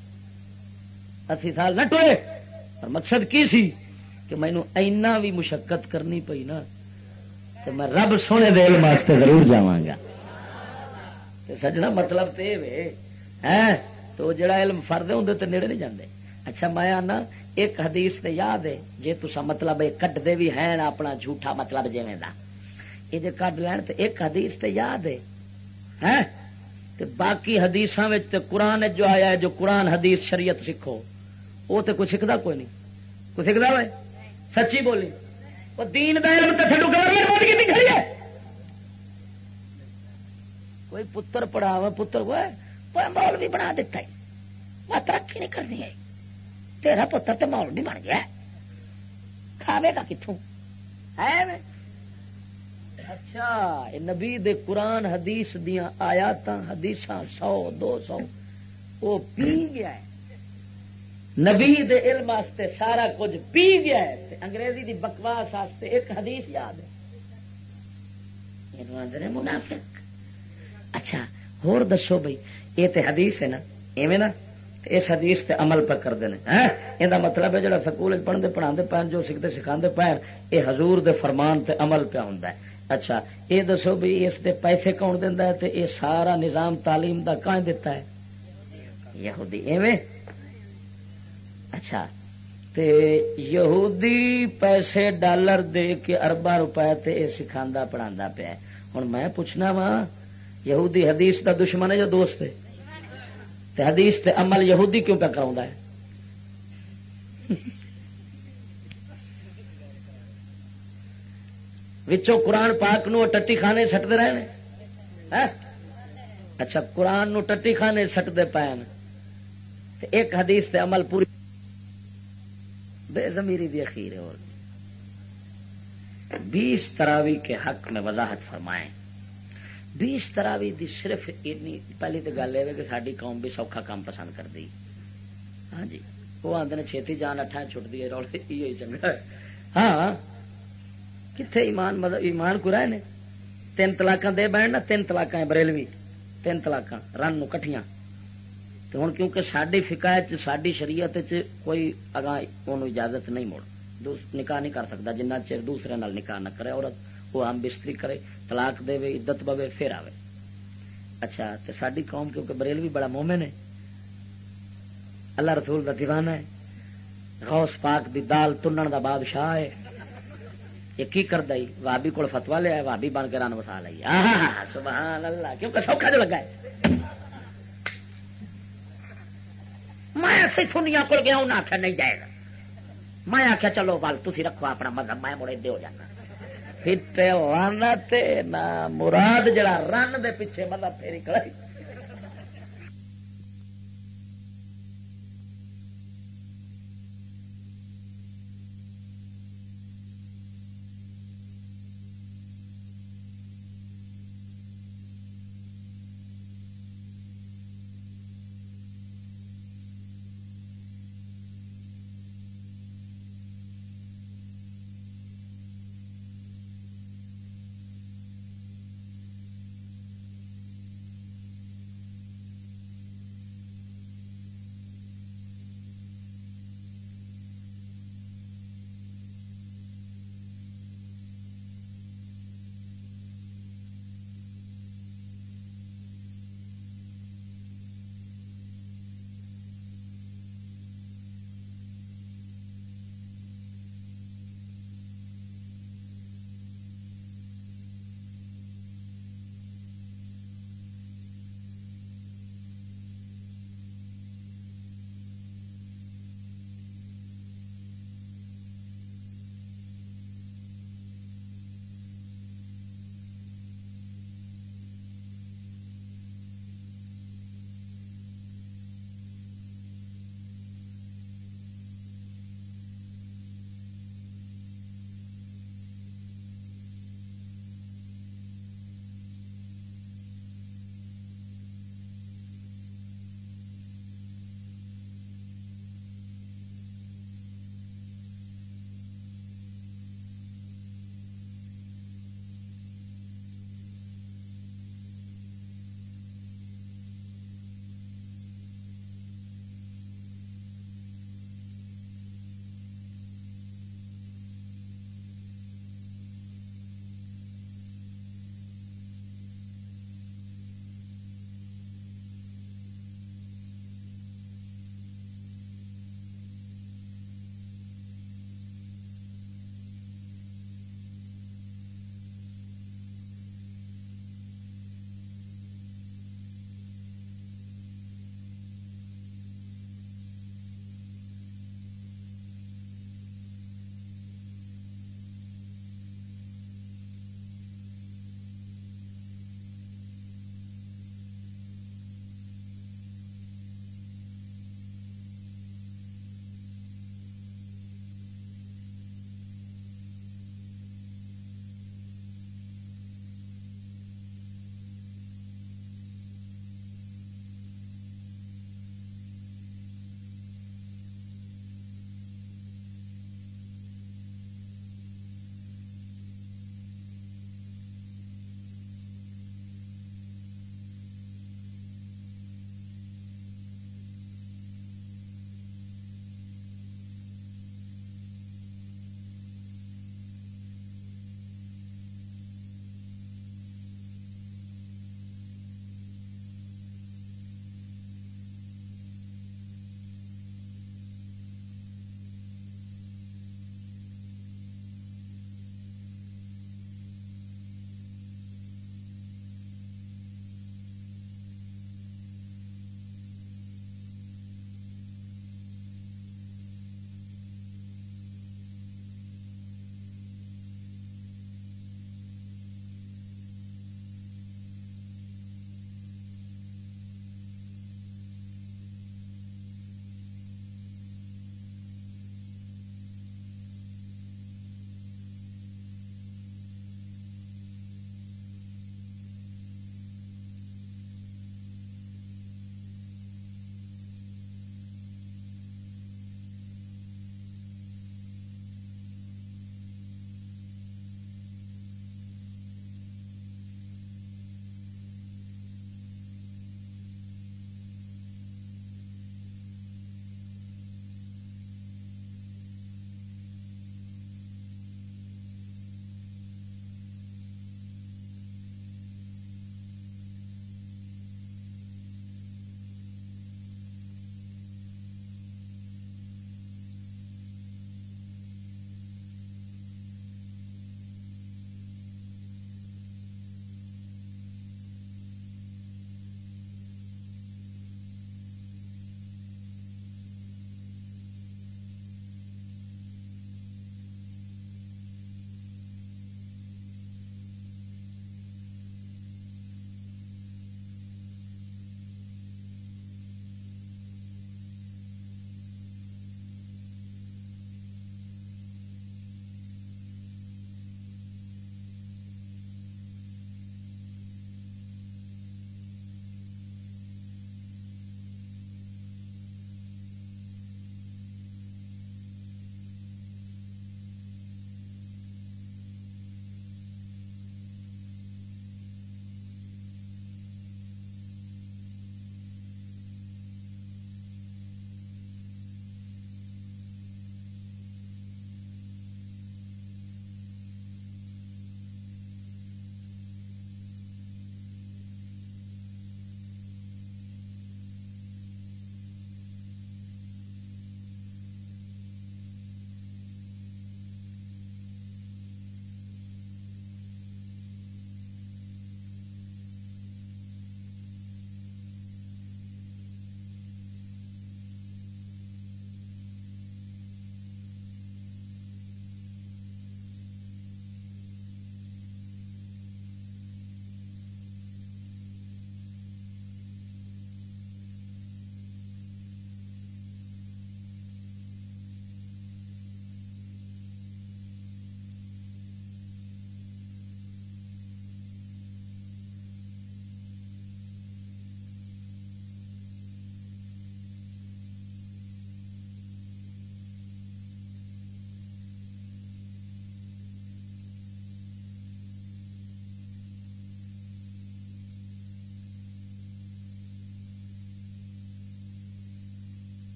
80 سال نہ ٹرے. اور مقصد کی سی کہ مینو اینا بھی مشقت کرنی پئی نا تو میں رب سونے دے علم واسطے ضرور جاواں گا. سجنا مطلب تو یہ تو جڑا علم فرد ہے اندر تے نیڑے نہیں جاندے. اچھا میں آنا ایک حدیث تے یاد ہے جے تسا مطلب کٹ دے بھی ہیں اپنا جھوٹا مطلب جویں دا یہ جے کٹ لین تے ایک حدیث تے یاد ہے تے باقی حدیثاں وچ تے قرآن جو آیا ہے جو قرآن حدیث شریعت سکھو وہ تے کوئی سکھدا کوئی نہیں. کوئی سکھدا ہوئے سچی بولی وہ دین دا علم تے تھڈو گورنمنٹ بند کیتی کھڑی ہے. کوئی پتر پڑھاوا پتر ہوئے مولوی بنا دیتا ہے وہ ترقی نہیں کرنی ہے تیرا پتر تو مولوی بن گیا کھاوے گا کتوں ہے. اچھا نبی دے قرآن حدیث دیاں آیات حدیثاں 100 200 وہ پی گیا ہے. نبی دے علم واسطے سارا کچھ پی گیا ہے. انگریزی دی بکواس واسطے ایک حدیث یاد ہے منافق. اچھا ہور دسو بھائی یہ تے حدیث ہے نا ایویں نا اس حدیث تے عمل پہ کرتے ہیں. یہ مطلب ہے جڑا سکول پڑھتے پڑھاتے پہن جو سکھتے سکھاتے پہن یہ حضور دے فرمان تے عمل پہ ہوں. اچھا یہ دسو بھی اس دے پیسے کون دینا ہے تے یہ سارا نظام تعلیم دا کہاں دیتا ہے یہودی ایویں. اچھا تے یہودی پیسے ڈالر دے کے ارباں روپے تے یہ سکھانا پڑھا پیا. ہوں میں پوچھنا وا یہودی حدیث دا دشمن ہے یا دوست ہے تے حدیث تے عمل یہودی کیوں پہ کراؤں ہے. وچوں قرآن پاک نو ٹٹی خانے سٹتے رہے ہیں. اچھا قرآن نو ٹٹی خانے سٹتے پین ایک حدیث تے عمل پوری بے ضمیری دی اخیر ہے. اور 20 تراویح کے حق میں وضاحت فرمائیں. 20 تراویح دی صرف اتنی پہلی تو گل ہے کہ ساری قوم بھی سوکھا کام پسند کر دی. ہاں جی وہ آتے ہیں چھتی جان اٹھا چھٹتی ہے روڑ یہ چنگا. ہاں کتنے ایمان مطلب ایمان کو رہے نے 3 طلاقاں دے بہن نا 3 طلاقاں بریلوی 3 طلاقاں رن نو کٹھیاں. تو ہوں کیونکہ ساری فقہ ساری شریعت کوئی اگاں انہوں اجازت نہیں مڑ نکاح نہیں کر سکتا جنہ چر دوسرے نال نکاح نہ کرے عورت وہ ہم بستری کرے طلاق دے عدت پوے پھر آوے. اچھا تو ساری قوم کیونکہ بریلوی بڑا مومن ہے اللہ رسول دا دیوانہ ہے غوث پاک دی دال تنن دا بادشاہ ہے. یہ کی کردا ہی وہابی کول فتوا لیا وہابی بن کے رن وسا لئی. سبحان اللہ کیونکہ سوکھا جو لگا ہے. میں سنیا کول گیا انہیں آخیا نہیں جائے گا. میں آخیا چلو بل تھی رکھو اپنا مذہب میں مڑے دے ہو جانا پھر نہ مراد جڑا رن دے پیچھے مطلب پھیری کڑائی.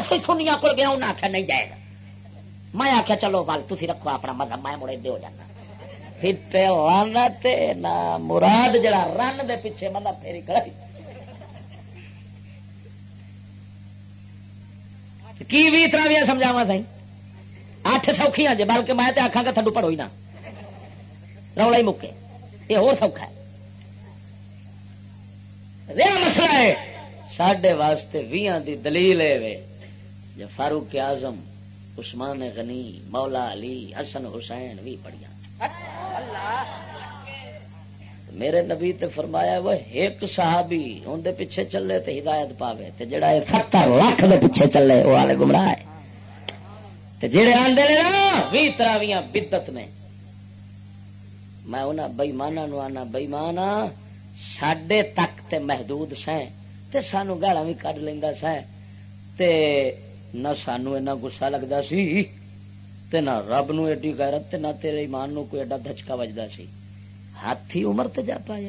سی سنیا کو گیا انہیں آخیا نہیں جائے گا. میں آخیا چلو بل تھی رکھو اپنا مذہب میں مڑے دے ہو جانا. پھر نہ مراد جڑا رن دے پیچھے مطلب پھیری کھڑائی کی بھی طرح بھی سمجھاوا سی 8 سوکھیاں جی بلکہ میں آخا گا تھڈو پڑھو ہی نہ رولا ہی مکے یہ ہو سوکھا ہے. رہا مسئلہ ہے ساڈے واسطے 20 دی دلیل ہے جو فاروق اعظم عثمان غنی مولا علی حسن حسین بھی پڑھیا. میرے نبی تے فرمایا وہ ایک صحابی اندر پیچھے چلے تے ہدایت پاوے تے جڑا 70 لاکھ دے پیچھے چلے وہ والے گمراہ ہے. تے جڑے آندے نے نا 20 طرح دیاں بدعت نے میں انہاں بےماناں نو آنا بےمانا ساڈے تک تے محدود سیں تے سانو گالاں بھی کڈ لیندا سیں تے نہ سانو اینا غصہ لگدا سی تے نہ رب نو ایڈی غیرت تے نہ تیرے ایمان نو کوئی ایڈا دھچکا وجدا سی. ہاتھی عمر تے جا پایا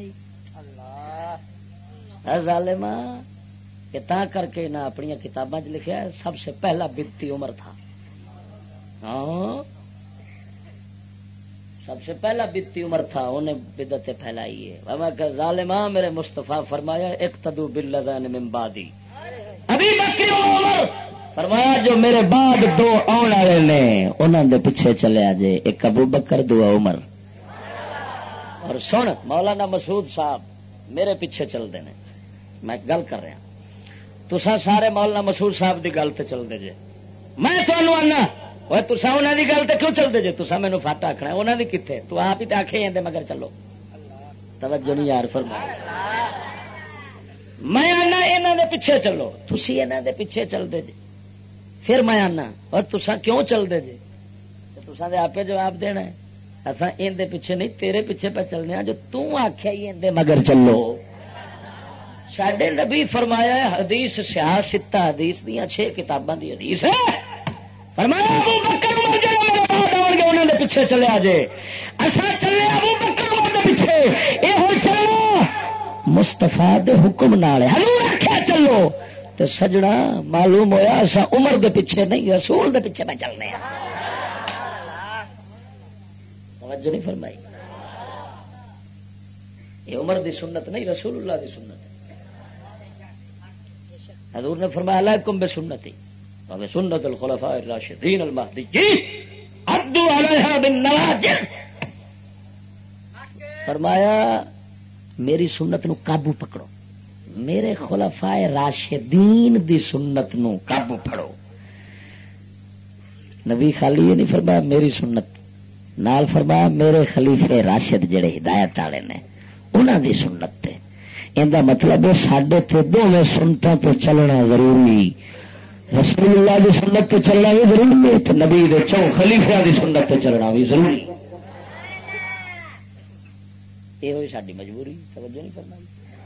اللہ ظالما کہ تا کر کے نہ اپنی کتاباں وچ لکھیا ہے سب سے پہلا بدتی عمر تھا. ہاں سب سے پہلا بدتی عمر تھا انہیں بدعتیں پھیلائی ہے. میں کہ ظالما میرے مصطفیٰ فرمایا اقتدوا بالذین من بعدی ابھی بکر و عمر فرمایا جو میرے بعد 2 آن والے نے انہاں دے پیچھے چلے جے ایک ابو بکر 2 عمر. اور سن مولانا مسعود صاحب میرے پیچھے چلتے ہیں میں گل کر رہا تسا سارے مولانا مسعود صاحب دی گل تے چلتے جے میں تمہیں آنا وہ تسا انہوں دی گل تے کیوں چلتے جے تسا مینوں فٹ آکھنا انہوں دی کتنے تو آپ ہی تو آخے جاندے مگر چلو توجہ نہیں یار فرمایا میں آنا انہوں دے پیچھے چلو تسی انہوں دے پیچھے چلتے جے پھر میں آنا اور تسا کیوں چلتے جے تسا دے آپ جواب دینا ہے اصا اندر پیچھے نہیں تیرے پیچھے پہ چلنے جو تخیا ہی اندر مگر چلو. ساڈے نبی فرمایا ہے حدیث سیاح 7 حدیث دیا 6 کتاباں دی حدیث ہے فرمایا ابو بکر عمر جو میرے بعد آن گے انہوں نے پیچھے چلے آجے اصا چلے ابو بکر عمر دے پیچھے یہ ہو چلو مستفا دے حکم نال حضور آکھیا چلو تے سجنا معلوم ہویا اصا عمر دے پیچھے نہیں رسول دے پیچھے پہ چلنے ہیں. توجہ نہیں فرمائی یہ عمر دی سنت نہیں رسول اللہ دی سنت ہے. حضور نے فرمایا علیکم بسنتی وبسنت الخلفاء الراشدین المہدیین عضوا علیہا بالنواجذ. فرمایا میری سنت نو قابو پکڑو میرے خلفاء راشدین دی سنت نو قابو پھڑو. نبی خالی یہ نہیں فرمایا میری سنت نال فرمایا میرے خلیفے راشد جڑے ہدایت والے نے انہاں دی سنت تے ان دا مطلب ہے ساڈے تے دوویں سنتاں تے چلنا ضروری. رسول اللہ دی سنت تے چلنا بھی ضروری ہے تے نبی دے 4 خلیفیاں دی سنت تے چلنا بھی ضروری. یہ ہوئی ساڈی مجبوری. توجہ نہیں فرمائی.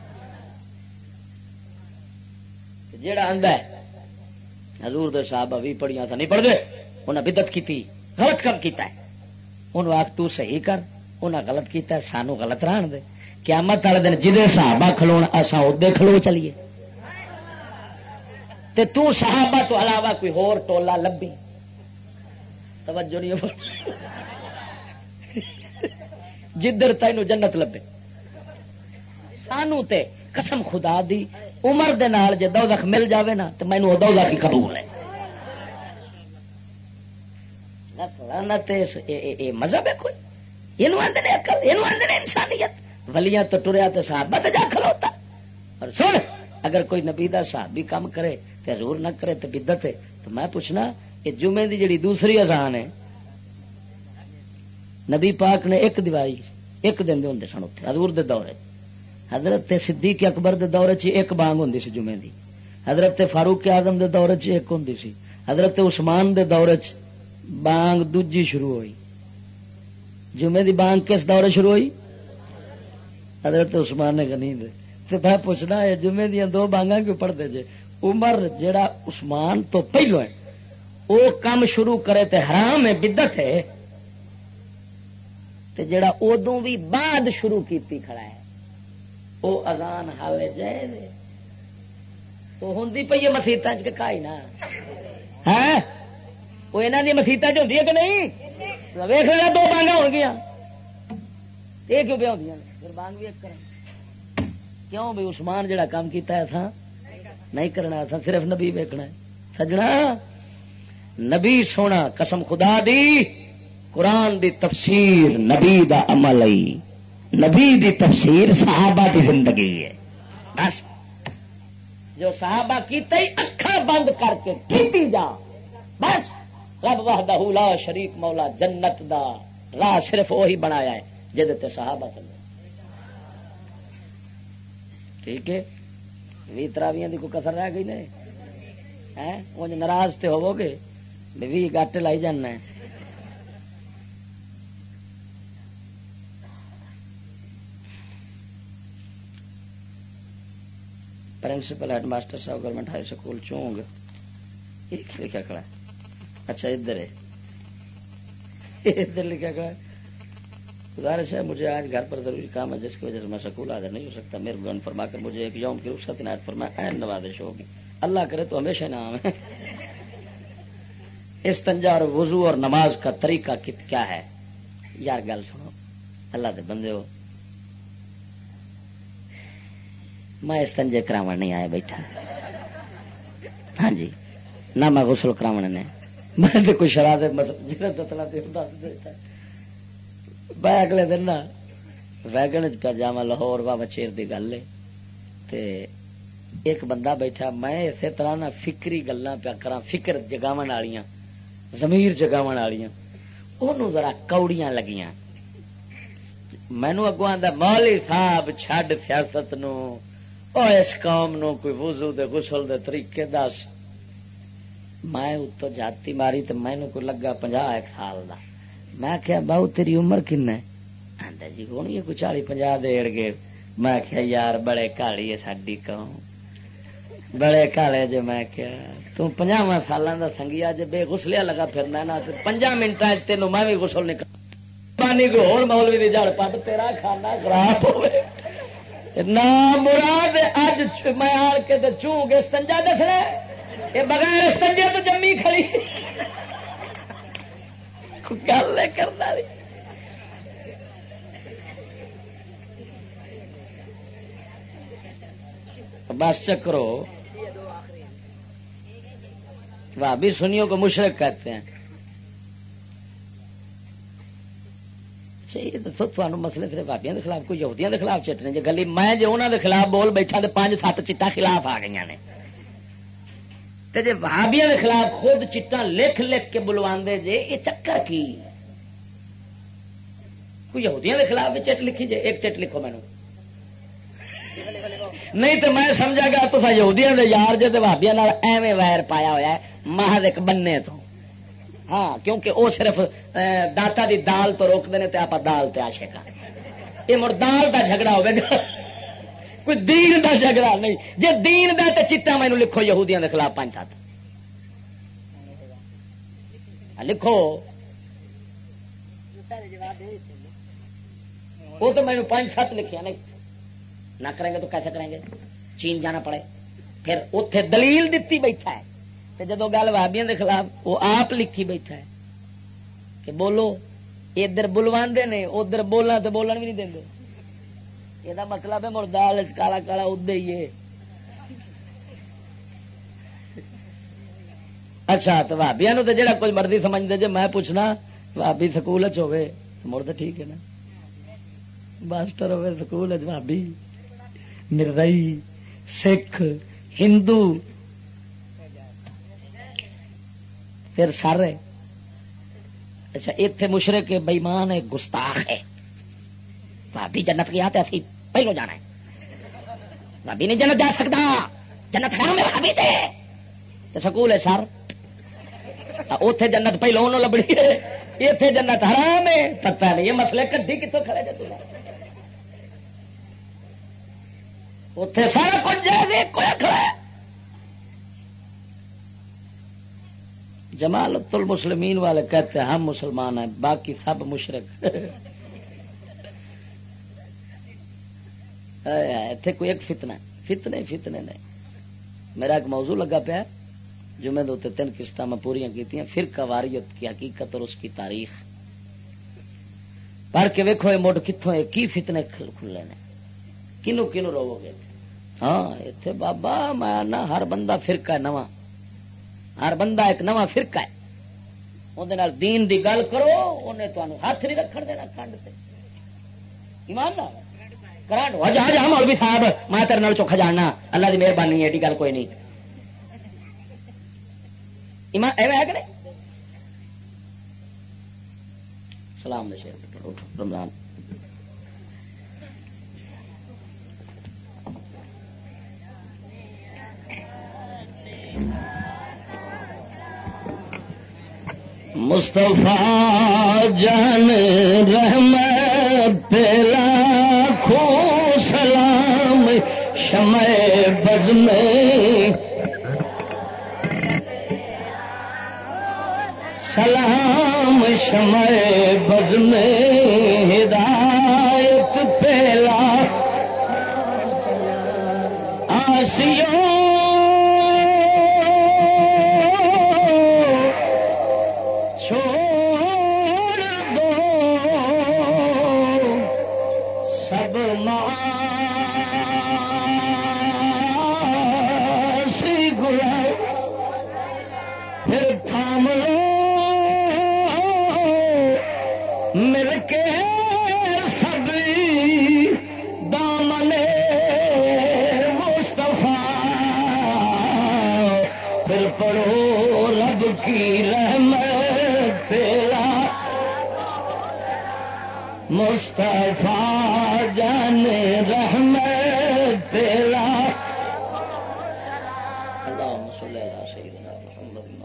جیڑا آندا ہے حضور دے صحابہ بھی پڑھیاں تھا نہیں پڑھدے انہاں بدعت کیتی غلط کام کیتا ہے انہوں آخ تو صحیح کر انہیں غلط کیتا ہے سانو غلط رہن دے قیامت والے دن جدے صحابہ کھلون اساں اودے کھلو چلیے تے تو صحابہ تو علاوہ کوئی ہور ٹولا لبھی. توجہ نہیں جدھر تینوں جنت لبے سانو تے قسم خدا دی عمر دے نال جے دوزخ مل جاوے نا تے مینوں دوزخ ہی قبول ہے. مذہب ہے کوئی یہ انسانیت ولیاں تو ٹریا تو صحابہ تے جا کھلوتا. اور سن اگر کوئی نبی دا صحابی کام کرے تے حضور نہ کرے تے بدعت ہے تو میں پوچھنا کہ جمعے دی جڑی دوسری اذان ہے نبی پاک نے ایک دیوائی ایک دن دے ہوندے سن اوتھے حضور دے دور حضرت صدیق اکبر دے دور چ ایک بانگ ہوندی سی جمعے دی حضرت فاروق اعظم دے دور چ ایک ہوندی سی حضرت عثمان دے دور چ بانگ دوجی شروع ہوئی. جمعے دی بانگ کس دور شروع ہوئی حضرت عثمان نے غنی دے تے میں پوچھنا ہے جمعے دیا 2 بانگاں کیوں پڑھتے جے عمر جڑا عثمان تو پہلو ہے او کام شروع کرے تے حرام ہے بدعت ہے تے جڑا ادوں بھی بعد شروع کیتی کھڑا ہے او اذان حالے جائے دے وہ ہوں پی ہے مسیطا چکائی نہ ہے وہ یہاں دی مسیطا چ ہوتی ہے کہ نہیں ویخ لیا 2 بانگا ہو گیا یہ کیوں پہ ہوتی پھر بانگ بھی ایک کریں کیوں بھی عثمان جڑا کام کیتا ہے تھا نہیں کرنا تھا صرف نبی ویکنا ہے سجنا نبی سونا قسم خدا دی قرآن دی تفسیر نبی دا عمل ہے نبی دی تفسیر صحابہ دی زندگی ہے بس جو صحابہ کیتا ہی اکھاں بند کر کے کیتی جا بس رب وحدہ لا شریک مولا جنت دا راہ صرف وہی بنایا ہے جدے تے صحابہ چلے ٹھیک ہے 20 تراویاں دی کوئی کسر رہ گئی نہیں انج ناراض تے ہوو گے 20 گٹ لائی جانا ہے پرنسپل ہیڈ ماسٹر صاحب گورنمنٹ ہائی سکول چونگ ایک لکھا کھڑا ہے اچھا ادھر ہے ادھر لکھا کھڑا ہے گزارش ہے مجھے آج گھر پر ضروری کام ہے جس کی وجہ سے میں سکول حاضر نہیں ہو سکتا مہربانی فرما کر مجھے ایک یوم کی رخصت عنایت فرمائے عین نوازش ہوگی اللہ کرے تو ہمیشہ نام ہے استنجا اور وضو اور نماز کا طریقہ کیا ہے یار گل سنو اللہ دے بندے ہو میں استنجے کراون نہیں آیا بیٹھا ہاں جی نہ میں غسل کراون نے میں تو کوئی شرارت میں اگلے دن نا ویگن پہ جا لاہور بابا چیر کی گل ہے ایک بندہ بیٹھا میں اسی طرح نہ فکری گلاں پیا کرا فکر جگاون والیاں ضمیر جگاون والیاں انہوں ذرا کوڑیاں لگیاں مینوں اگوں آندا مولوی صاحب چھڈ سیاست نو او اس قوم نو کوئی وضو دے غسل دے طریقے دس میں اتو جاتی ماری تو مینوں کوئی لگا 50 سال دا میں کہیا باؤ تیری عمر کن ہے آندا جی ہونی ہے کوئی 40-50 دیڑ گے میں کہیا یار بڑے کالی ہے ساڈی قوم بڑے کالے جو میں کیا تو 50 سالاں دا سنگیا جے بے غسلیا لگا پھرنا نا 5 منٹاں تینوں میں بھی غسل نہیں پانی کو ہور مولوی دی جڑ پٹ تیرا کھانا خراب ہوے نا مراد اج میں آ کے تے چونگ استنجا دسنا یہ بغیر استنجے تو جمی کھڑی گل کرنا بس چکرو بھابی سنیوں کو مشرک کہتے ہیں تھانوں مسئلے صرف بھابیاں کے خلاف کوئی یہودیاں کے خلاف چٹنے جی گلی میں جی انہوں کے خلاف بول بیٹھا تو 5-7 چٹا خلاف آ گئی نے تے جی بھابیاں کے خلاف خود چٹا لکھ لکھ کے بلواندے جے یہ چکر کی کوئی یہودیاں کے خلاف بھی چٹ لکھی جے ایک چٹ لکھو مینوں نہیں تو میں سمجھا گا تو یہودیاں دے یار جے تے بھابیاں نال ایویں ویر پایا ہوا ہے محض ایک بننے تو ہاں کیونکہ وہ صرف داتا دی دال تو روکتے ہیں آپ دال تے عاشق ہاں یہ مڑ دال دا جھگڑا ہوے گا کوئی دین دا جھگڑا نہیں جے دین دا تے چٹا مینوں لکھو یہودیاں دے خلاف 5-7 لکھو وہ تو مینوں 5-7 لکھیا نہیں نہ کریں گے تو کیسے کریں گے چین جانا پڑے پھر اوتھے دلیل دتی بیٹھا ہے جدو گل وہابیاں دے خلاف وہ آپ لکھی بیٹھا ہے کہ بولو ادھر بلواندے نے ادھر بولنا تو بولن بھی نہیں دیں یہ مطلب ہے مڑ دال کالا کالا ادے ہی ہے اچھا تو بھابیاں تو جہاں کچھ مرضی سمجھتے جی میں پوچھنا بھابی سکول ہوے مڑ تو ٹھیک ہے نا ماسٹر ہوے سکول بھابی مرزائی سکھ ہندو پھر سر ہے اچھا اتنے مشرک بےمان ہے گستاخ ہے بھابی جنت گیا تو اسی پہلو جانا ہے بھابی نہیں جنت جا سکتا جنت حرام ہے بھابی تے سکول ہے سر اتے جنت پہلو انہوں لبڑی ہے اتنے جنت حرام ہے پتہ نہیں یہ مسئلے کدی کتوں کھڑے جاتے اتے سارا کچھ جائے کوئی کھڑا ہے جماعت المسلمین والے کہتے ہیں ہم مسلمان ہیں باقی سب مشرک اتنے کوئی ایک فتنہ فتنے نے میرا ایک موضوع لگا پیا جمعے دو 3 قسطیں میں پوریا کی فرقہ واریت کی حقیقت اور اس کی تاریخ پڑھ کے ویکھو مڈ کتوں کی فتنے کھلے نے کنو کنو رو گے. ہاں اتنے بابا میں نہ ہر بندہ فرقہ ہے نواں، ہر بندہ ایک نواں فرقہ ہے. اندر دین دی گل کرو انہیں تمہیں ہاتھ نہیں رکھن دینا کنڈ سے ایمان نہ کرانٹ ہو جا جا مولوی صاحب میں تیرے نال چوکھا جاننا اللہ دی مہربانی ہے ایڈی گل کوئی نہیں ایمان ایویں ہے کہ نہیں. سلام دے شیر اٹھو رمضان مصطفیٰ جان رحمت پہ لاکھوں سلام شمع بز میں سلام شمع بز میں ہدایت پہ آسیوں مصطفیٰ جان رحمت پیلا اللہم صلی اللہ سیدنا محمد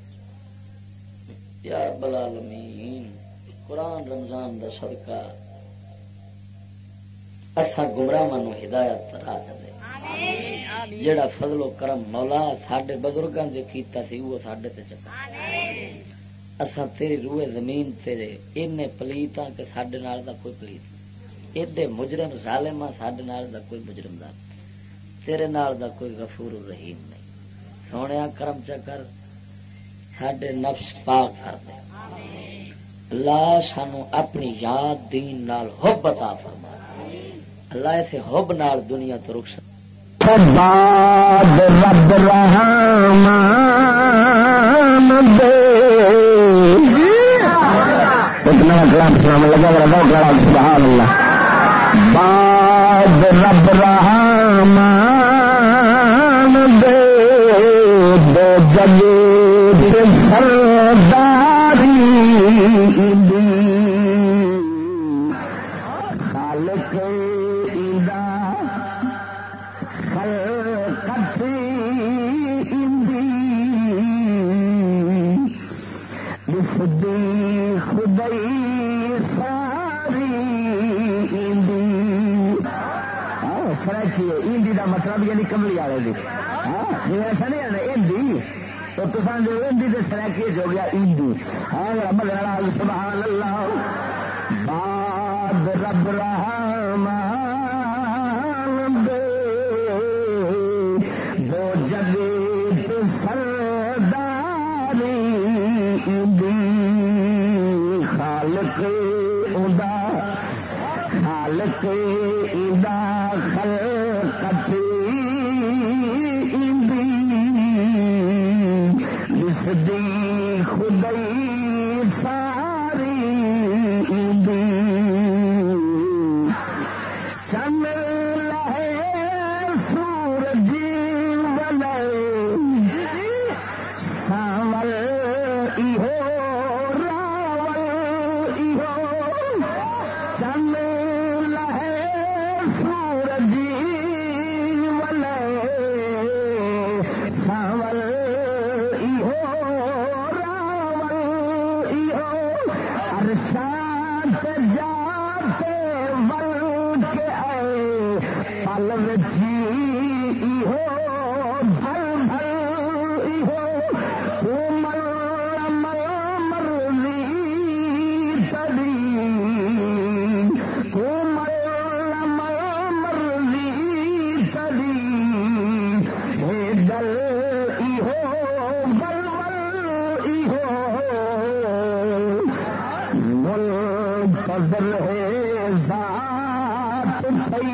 یا رب العالمین. قرآن رمضان دا صدقہ اساں گمراہاں نو ہدایت راہ دے جڑا فضل و کرم مولا ساڈے بزرگاں دے کیتا سی وہ ساڈے تے چکا. اساں تیری روح زمین تیرے اینے پلیتاں کہ ساڈے نال دا کوئی پلیت ایڈے مجرم ظالماں ساڈے نال دا کوئی مجرم دا تیرے نال دا کوئی غفور الرحیم نہیں. سونیا کرم چکر ساڈے نفس پاک کر دے اللہ سانو اپنی یاد دین نال حب عطا فرما. اللہ ایسے حب نال دنیا تو رخصت بعد رب رحمان دے اتنا کلام سلام لگا رہا سبحان اللہ. بعد رب رحمان دے دو جگہ سرداری دی خالق ایدا خلقت دی بفدی خدائی ساری دی. سرکی ایندی دا مطلب یعنی کملی والے دی ایسا نہیں ہے ایندی تو تصان جو ایندی دے سرکی ہو گیا ایندی. ہاں سبحان اللہ. بعد رب رحمان دے دو جگہ سرداری دی خالق ادا خالق ادا خلقت دی جس دی خدائی ساری دی. چند لہے سورج والے ساول ایہو راول ایہو چند لہے سورج والے ساول ایہو رات تھئی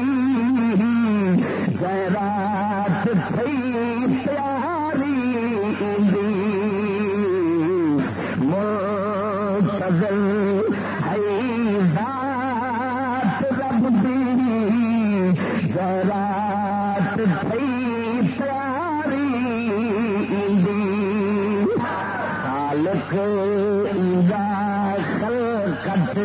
جے رات تھئی پیاری دی منتظر ہے ذات رب دی جے رات تھئی پیاری دی خالق دا خلقت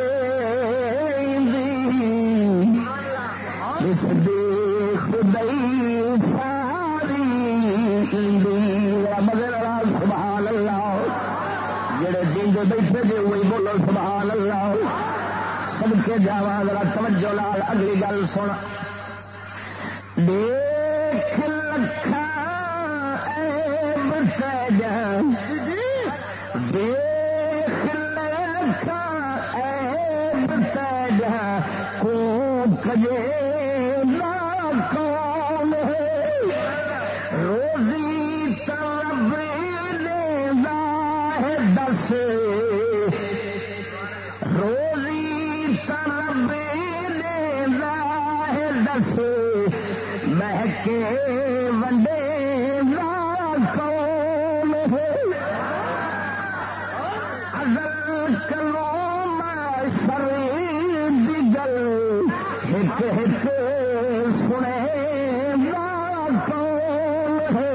اس دی خدائی ساری مگر سبحان اللہ جڑے دین دے بیٹھے جے وہی بولو سبحان اللہ سب کے جاوا ذرا توجہ لال اگلی گل سن دیکھ لکھا عیب تیجا دیکھ لکھا عیب تیجا کو کجے روزی طلب لینا ہے دس مہکے ونڈے لا کون ہے ازل کلوم شرید گل ہک ہک سنے لا کون ہے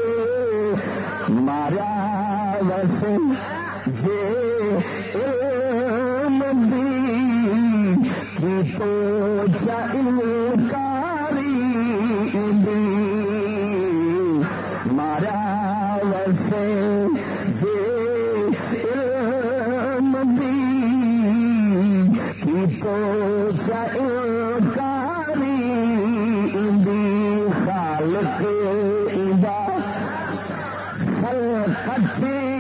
مارا ویسے جے تو انکاری دی مارا ویسے جے علم دی کی تو انکاری دی خالق دا خلقت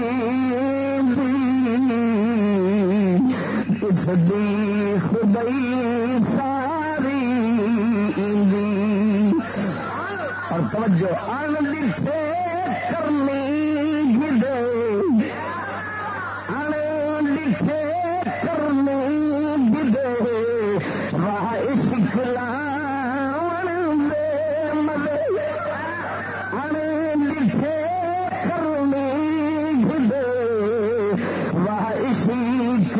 اس دی خدائی ساری دی اور توجہ ان لکھے کرنی گدے ان لکھے کرنی گدے واہ عشق لاون دے مدے ان لکھے کرنی گدے واہ عشق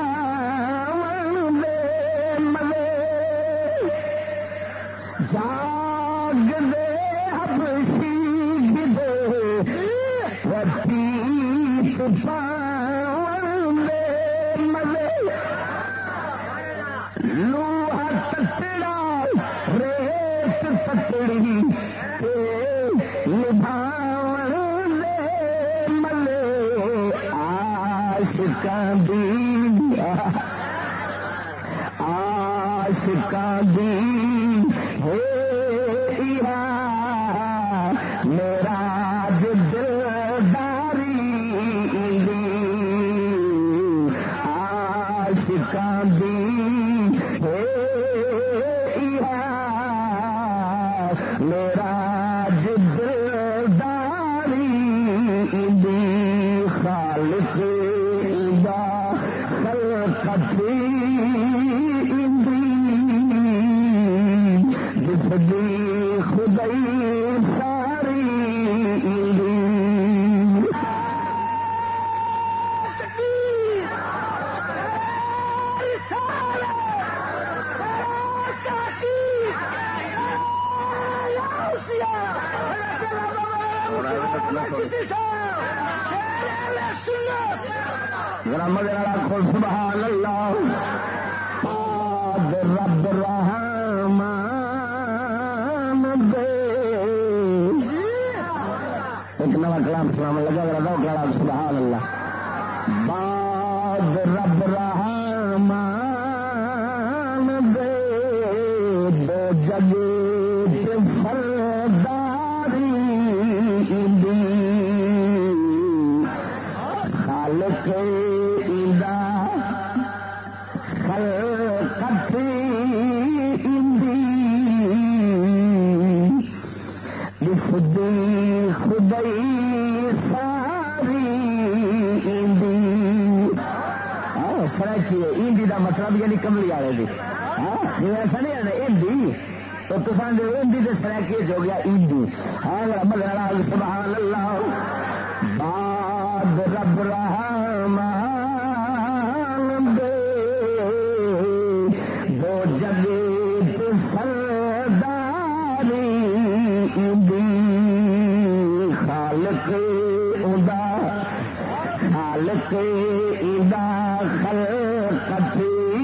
جاگ دے حبشی گدے وطیت پاون دے ملے لوہا تتڑا ریت تتڑی تے نبھاون دے ملے عاشقاں دی عاشقاں دی میرا دلداری عاشقاں دی میرا دلداری دی خالق دا خلقت دی خدائی ساری ذرا مگر آخو سبحان اللہ پاد رب رحمان دے ایک نواں کلام سنانے لگا ذرا دو کلام سبحان اللہ باد رب رحمان دے دو جگ فرداری دی خالق دا خلقت دی خدائی ساری سرکی ایندی دا مطلب یعنی کملی والے دی ایسا نہیں آنا ہندی تو تصان جو ہندی کے سریکی ہو گیا ہندو. ہاں مگر سبحان اللہ باد رب رحمان دے دو جگت سرداری دی خالق ادا خالق ادا خلقت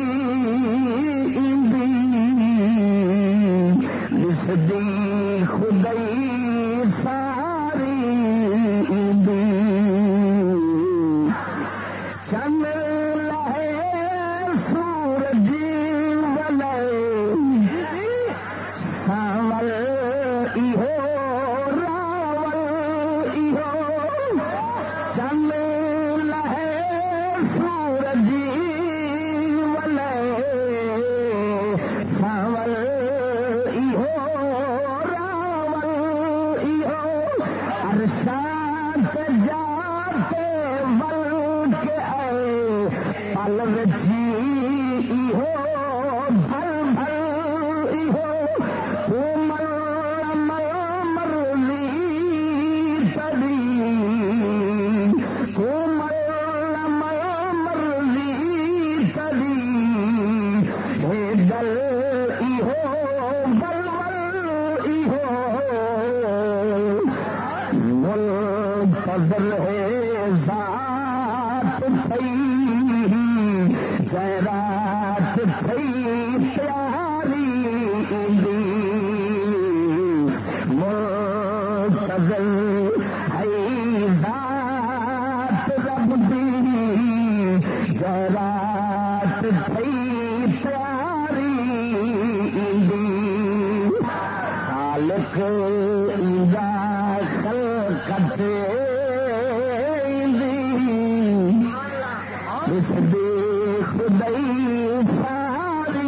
دی خدائی ساری دی چن لہے سورج والے ساول ایہو راول ایہو چن لہے سورج والے ساول شانت جاتے ول کے آئے پل رچی ہو بھل بھل ہو تو مرضی تری تو مرضی تری ہے دل ہو بل بل ہو فضل ہے ذات تھئی جیرات تھئی پیاری دی منتظر ہے ذات رب دی جیرات تھئی پیاری دی خالق ادا خلقت خدائی ساری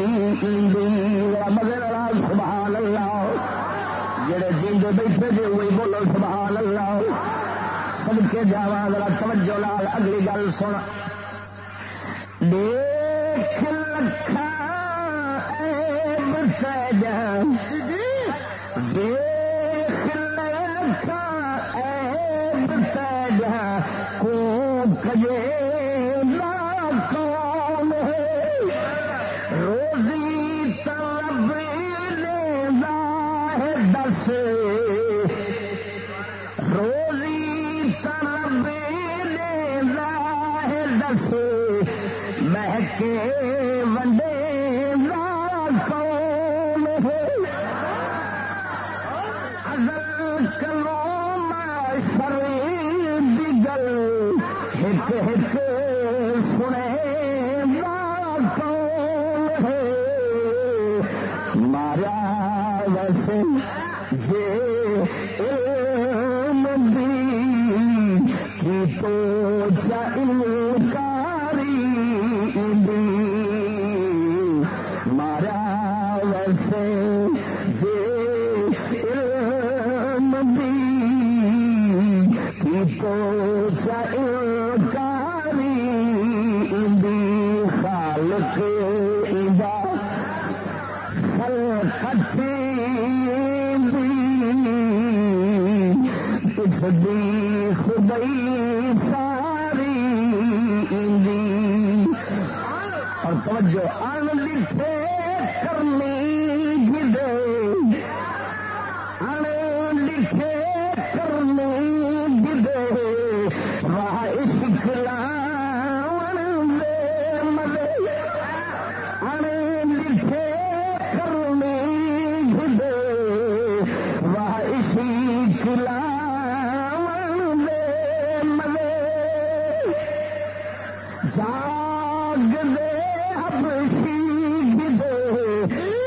مگر سبحان اللہ جڑے جیندے بیٹھے جی وہی بولو سبحان اللہ. سب کے جاوا ذرا توجہ لال اگلی گل سن. دیکھ لکھا عیب تیجا دیکھ لکھا عیب تیجا کو کجے روزی طلب لینا ہے دس روزی طلب لینا ہے دس مہکے ونڈے کون ہے ازل کلو معاشر دی گل ہک ہک سنے ویسے جے علم دی کی تو چا انکاری دی مارا ویسے جے علم دی کی تو چا انکاری دی خالق ادا دی خدائی ساری دی. اور توجہ ان لکھے کرنی گدے ان لکھے کرنی گدے واہ عشق لاون دے مزے ان لکھے کرنی گدے واہ عشق جاگ دے حبشی گدے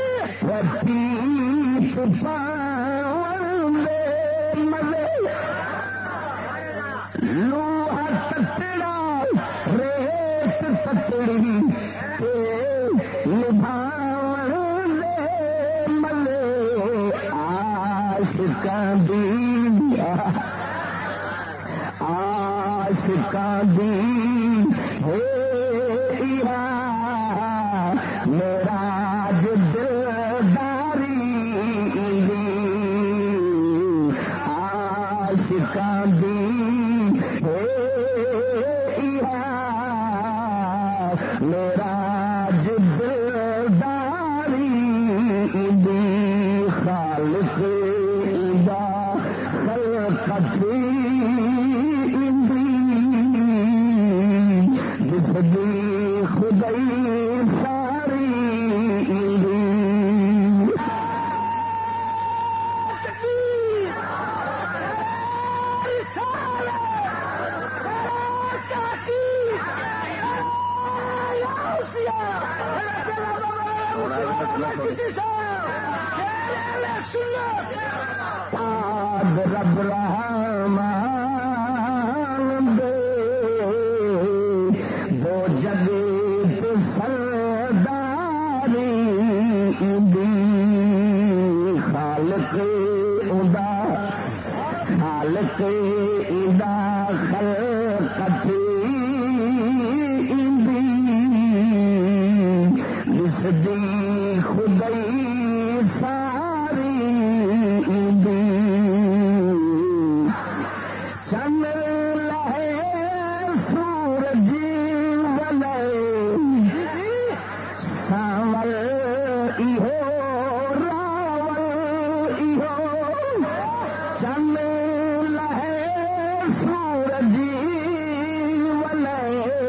پیت پاون دے مزے لوہا تتڑا ریت تتڑی تے نبھاون دے مزے عاشقاں دی عاشقاں دی میرا رب رحمان دے دو جگہ سرداری دی خالق ادا خلقت دی جس دی خدائی ساری دی چن لہے سورج والے ساول ایہو راول ایہو چن لہے سورج والے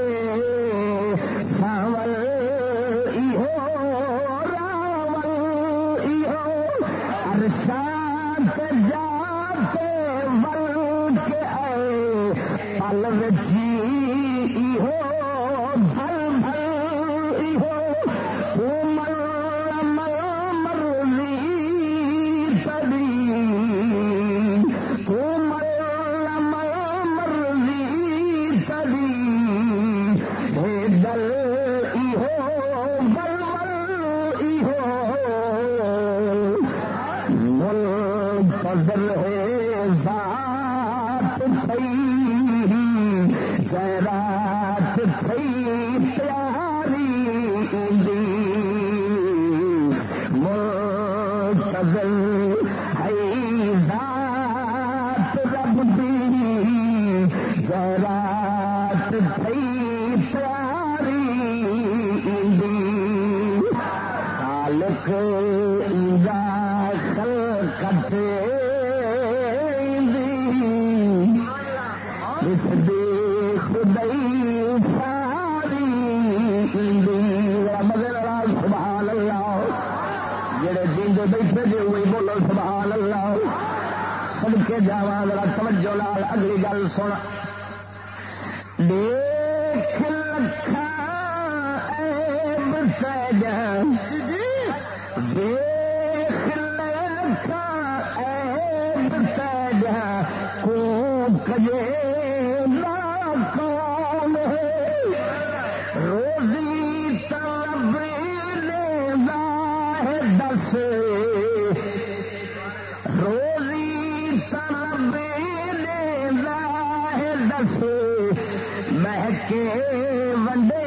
ساول ایہو راول ایہو ارشاد جاتے ول کے آئے پل وچی ایہو بھل بھل ایہو تو مرضی تبی تو مرضی تبی ہے دل ایہو بل بل ایہو منتظر ہے ذات تھئی جرات تھئی پیاری دی منتظر ہے ذات رب دی جرات تھئی پیاری دی خالق ایجا خلقت دی اس دی خدائی ساری دی مگر سبحان اللہ جڑے جیندے بیٹھے جے وہی بولو سبحان اللہ صدقے جاواں ذرا توجہ نال اگلی گل سن دیکھ لکھا عیب تیجا دیکھ لکھا عیب تیجا کو کجے نا کون ہے روزی طلب لینا ہے دس روزی طلب لینا ہے دس مہکے ونڈے